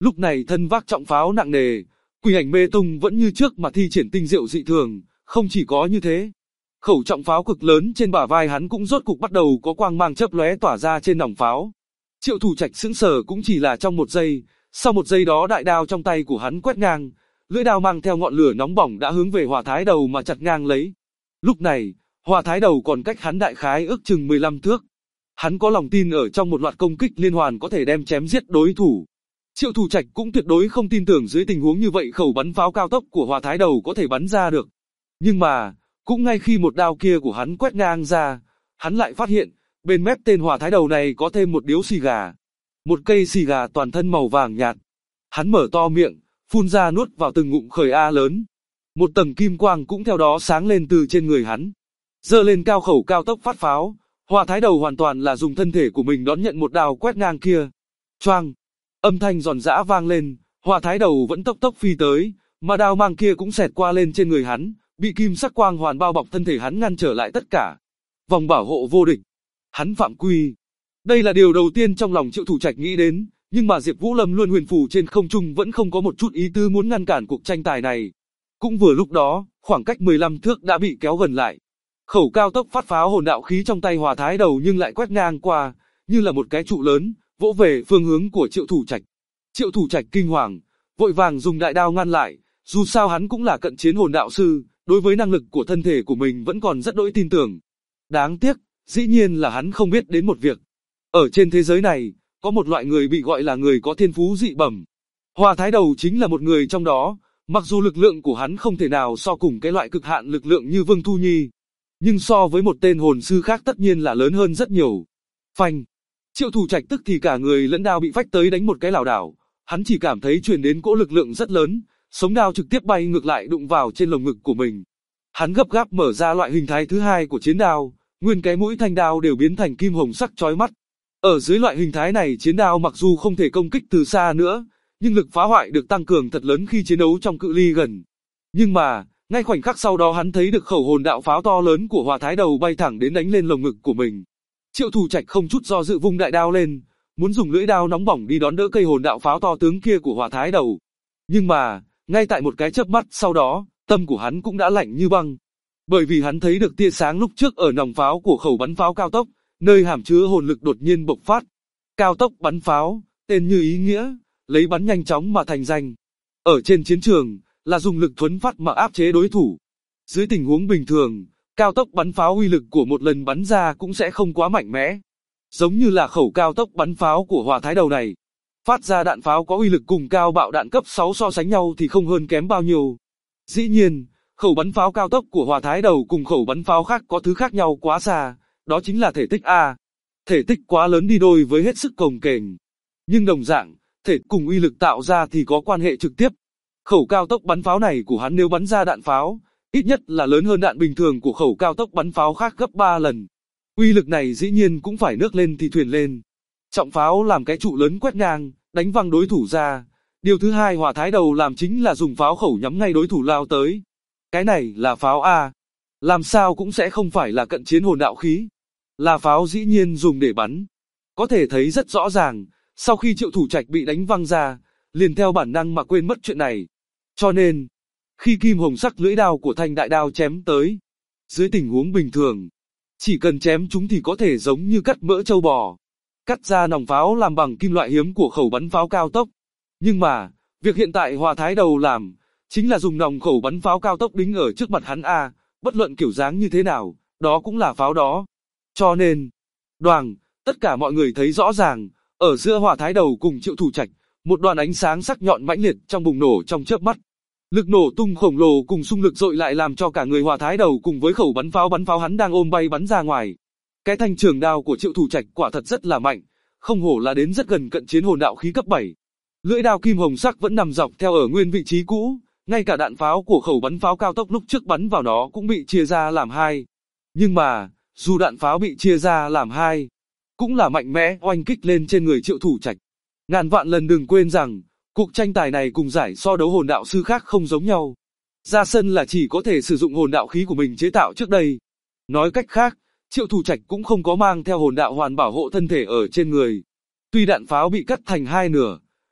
Lúc này thân vác trọng pháo nặng nề, Quỷ Ảnh Mê Tung vẫn như trước mà thi triển tinh diệu dị thường, không chỉ có như thế. Khẩu trọng pháo cực lớn trên bả vai hắn cũng rốt cục bắt đầu có quang mang chớp lóe tỏa ra trên nòng pháo. Triệu Thủ Trạch sững sờ cũng chỉ là trong một giây, sau một giây đó đại đao trong tay của hắn quét ngang, lưỡi đao mang theo ngọn lửa nóng bỏng đã hướng về Hỏa Thái Đầu mà chặt ngang lấy. Lúc này, Hỏa Thái Đầu còn cách hắn đại khái ước chừng 15 thước. Hắn có lòng tin ở trong một loạt công kích liên hoàn có thể đem chém giết đối thủ. Triệu Thủ Trạch cũng tuyệt đối không tin tưởng dưới tình huống như vậy khẩu bắn pháo cao tốc của Hỏa Thái Đầu có thể bắn ra được. Nhưng mà, cũng ngay khi một đao kia của hắn quét ngang ra, hắn lại phát hiện, bên mép tên Hỏa Thái Đầu này có thêm một điếu xì gà. Một cây xì gà toàn thân màu vàng nhạt. Hắn mở to miệng, phun ra nuốt vào từng ngụm khởi A lớn. Một tầng kim quang cũng theo đó sáng lên từ trên người hắn. Giơ lên cao khẩu cao tốc phát pháo, Hỏa Thái Đầu hoàn toàn là dùng thân thể của mình đón nhận một đao quét ngang kia. Choang! Âm thanh giòn giã vang lên, Hỏa Thái Đầu vẫn tốc tốc phi tới, mà đao mang kia cũng xẹt qua lên trên người hắn, bị kim sắc quang hoàn bao bọc thân thể hắn ngăn trở lại tất cả. Vòng bảo hộ vô địch. Hắn phạm quy. Đây là điều đầu tiên trong lòng Triệu Thủ Trạch nghĩ đến, nhưng mà Diệp Vũ Lâm luôn huyền phù trên không trung vẫn không có một chút ý tứ muốn ngăn cản cuộc tranh tài này. Cũng vừa lúc đó, khoảng cách 15 thước đã bị kéo gần lại. Khẩu cao tốc phát pháo hồn đạo khí trong tay Hỏa Thái Đầu nhưng lại quét ngang qua, như là một cái trụ lớn, vỗ về phương hướng của Triệu Thủ Trạch. Triệu Thủ Trạch kinh hoàng, vội vàng dùng đại đao ngăn lại, dù sao hắn cũng là cận chiến hồn đạo sư, đối với năng lực của thân thể của mình vẫn còn rất đỗi tin tưởng. Đáng tiếc, dĩ nhiên là hắn không biết đến một việc. Ở trên thế giới này, có một loại người bị gọi là người có thiên phú dị bẩm. Hỏa Thái Đầu chính là một người trong đó, mặc dù lực lượng của hắn không thể nào so cùng cái loại cực hạn lực lượng như Vương Thu Nhi, nhưng so với một tên hồn sư khác tất nhiên là lớn hơn rất nhiều. Phanh! Triệu Thủ Trạch tức thì cả người lẫn đao bị phách tới đánh một cái lảo đảo, hắn chỉ cảm thấy truyền đến cỗ lực lượng rất lớn, sống đao trực tiếp bay ngược lại đụng vào trên lồng ngực của mình. Hắn gấp gáp mở ra loại hình thái thứ hai của chiến đao, nguyên cái mũi thanh đao đều biến thành kim hồng sắc chói mắt. Ở dưới loại hình thái này chiến đao mặc dù không thể công kích từ xa nữa, nhưng lực phá hoại được tăng cường thật lớn khi chiến đấu trong cự ly gần. Nhưng mà, ngay khoảnh khắc sau đó hắn thấy được khẩu hồn đạo pháo to lớn của Hỏa Thái Đầu bay thẳng đến đánh lên lồng ngực của mình. Triệu Thủ Trạch không chút do dự vung đại đao lên, muốn dùng lưỡi đao nóng bỏng đi đón đỡ cây hồn đạo pháo to tướng kia của Hỏa Thái Đầu. Nhưng mà, ngay tại một cái chớp mắt sau đó, tâm của hắn cũng đã lạnh như băng. Bởi vì hắn thấy được tia sáng lúc trước ở nòng pháo của khẩu bắn pháo cao tốc, nơi hàm chứa hồn lực đột nhiên bộc phát. Cao tốc bắn pháo, tên như ý nghĩa, lấy bắn nhanh chóng mà thành danh. Ở trên chiến trường, là dùng lực thuấn phát mà áp chế đối thủ. Dưới tình huống bình thường, cao tốc bắn pháo uy lực của một lần bắn ra cũng sẽ không quá mạnh mẽ. Giống như là khẩu cao tốc bắn pháo của Hỏa Thái Đầu này. Phát ra đạn pháo có uy lực cùng cao bạo đạn cấp 6 so sánh nhau thì không hơn kém bao nhiêu. Dĩ nhiên, khẩu bắn pháo cao tốc của Hỏa Thái Đầu cùng khẩu bắn pháo khác có thứ khác nhau quá xa, đó chính là thể tích A. Thể tích quá lớn đi đôi với hết sức cồng kềnh. Nhưng đồng dạng, thể cùng uy lực tạo ra thì có quan hệ trực tiếp. Khẩu cao tốc bắn pháo này của hắn nếu bắn ra đạn pháo, ít nhất là lớn hơn đạn bình thường của khẩu cao tốc bắn pháo khác gấp 3 lần. Uy lực này dĩ nhiên cũng phải nước lên thì thuyền lên. Trọng pháo làm cái trụ lớn quét ngang, đánh văng đối thủ ra. Điều thứ hai Hỏa Thái Đầu làm chính là dùng pháo khẩu nhắm ngay đối thủ lao tới. Cái này là pháo A. Làm sao cũng sẽ không phải là cận chiến hồn đạo khí. Là pháo dĩ nhiên dùng để bắn. Có thể thấy rất rõ ràng, sau khi Triệu Thủ Trạch bị đánh văng ra, liền theo bản năng mà quên mất chuyện này. Cho nên, khi kim hồng sắc lưỡi đao của thanh đại đao chém tới, dưới tình huống bình thường, chỉ cần chém chúng thì có thể giống như cắt mỡ trâu bò. Cắt ra nòng pháo làm bằng kim loại hiếm của khẩu bắn pháo cao tốc. Nhưng mà, việc hiện tại Hỏa Thái Đầu làm, chính là dùng nòng khẩu bắn pháo cao tốc đính ở trước mặt hắn A, bất luận kiểu dáng như thế nào, đó cũng là pháo đó. Cho nên, đoàng, tất cả mọi người thấy rõ ràng, ở giữa Hỏa Thái Đầu cùng Triệu Thủ Trạch, một đoàn ánh sáng sắc nhọn mãnh liệt trong bùng nổ trong chớp mắt. Lực nổ tung khổng lồ cùng xung lực dội lại làm cho cả người Hỏa Thái Đầu cùng với khẩu bắn pháo hắn đang ôm bay bắn ra ngoài. Cái thanh trường đao của Triệu Thủ Trạch quả thật rất là mạnh, không hổ là đến rất gần cận chiến hồn đạo khí cấp 7. Lưỡi đao kim hồng sắc vẫn nằm dọc theo ở nguyên vị trí cũ, ngay cả đạn pháo của khẩu bắn pháo cao tốc lúc trước bắn vào nó cũng bị chia ra làm hai. Nhưng mà, dù đạn pháo bị chia ra làm hai, cũng là mạnh mẽ oanh kích lên trên người Triệu Thủ Trạch. Ngàn vạn lần đừng quên rằng, cuộc tranh tài này cùng giải so đấu hồn đạo sư khác không giống nhau. Ra sân là chỉ có thể sử dụng hồn đạo khí của mình chế tạo trước đây. Nói cách khác, Triệu Thủ Trạch cũng không có mang theo hồn đạo hoàn bảo hộ thân thể ở trên người. Tuy đạn pháo bị cắt thành hai nửa,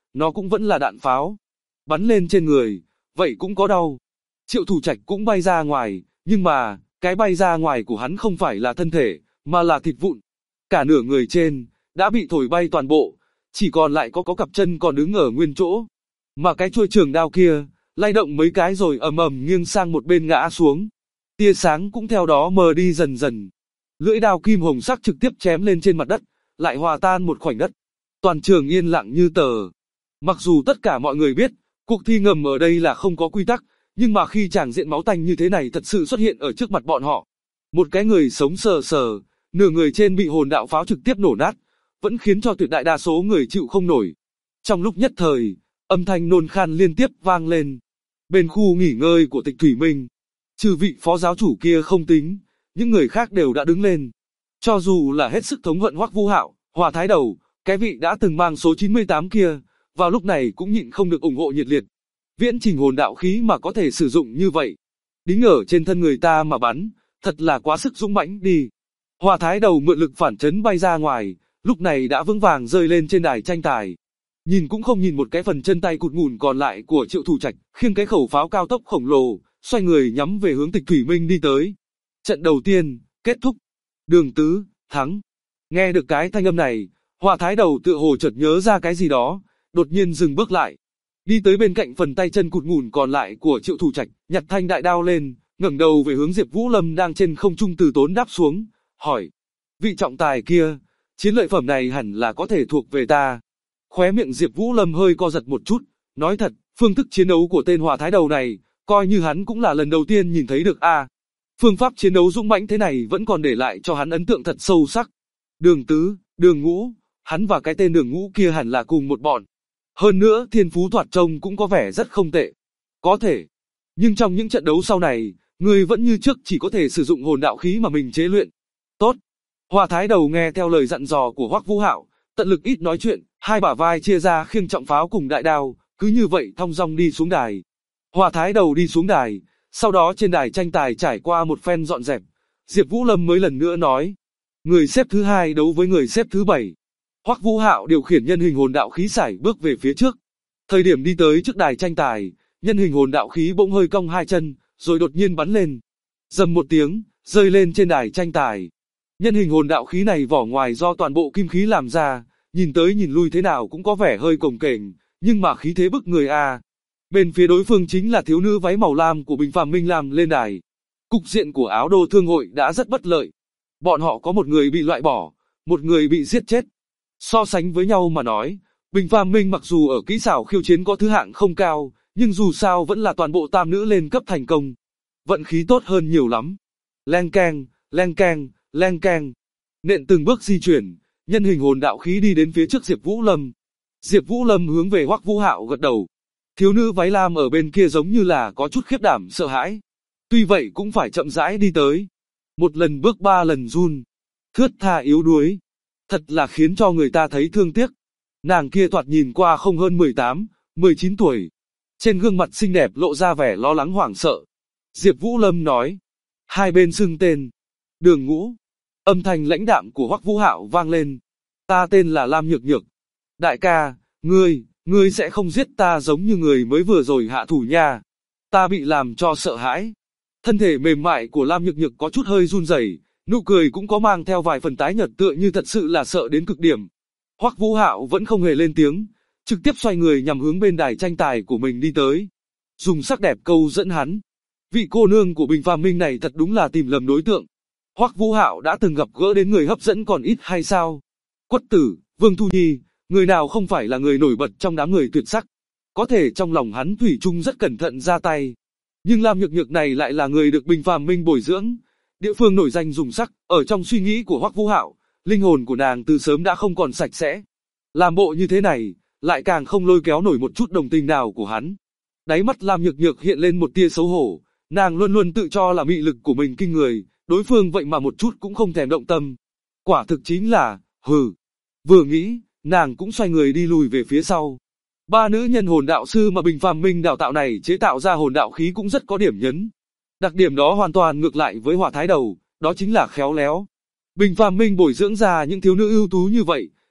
nó cũng vẫn là đạn pháo. Bắn lên trên người, vậy cũng có đau. Triệu Thủ Trạch cũng bay ra ngoài, nhưng mà, cái bay ra ngoài của hắn không phải là thân thể, mà là thịt vụn. Cả nửa người trên, đã bị thổi bay toàn bộ, chỉ còn lại có cặp chân còn đứng ở nguyên chỗ. Mà cái chuôi trường đao kia, lay động mấy cái rồi ầm ầm nghiêng sang một bên ngã xuống. Tia sáng cũng theo đó mờ đi dần dần. Lưỡi đao kim hồng sắc trực tiếp chém lên trên mặt đất, lại hòa tan một khoảnh đất. Toàn trường yên lặng như tờ. Mặc dù tất cả mọi người biết, cuộc thi ngầm ở đây là không có quy tắc, nhưng mà khi tràng diện máu tanh như thế này thật sự xuất hiện ở trước mặt bọn họ. Một cái người sống sờ sờ, nửa người trên bị hồn đạo pháo trực tiếp nổ nát, vẫn khiến cho tuyệt đại đa số người chịu không nổi. Trong lúc nhất thời, âm thanh nôn khan liên tiếp vang lên. Bên khu nghỉ ngơi của Tịch Thủy Minh, trừ vị phó giáo chủ kia không tính, những người khác đều đã đứng lên. Cho dù là hết sức thống hận Hoắc Vũ Hạo, Hỏa Thái Đầu, cái vị đã từng mang số 98 kia, vào lúc này cũng nhịn không được ủng hộ nhiệt liệt. Viễn trình hồn đạo khí mà có thể sử dụng như vậy, đính ở trên thân người ta mà bắn, thật là quá sức dũng mãnh đi. Hỏa Thái Đầu mượn lực phản chấn bay ra ngoài, lúc này đã vững vàng rơi lên trên đài tranh tài. Nhìn cũng không nhìn một cái phần chân tay cụt ngủn còn lại của Triệu Thủ Trạch, khiêng cái khẩu pháo cao tốc khổng lồ, xoay người nhắm về hướng Tịch Thủy Minh đi tới. Trận đầu tiên, kết thúc. Đường Tứ, thắng. Nghe được cái thanh âm này, Hỏa Thái Đầu tựa hồ chợt nhớ ra cái gì đó, đột nhiên dừng bước lại. Đi tới bên cạnh phần tay chân cụt ngủn còn lại của Triệu Thủ Trạch, nhặt thanh đại đao lên, ngẩng đầu về hướng Diệp Vũ Lâm đang trên không trung từ tốn đáp xuống, hỏi: "Vị trọng tài kia, chiến lợi phẩm này hẳn là có thể thuộc về ta." Khóe miệng Diệp Vũ Lâm hơi co giật một chút, nói thật, phương thức chiến đấu của tên Hỏa Thái Đầu này, coi như hắn cũng là lần đầu tiên nhìn thấy được a. Phương pháp chiến đấu dũng mãnh thế này vẫn còn để lại cho hắn ấn tượng thật sâu sắc. Đường Tứ, Đường Ngũ, hắn và cái tên Đường Ngũ kia hẳn là cùng một bọn. Hơn nữa thiên phú thoạt trông cũng có vẻ rất không tệ. Có thể. Nhưng trong những trận đấu sau này, người vẫn như trước chỉ có thể sử dụng hồn đạo khí mà mình chế luyện. Tốt. Hỏa Thái Đầu nghe theo lời dặn dò của Hoắc Vũ Hạo, tận lực ít nói chuyện, hai bả vai chia ra khiêng trọng pháo cùng đại đao, cứ như vậy thong dong đi xuống đài. Hỏa Thái Đầu đi xuống đài, sau đó trên đài tranh tài trải qua một phen dọn dẹp, Diệp Vũ Lâm mới lần nữa nói: "Người xếp thứ 2 đấu với người xếp thứ 7." Hoắc Vũ Hạo điều khiển nhân hình hồn đạo khí sải bước về phía trước. Thời điểm đi tới trước đài tranh tài, nhân hình hồn đạo khí bỗng hơi cong hai chân, rồi đột nhiên bắn lên. Rầm một tiếng, rơi lên trên đài tranh tài. Nhân hình hồn đạo khí này vỏ ngoài do toàn bộ kim khí làm ra, nhìn tới nhìn lui thế nào cũng có vẻ hơi cồng kềnh, nhưng mà khí thế bức người a. Bên phía đối phương chính là thiếu nữ váy màu lam của Bình Phàm Minh Lam lên đài. Cục diện của Áo Đô Thương hội đã rất bất lợi. Bọn họ có một người bị loại bỏ, một người bị giết chết. So sánh với nhau mà nói, Bình Phàm Minh mặc dù ở kỹ xảo khiêu chiến có thứ hạng không cao, nhưng dù sao vẫn là toàn bộ tam nữ lên cấp thành công. Vận khí tốt hơn nhiều lắm. Leng keng, leng keng, leng keng. Nện từng bước di chuyển, nhân hình hồn đạo khí đi đến phía trước Diệp Vũ Lâm. Diệp Vũ Lâm hướng về Hoắc Vũ Hạo gật đầu. Thiếu nữ váy lam ở bên kia giống như là có chút khiếp đảm sợ hãi. Tuy vậy cũng phải chậm rãi đi tới. Một lần bước 3 lần run. Thướt tha yếu đuối. Thật là khiến cho người ta thấy thương tiếc. Nàng kia thoạt nhìn qua không hơn 18, 19 tuổi. Trên gương mặt xinh đẹp lộ ra vẻ lo lắng hoảng sợ. Diệp Vũ Lâm nói. Hai bên xưng tên. Đường Ngũ. Âm thanh lãnh đạm của Hoắc Vũ Hạo vang lên. Ta tên là Lam Nhược Nhược. Đại ca, ngươi sẽ không giết ta giống như người mới vừa rồi hạ thủ nha. Ta bị làm cho sợ hãi. Thân thể mềm mại của Lam Nhược Nhược có chút hơi run rẩy, nụ cười cũng có mang theo vài phần tái nhợt tựa như thật sự là sợ đến cực điểm. Hoắc Vũ Hạo vẫn không hề lên tiếng, trực tiếp xoay người nhằm hướng bên đài tranh tài của mình đi tới. Dùng sắc đẹp câu dẫn hắn. Vị cô nương của Bình Phàm Minh này thật đúng là tìm lầm đối tượng. Hoắc Vũ Hạo đã từng gặp gỡ đến người hấp dẫn còn ít hay sao? Quất Tử, Vương Thu Nhi, người nào không phải là người nổi bật trong đám người tuyệt sắc. Có thể trong lòng hắn thủy chung rất cẩn thận ra tay. Nhưng Lam Nhược Nhược này lại là người được Bình Phàm Minh bồi dưỡng. Địa phương nổi danh dùng sắc, ở trong suy nghĩ của Hoắc Vũ Hạo, linh hồn của nàng từ sớm đã không còn sạch sẽ. Làm bộ như thế này, lại càng không lôi kéo nổi một chút đồng tình nào của hắn. Đáy mắt Lam Nhược Nhược hiện lên một tia xấu hổ, nàng luôn luôn tự cho là mị lực của mình kinh người, đối phương vậy mà một chút cũng không thèm động tâm. Quả thực chính là, hừ. Vừa nghĩ, nàng cũng xoay người đi lùi về phía sau. Ba nữ nhân hồn đạo sư mà Bình Phàm Minh đào tạo này chế tạo ra hồn đạo khí cũng rất có điểm nhấn. Đặc điểm đó hoàn toàn ngược lại với Hỏa Thái Đầu, đó chính là khéo léo. Bình Phàm Minh bồi dưỡng ra những thiếu nữ ưu tú như vậy,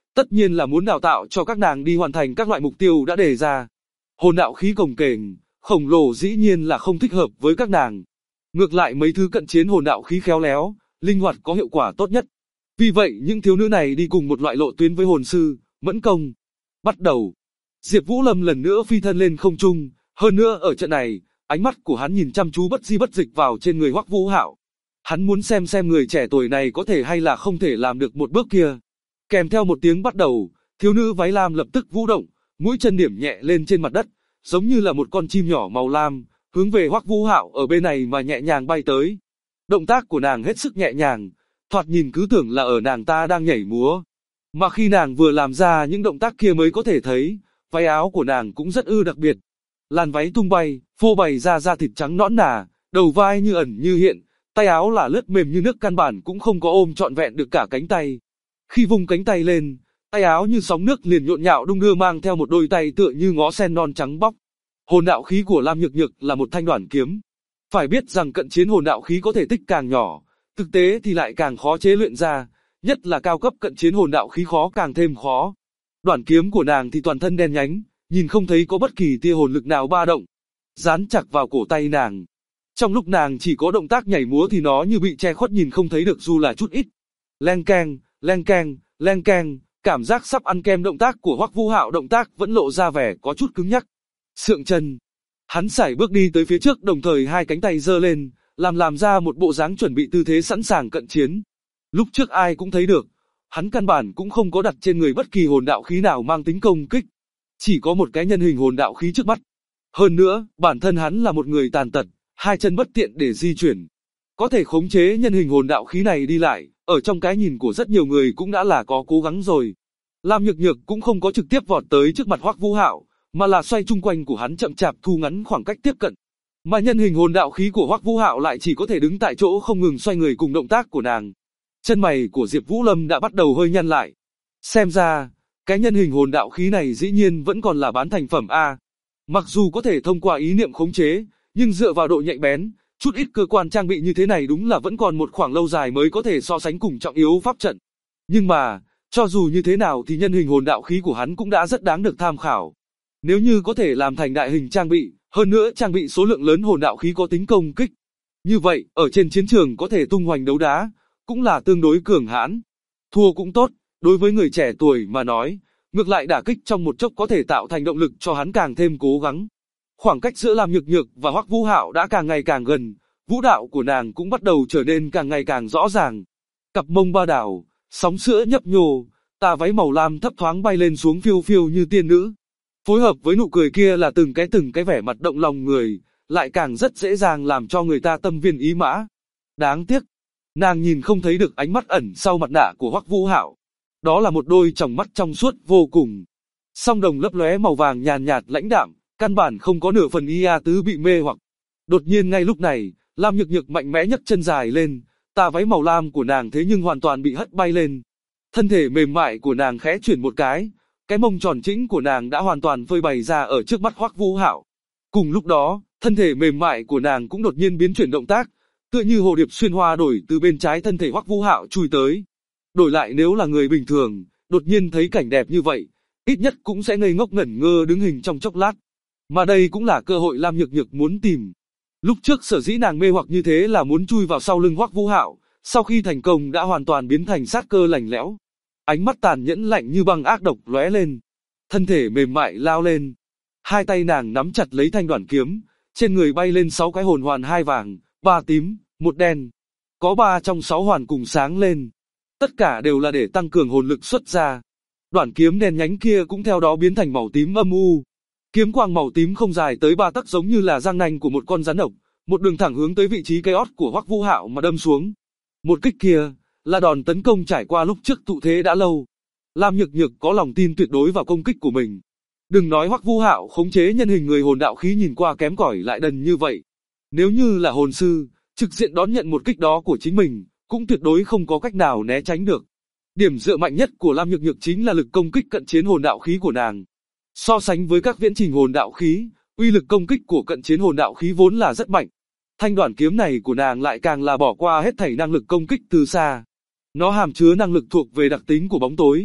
Tất nhiên là muốn đào tạo cho các nàng đi hoàn thành các loại mục tiêu đã đề ra. Hồn đạo khí cồng kềnh, khổng lồ dĩ nhiên là không thích hợp với các nàng. Ngược lại mấy thứ cận chiến hồn đạo khí khéo léo, linh hoạt có hiệu quả tốt nhất. Vì vậy những thiếu nữ này đi cùng một loại lộ tuyến với hồn sư, mẫn công. Bắt đầu. Diệp Vũ Lâm lần nữa phi thân lên không trung, hơn nữa ở trận này, ánh mắt của hắn nhìn chăm chú bất di bất dịch vào trên người Hoắc Vũ Hạo. Hắn muốn xem người trẻ tuổi này có thể hay là không thể làm được một bước kia. Kèm theo một tiếng bắt đầu, thiếu nữ váy lam lập tức vũ động, mũi chân điểm nhẹ lên trên mặt đất, giống như là một con chim nhỏ màu lam, hướng về Hoắc Vũ Hạo ở bên này mà nhẹ nhàng bay tới. Động tác của nàng hết sức nhẹ nhàng, thoạt nhìn cứ tưởng là ở nàng ta đang nhảy múa. Mà khi nàng vừa làm ra những động tác kia mới có thể thấy, váy áo của nàng cũng rất đặc biệt. Làn váy tung bay, phô bày ra da thịt trắng nõn nà, đầu vai như ẩn như hiện, tay áo là lướt mềm như nước, căn bản cũng không có ôm trọn vẹn được cả cánh tay. Khi vung cánh tay lên, tay áo như sóng nước liền nhộn nhạo đung đưa, mang theo một đôi tay tựa như ngó sen non trắng bóc. Hồn đạo khí của Lam Nhược Nhược là một thanh đoản kiếm. Phải biết rằng cận chiến hồn đạo khí có thể tích càng nhỏ, thực tế thì lại càng khó chế luyện ra, nhất là cao cấp cận chiến hồn đạo khí khó càng thêm khó. Đoản kiếm của nàng thì toàn thân đen nhánh, nhìn không thấy có bất kỳ tia hồn lực nào ba động, dán chặt vào cổ tay nàng. Trong lúc nàng chỉ có động tác nhảy múa thì nó như bị che khuất, nhìn không thấy được dù là chút ít. Leng keng, leng keng, leng keng, cảm giác sắp ăn kem. Động tác của Hoắc Vũ Hạo động tác vẫn lộ ra vẻ có chút cứng nhắc. Sượng chân, hắn sải bước đi tới phía trước, đồng thời hai cánh tay giơ lên, làm ra một bộ dáng chuẩn bị tư thế sẵn sàng cận chiến. Lúc trước ai cũng thấy được, hắn căn bản cũng không có đặt trên người bất kỳ hồn đạo khí nào mang tính công kích, chỉ có một cái nhân hình hồn đạo khí trước mắt. Hơn nữa, bản thân hắn là một người tàn tật, hai chân bất tiện để di chuyển, có thể khống chế nhân hình hồn đạo khí này đi lại, ở trong cái nhìn của rất nhiều người cũng đã là có cố gắng rồi. Lam Nhược Nhược cũng không có trực tiếp vọt tới trước mặt Hoắc Vũ Hạo, mà là xoay chung quanh của hắn, chậm chạp thu ngắn khoảng cách tiếp cận. Mà nhân hình hồn đạo khí của Hoắc Vũ Hạo lại chỉ có thể đứng tại chỗ không ngừng xoay người cùng động tác của nàng. Chân mày của Diệp Vũ Lâm đã bắt đầu hơi nhăn lại. Xem ra, cái nhân hình hồn đạo khí này dĩ nhiên vẫn còn là bán thành phẩm A. Mặc dù có thể thông qua ý niệm khống chế, nhưng dựa vào độ nhạy bén, chút ít cơ quan trang bị như thế này đúng là vẫn còn một khoảng lâu dài mới có thể so sánh cùng trọng yếu pháp trận. Nhưng mà, cho dù như thế nào thì nhân hình hồn đạo khí của hắn cũng đã rất đáng được tham khảo. Nếu như có thể làm thành đại hình trang bị, hơn nữa trang bị số lượng lớn hồn đạo khí có tính công kích, như vậy, ở trên chiến trường có thể tung hoành đấu đá, cũng là tương đối cường hãn. Thua cũng tốt, đối với người trẻ tuổi mà nói, ngược lại đả kích trong một chốc có thể tạo thành động lực cho hắn càng thêm cố gắng. Khoảng cách giữa Lam Nhược Nhược và Hoắc Vũ Hạo đã càng ngày càng gần, vũ đạo của nàng cũng bắt đầu trở nên càng ngày càng rõ ràng. Cặp mông ba đảo, sóng sữa nhấp nhô, tà váy màu lam thấp thoáng bay lên xuống phiêu phiêu như tiên nữ. Phối hợp với nụ cười kia là từng cái vẻ mặt động lòng người, lại càng rất dễ dàng làm cho người ta tâm viên ý mã. Đáng tiếc, nàng nhìn không thấy được ánh mắt ẩn sau mặt nạ của Hoắc Vũ Hạo. Đó là một đôi tròng mắt trong suốt vô cùng, song đồng lấp lóe màu vàng nhàn nhạt lãnh đạm, căn bản không có nửa phần tứ bị mê hoặc. Đột nhiên ngay lúc này, Lam Nhược Nhược mạnh mẽ nhấc chân dài lên, tà váy màu lam của nàng thế nhưng hoàn toàn bị hất bay lên. Thân thể mềm mại của nàng khẽ chuyển một cái mông tròn trĩnh của nàng đã hoàn toàn phơi bày ra ở trước mắt Hoắc Vũ Hạo. Cùng lúc đó, thân thể mềm mại của nàng cũng đột nhiên biến chuyển động tác, tựa như hồ điệp xuyên hoa đổi từ bên trái thân thể Hoắc Vũ Hạo chui tới. Đổi lại nếu là người bình thường, đột nhiên thấy cảnh đẹp như vậy, ít nhất cũng sẽ ngây ngốc ngẩn ngơ đứng hình trong chốc lát. Mà đây cũng là cơ hội Lam Nhược Nhược muốn tìm. Lúc trước sở dĩ nàng mê hoặc như thế là muốn chui vào sau lưng Hoắc Vũ Hạo, sau khi thành công đã hoàn toàn biến thành sát cơ lạnh lẽo. Ánh mắt tàn nhẫn lạnh như băng ác độc lóe lên, thân thể mềm mại lao lên. Hai tay nàng nắm chặt lấy thanh đoản kiếm, trên người bay lên 6 cái hồn hoàn, 2 vàng, 3 tím, 1 đen. Có 3 trong 6 hoàn cùng sáng lên. Tất cả đều là để tăng cường hồn lực xuất ra. Đoản kiếm đen nhánh kia cũng theo đó biến thành màu tím âm u. Kiếm quang màu tím không dài tới 3 tấc, giống như là răng nanh của một con rắn độc, một đường thẳng hướng tới vị trí cái ót của Hoắc Vũ Hạo mà đâm xuống. Một kích kia là đòn tấn công trải qua lúc trước tụ thế đã lâu. Lam Nhược Nhược có lòng tin tuyệt đối vào công kích của mình. Đừng nói Hoắc Vũ Hạo khống chế nhân hình người hồn đạo khí nhìn qua kém cỏi lại đần như vậy. Nếu như là hồn sư, trực diện đón nhận một kích đó của chính mình, cũng tuyệt đối không có cách nào né tránh được. Điểm dựa mạnh nhất của Lam Nhược Nhược chính là lực công kích cận chiến hồn đạo khí của nàng. So sánh với các viễn trình hồn đạo khí, uy lực công kích của cận chiến hồn đạo khí vốn là rất mạnh. Thanh đoản kiếm này của nàng lại càng là bỏ qua hết thảy năng lực công kích từ xa. Nó hàm chứa năng lực thuộc về đặc tính của bóng tối,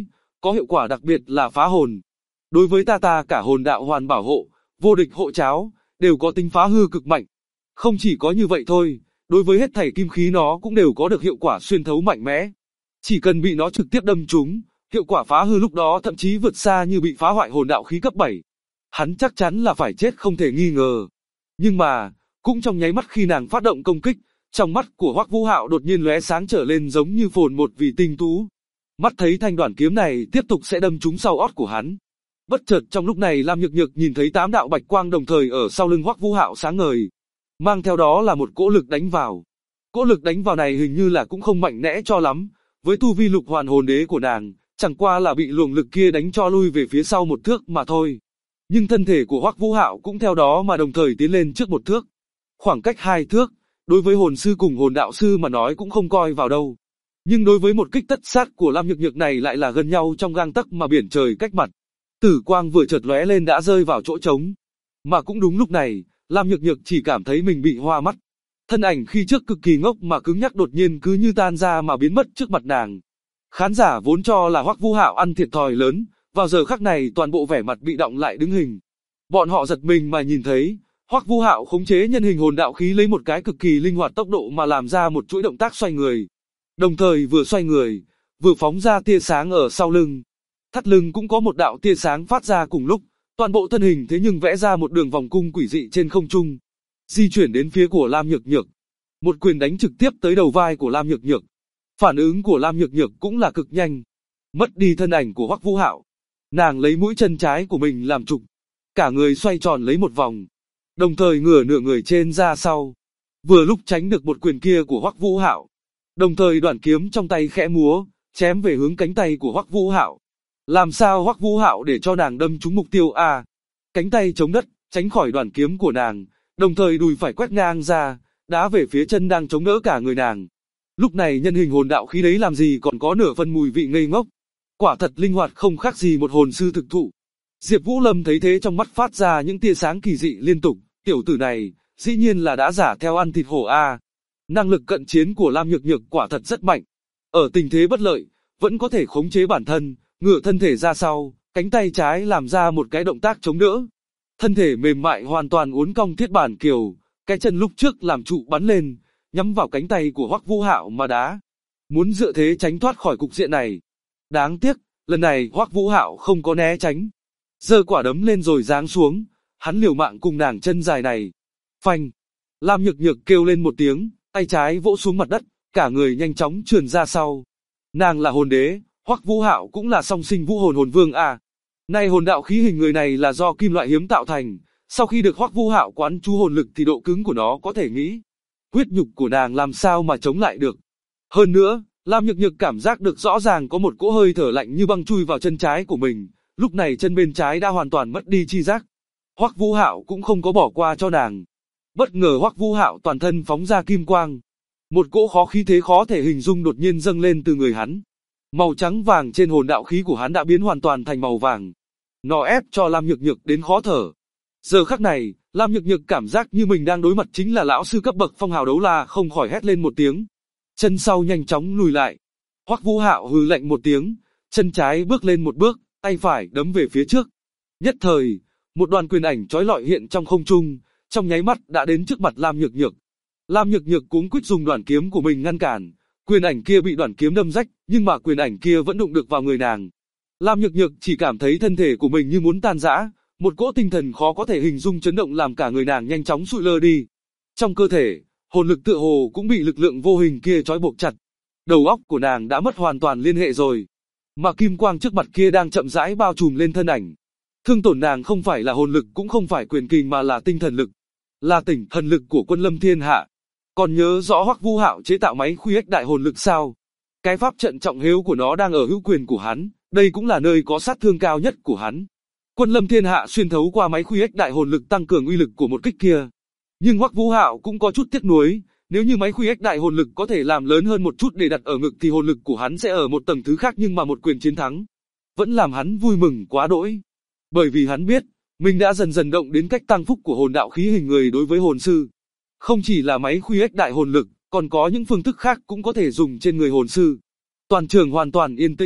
có hiệu quả đặc biệt là phá hồn. Đối với ta cả hồn đạo hoàn bảo hộ, vô địch hộ cháo, đều có tính phá hư cực mạnh. Không chỉ có như vậy thôi, đối với hết thảy kim khí nó cũng đều có được hiệu quả xuyên thấu mạnh mẽ. Chỉ cần bị nó trực tiếp đâm trúng, hiệu quả phá hư lúc đó thậm chí vượt xa như bị phá hoại hồn đạo khí cấp 7. Hắn chắc chắn là phải chết không thể nghi ngờ. Nhưng mà, cũng trong nháy mắt khi nàng phát động công kích, trong mắt của Hoắc Vũ Hạo đột nhiên lóe sáng trở lên giống như phồn một vì tinh tú. Mắt thấy thanh đoạn kiếm này tiếp tục sẽ đâm trúng sau ót của hắn. Bất chợt trong lúc này Lam Nhược Nhược nhìn thấy 8 đạo bạch quang đồng thời ở sau lưng Hoắc Vũ Hạo sáng ngời. Mang theo đó là một cỗ lực đánh vào. Cỗ lực đánh vào này hình như là cũng không mạnh mẽ cho lắm, với tu vi lục hoàn hồn đế của nàng, chẳng qua là bị luồng lực kia đánh cho lui về phía sau một thước mà thôi. Nhưng thân thể của Hoắc Vũ Hạo cũng theo đó mà đồng thời tiến lên trước một thước. Khoảng cách 2 thước, đối với hồn sư cùng hồn đạo sư mà nói cũng không coi vào đâu. Nhưng đối với một kích tất sát của Lam Nhược Nhược này lại là gần nhau trong gang tấc mà biển trời cách mặt. Tử quang vừa chợt lóe lên đã rơi vào chỗ trống. Mà cũng đúng lúc này, Lam Nhược Nhược chỉ cảm thấy mình bị hoa mắt. Thân ảnh khi trước cực kỳ ngốc mà cứng nhắc đột nhiên cứ như tan ra mà biến mất trước mặt nàng. Khán giả vốn cho là Hoắc Vũ Hạo ăn thiệt thòi lớn, vào giờ khắc này toàn bộ vẻ mặt bị động lại đứng hình. Bọn họ giật mình mà nhìn thấy, Hoắc Vũ Hạo khống chế nhân hình hồn đạo khí lấy một cái cực kỳ linh hoạt tốc độ mà làm ra một chuỗi động tác xoay người. Đồng thời vừa xoay người, vừa phóng ra tia sáng ở sau lưng. Thắt lưng cũng có một đạo tia sáng phát ra cùng lúc, toàn bộ thân hình thế nhưng vẽ ra một đường vòng cung quỷ dị trên không trung, di chuyển đến phía của Lam Nhược Nhược. Một quyền đánh trực tiếp tới đầu vai của Lam Nhược Nhược. Phản ứng của Lam Nhược Nhược cũng là cực nhanh. Mất đi thân ảnh của Hoắc Vũ Hạo, nàng lấy mũi chân trái của mình làm trục, cả người xoay tròn lấy một vòng, đồng thời ngửa nửa người trên ra sau, vừa lúc tránh được một quyền kia của Hoắc Vũ Hạo. Đồng thời đoạn kiếm trong tay khẽ múa, chém về hướng cánh tay của Hoắc Vũ Hạo. Làm sao Hoắc Vũ Hạo để cho nàng đâm trúng mục tiêu a? Cánh tay chống đất, tránh khỏi đoạn kiếm của nàng, đồng thời đùi phải quét ngang ra, đá về phía chân đang chống đỡ cả người nàng. Lúc này nhân hình hồn đạo khí đấy làm gì còn có nửa phân mùi vị ngây ngốc. Quả thật linh hoạt không khác gì một hồn sư thực thụ. Diệp Vũ Lâm thấy thế trong mắt phát ra những tia sáng kỳ dị liên tục, tiểu tử này, dĩ nhiên là đã giả theo ăn thịt hổ a. Năng lực cận chiến của Lam Nhược Nhược quả thật rất mạnh. Ở tình thế bất lợi, vẫn có thể khống chế bản thân, ngửa thân thể ra sau, cánh tay trái làm ra một cái động tác chống đỡ. Thân thể mềm mại hoàn toàn uốn cong thiết bản kiều, cái chân lúc trước làm trụ bắn lên, nhắm vào cánh tay của Hoắc Vũ Hạo mà đá. Muốn dựa thế tránh thoát khỏi cục diện này. Đáng tiếc, lần này Hoắc Vũ Hạo không có né tránh. Giơ quả đấm lên rồi giáng xuống, hắn liều mạng cùng nàng chân dài này. Phanh! Lam Nhược Nhược kêu lên một tiếng, tay trái vỗ xuống mặt đất, cả người nhanh chóng trườn ra sau. Nàng là hồn đế, Hoắc Vũ Hạo cũng là song sinh vũ hồn hồn vương à. Nay hồn đạo khí hình người này là do kim loại hiếm tạo thành, sau khi được Hoắc Vũ Hạo quán chú hồn lực thì độ cứng của nó có thể nghĩ. Huyết nhục của nàng làm sao mà chống lại được. Hơn nữa, Lam Nhược Nhược cảm giác được rõ ràng có một cỗ hơi thở lạnh như băng chui vào chân trái của mình, lúc này chân bên trái đã hoàn toàn mất đi chi giác. Hoắc Vũ Hạo cũng không có bỏ qua cho nàng. Bất ngờ Hoắc Vũ Hạo toàn thân phóng ra kim quang. Một cỗ khí thế khó thể hình dung đột nhiên dâng lên từ người hắn. Màu trắng vàng trên hồn đạo khí của hắn đã biến hoàn toàn thành màu vàng. Nó ép cho Lam Nhược Nhược đến khó thở. Giờ khắc này, Lam Nhược Nhược cảm giác như mình đang đối mặt chính là lão sư cấp bậc phong hào đấu la, không khỏi hét lên một tiếng. Chân sau nhanh chóng lùi lại. Hoắc Vũ Hạo hừ lạnh một tiếng, chân trái bước lên một bước, tay phải đấm về phía trước. Nhất thời, một đoàn quyền ảnh chói lọi hiện trong không trung, trong nháy mắt đã đến trước mặt Lam Nhược Nhược. Lam Nhược Nhược cuống quýt dùng đoạn kiếm của mình ngăn cản, quyền ảnh kia bị đoạn kiếm đâm rách, nhưng mà quyền ảnh kia vẫn đụng được vào người nàng. Lam Nhược Nhược chỉ cảm thấy thân thể của mình như muốn tan rã, một cỗ tinh thần khó có thể hình dung chấn động làm cả người nàng nhanh chóng sụi lơ đi. Trong cơ thể, hồn lực tựa hồ cũng bị lực lượng vô hình kia trói buộc chặt. Đầu óc của nàng đã mất hoàn toàn liên hệ rồi, mà kim quang trước mặt kia đang chậm rãi bao trùm lên thân ảnh. Thương tổn nàng không phải là hồn lực cũng không phải quyền kình mà là tinh thần lực, là tinh thần lực của Quân Lâm Thiên Hạ. Còn nhớ rõ Hoắc Vũ Hạo chế tạo máy khuy ếch đại hồn lực sao? Cái pháp trận trọng hiếu của nó đang ở hữu quyền của hắn, đây cũng là nơi có sát thương cao nhất của hắn. Quân Lâm Thiên Hạ xuyên thấu qua máy khuy ếch đại hồn lực tăng cường uy lực của một kích kia. Nhưng Hoắc Vũ Hạo cũng có chút tiếc nuối, nếu như máy khuy ếch đại hồn lực có thể làm lớn hơn một chút để đặt ở ngực thì hồn lực của hắn sẽ ở một tầng thứ khác, nhưng mà một quyền chiến thắng vẫn làm hắn vui mừng quá đỗi. Bởi vì hắn biết, mình đã dần dần động đến cách tăng phúc của hồn đạo khí hình người đối với hồn sư. Không chỉ là máy khuy ếch đại hồn lực, còn có những phương thức khác cũng có thể dùng trên người hồn sư. Toàn trường hoàn toàn yên tĩnh,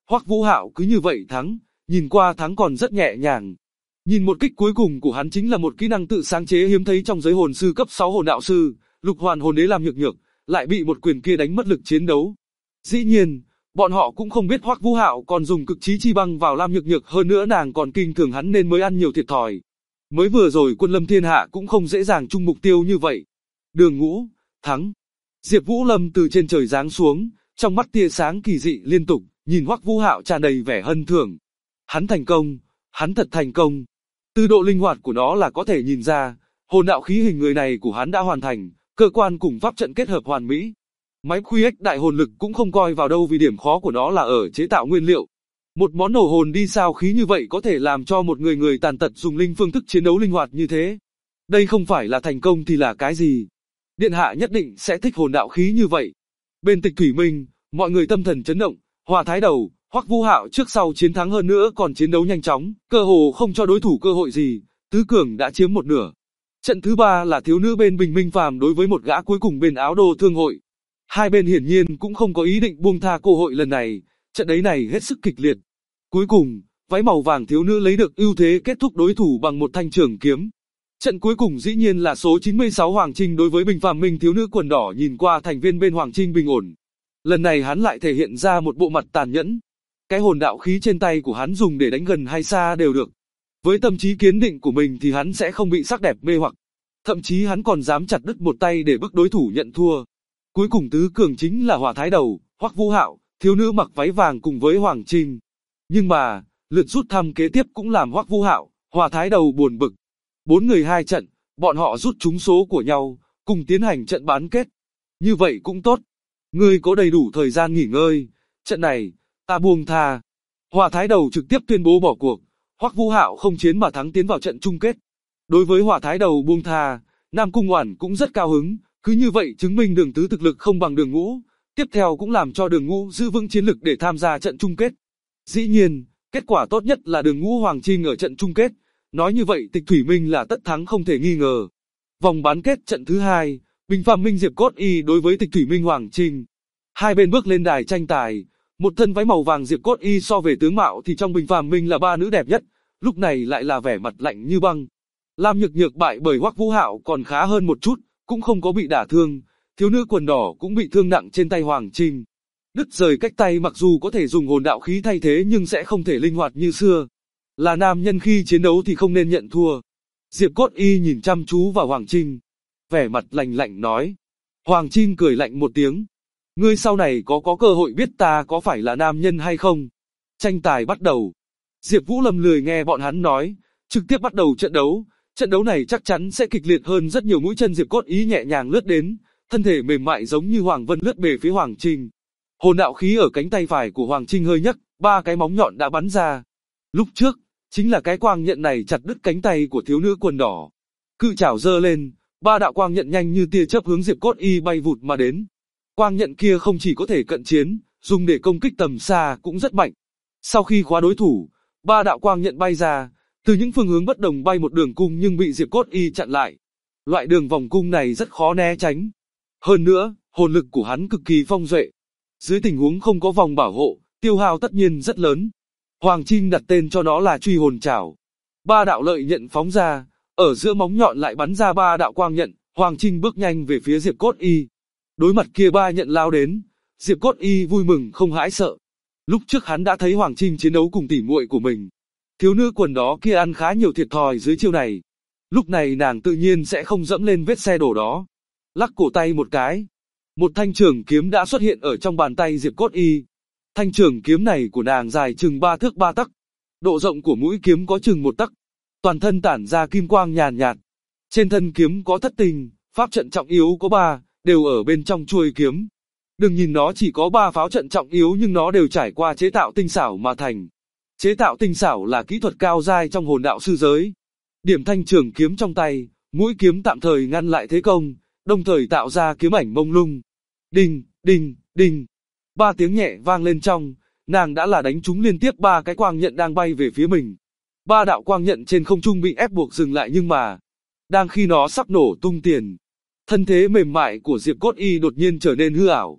Hoắc Vũ Hạo cứ như vậy thắng, nhìn qua thắng còn rất nhẹ nhàng. Nhìn một kích cuối cùng của hắn chính là một kỹ năng tự sáng chế hiếm thấy trong giới hồn sư cấp 6 hồn đạo sư, Lục Hoàn hồn đế Lam Nhược Nhược, lại bị một quyền kia đánh mất lực chiến đấu. Dĩ nhiên, bọn họ cũng không biết Hoắc Vũ Hạo còn dùng cực chí chi băng vào Lam Nhược Nhược, hơn nữa nàng còn kinh thường hắn nên mới ăn nhiều thiệt thòi. Mới vừa rồi Quân Lâm Thiên Hạ cũng không dễ dàng chung mục tiêu như vậy. Đường Ngũ, thắng. Diệp Vũ Lâm từ trên trời giáng xuống, trong mắt tia sáng kỳ dị liên tục, nhìn Hoắc Vũ Hạo tràn đầy vẻ hân thưởng. Hắn thành công, hắn thật thành công. Từ độ linh hoạt của nó là có thể nhìn ra, hồn đạo khí hình người này của hắn đã hoàn thành, cơ quan cùng pháp trận kết hợp hoàn mỹ. Máy QX đại hồn lực cũng không coi vào đâu vì điểm khó của nó là ở chế tạo nguyên liệu. Một món nổ hồn đi sao khí như vậy có thể làm cho một người tàn tật dùng linh phương thức chiến đấu linh hoạt như thế. Đây không phải là thành công thì là cái gì? Điện hạ nhất định sẽ thích hồn đạo khí như vậy. Bên Tịch Thủy Minh, mọi người tâm thần chấn động, Hỏa Thái Đầu, Hoắc Vũ Hạo trước sau chiến thắng hơn nữa còn chiến đấu nhanh chóng, cơ hồ không cho đối thủ cơ hội gì, tứ cường đã chiếm một nửa. Trận thứ ba là thiếu nữ bên Bình Minh Phàm đối với một gã cuối cùng bên Áo Đô Thương Hội. Hai bên hiển nhiên cũng không có ý định buông tha cơ hội lần này, trận đấy này hết sức kịch liệt. Cuối cùng, váy màu vàng thiếu nữ lấy được ưu thế kết thúc đối thủ bằng một thanh trường kiếm. Trận cuối cùng dĩ nhiên là số 96 Hoàng Trinh đối với Bình Phàm Minh, thiếu nữ quần đỏ nhìn qua thành viên bên Hoàng Trinh bình ổn. Lần này hắn lại thể hiện ra một bộ mặt tàn nhẫn. Cái hồn đạo khí trên tay của hắn dùng để đánh gần hay xa đều được. Với tâm trí kiên định của mình thì hắn sẽ không bị sắc đẹp mê hoặc. Thậm chí hắn còn dám chặt đứt một tay để bức đối thủ nhận thua. Cuối cùng tứ cường chính là Hỏa Thái Đầu, Hoắc Vũ Hạo, thiếu nữ mặc váy vàng cùng với Hoàng Trinh. Nhưng mà, lượt rút thăm kế tiếp cũng làm Hoắc Vũ Hạo, Hỏa Thái Đầu buồn bực. 4 người 2 trận, bọn họ rút trúng số của nhau, cùng tiến hành trận bán kết. Như vậy cũng tốt. Ngươi có đầy đủ thời gian nghỉ ngơi, trận này, ta buông tha. Hỏa Thái Đầu trực tiếp tuyên bố bỏ cuộc, Hoắc Vũ Hạo không chiến mà thắng tiến vào trận chung kết. Đối với Hỏa Thái Đầu buông tha, Nam Cung Oản cũng rất cao hứng, cứ như vậy chứng minh Đường Tứ thực lực không bằng Đường Ngũ, tiếp theo cũng làm cho Đường Ngũ giữ vững chiến lực để tham gia trận chung kết. Dĩ nhiên, kết quả tốt nhất là Đường Ngũ Hoàng Trinh ở trận chung kết, nói như vậy Tịch Thủy Minh là tất thắng không thể nghi ngờ. Vòng bán kết trận thứ 2, Bình Phàm Minh Diệp Cốt Y đối với Tịch Thủy Minh Hoàng Trinh. Hai bên bước lên đài tranh tài, một thân váy màu vàng Diệp Cốt Y so về tướng mạo thì trong Bình Phàm Minh là ba nữ đẹp nhất, lúc này lại là vẻ mặt lạnh như băng. Lam Nhược Nhược bại bởi Hoắc Vũ Hạo còn khá hơn một chút, cũng không có bị đả thương, thiếu nữ quần đỏ cũng bị thương nặng trên tay Hoàng Trinh. Đứt rời cách tay mặc dù có thể dùng hồn đạo khí thay thế nhưng sẽ không thể linh hoạt như xưa. Là nam nhân khi chiến đấu thì không nên nhận thua. Diệp Cốt Y nhìn chăm chú vào Hoàng Trinh, vẻ mặt lạnh lạnh nói. Hoàng Trinh cười lạnh một tiếng. Ngươi sau này có cơ hội biết ta có phải là nam nhân hay không. Tranh tài bắt đầu. Diệp Vũ Lâm lười nghe bọn hắn nói, trực tiếp bắt đầu trận đấu. Trận đấu này chắc chắn sẽ kịch liệt hơn rất nhiều. Mũi chân Diệp Cốt Y nhẹ nhàng lướt đến, thân thể mềm mại giống như Hoàng Vân lướt về phía Hoàng Trinh. Hồn đạo khí ở cánh tay phải của Hoàng Trinh hơi nhấc, ba cái móng nhọn đã bắn ra. Lúc trước, chính là cái quang nhận này chặt đứt cánh tay của thiếu nữ quần đỏ. Cự chảo giơ lên, ba đạo quang nhận nhanh như tia chớp hướng Diệp Cốt Y bay vụt mà đến. Quang nhận kia không chỉ có thể cận chiến, dùng để công kích tầm xa cũng rất mạnh. Sau khi khóa đối thủ, ba đạo quang nhận bay ra, từ những phương hướng bất đồng bay một đường cung nhưng bị Diệp Cốt Y chặn lại. Loại đường vòng cung này rất khó né tránh. Hơn nữa, hồn lực của hắn cực kỳ phong duệ. Dưới tình huống không có vòng bảo hộ, tiêu hao tất nhiên rất lớn. Hoàng Trinh đặt tên cho nó là Truy Hồn Trảo. Ba đạo lợi nhận phóng ra, ở giữa móng nhọn lại bắn ra ba đạo quang nhận. Hoàng Trinh bước nhanh về phía Diệp Cốt Y. Đối mặt kia ba nhận lao đến, Diệp Cốt Y vui mừng không hãi sợ. Lúc trước hắn đã thấy Hoàng Trinh chiến đấu cùng tỉ muội của mình. Thiếu nữ quần đó kia ăn khá nhiều thiệt thòi dưới chiêu này. Lúc này nàng tự nhiên sẽ không dẫm lên vết xe đổ đó. Lắc cổ tay một cái. Một thanh trường kiếm đã xuất hiện ở trong bàn tay Diệp Cốt Y. Thanh trường kiếm này của nàng dài chừng 3 thước 3 tấc. Độ rộng của mũi kiếm có chừng 1 tấc. Toàn thân tản ra kim quang nhàn nhạt. Trên thân kiếm có thất tình, pháp trận trọng yếu có 3, đều ở bên trong chuôi kiếm. Đừng nhìn nó chỉ có 3 pháo trận trọng yếu nhưng nó đều trải qua chế tạo tinh xảo mà thành. Chế tạo tinh xảo là kỹ thuật cao giai trong hồn đạo sư giới. Điểm thanh trường kiếm trong tay, mũi kiếm tạm thời ngăn lại thế công, đồng thời tạo ra kiếm ảnh mông lung. Đinh, đinh, đinh. 3 tiếng nhẹ vang lên trong, nàng đã là đánh trúng liên tiếp 3 cái quang nhận đang bay về phía mình. 3 đạo quang nhận trên không trung bị ép buộc dừng lại nhưng mà, đang khi nó sắp nổ tung tiền, thân thế mềm mại của Diệp Cốt Y đột nhiên trở nên hư ảo.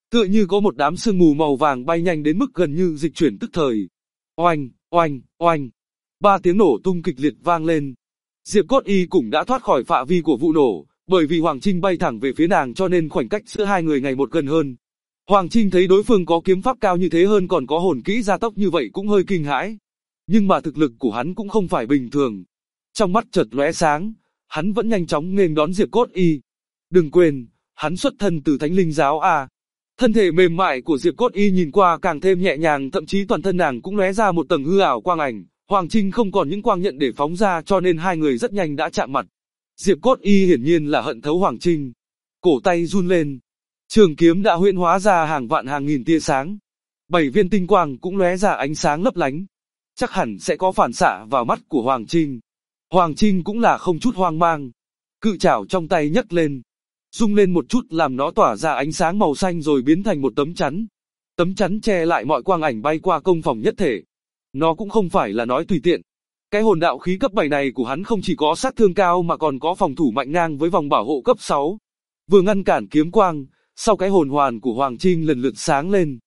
Tựa như có một đám sương mù màu vàng bay nhanh đến mức gần như dịch chuyển tức thời. Oanh, oanh, oanh. 3 tiếng nổ tung kịch liệt vang lên. Diệp Cốt Y cũng đã thoát khỏi phạm vi của vụ nổ, bởi vì Hoàng Trinh bay thẳng về phía nàng cho nên khoảnh cách giữa hai người ngày một gần hơn. Hoàng Trinh thấy đối phương có kiếm pháp cao như thế hơn còn có hồn kỹ gia tốc như vậy cũng hơi kinh hãi. Nhưng mà thực lực của hắn cũng không phải bình thường. Trong mắt chợt lóe sáng, hắn vẫn nhanh chóng nghênh đón Diệp Cốt Y. Đừng quên, hắn xuất thân từ Thánh Linh giáo a. Thân thể mềm mại của Diệp Cốt Y nhìn qua càng thêm nhẹ nhàng, thậm chí toàn thân nàng cũng lóe ra một tầng hư ảo quang ảnh. Hoàng Trinh không còn những quang nhận để phóng ra cho nên hai người rất nhanh đã chạm mặt. Diệp Cốt Y hiển nhiên là hận thấu Hoàng Trinh. Cổ tay run lên. Trường kiếm đã huyễn hóa ra hàng vạn hàng nghìn tia sáng. 7 viên tinh quang cũng lóe ra ánh sáng lấp lánh. Chắc hẳn sẽ có phản xạ vào mắt của Hoàng Trinh. Hoàng Trinh cũng là không chút hoang mang. Cự chảo trong tay nhấc lên. Rung lên một chút làm nó tỏa ra ánh sáng màu xanh rồi biến thành một tấm chắn. Tấm chắn che lại mọi quang ảnh bay qua công phòng nhất thể. Nó cũng không phải là nói tùy tiện. Cái hồn đạo khí cấp 7 này của hắn không chỉ có sát thương cao mà còn có phòng thủ mạnh ngang với vòng bảo hộ cấp 6. Vừa ngăn cản kiếm quang, sau cái hồn hoàn của Hoàng Trinh lần lượt sáng lên.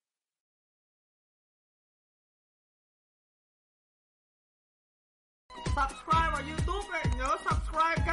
Subscribe vào YouTube này, nhớ subscribe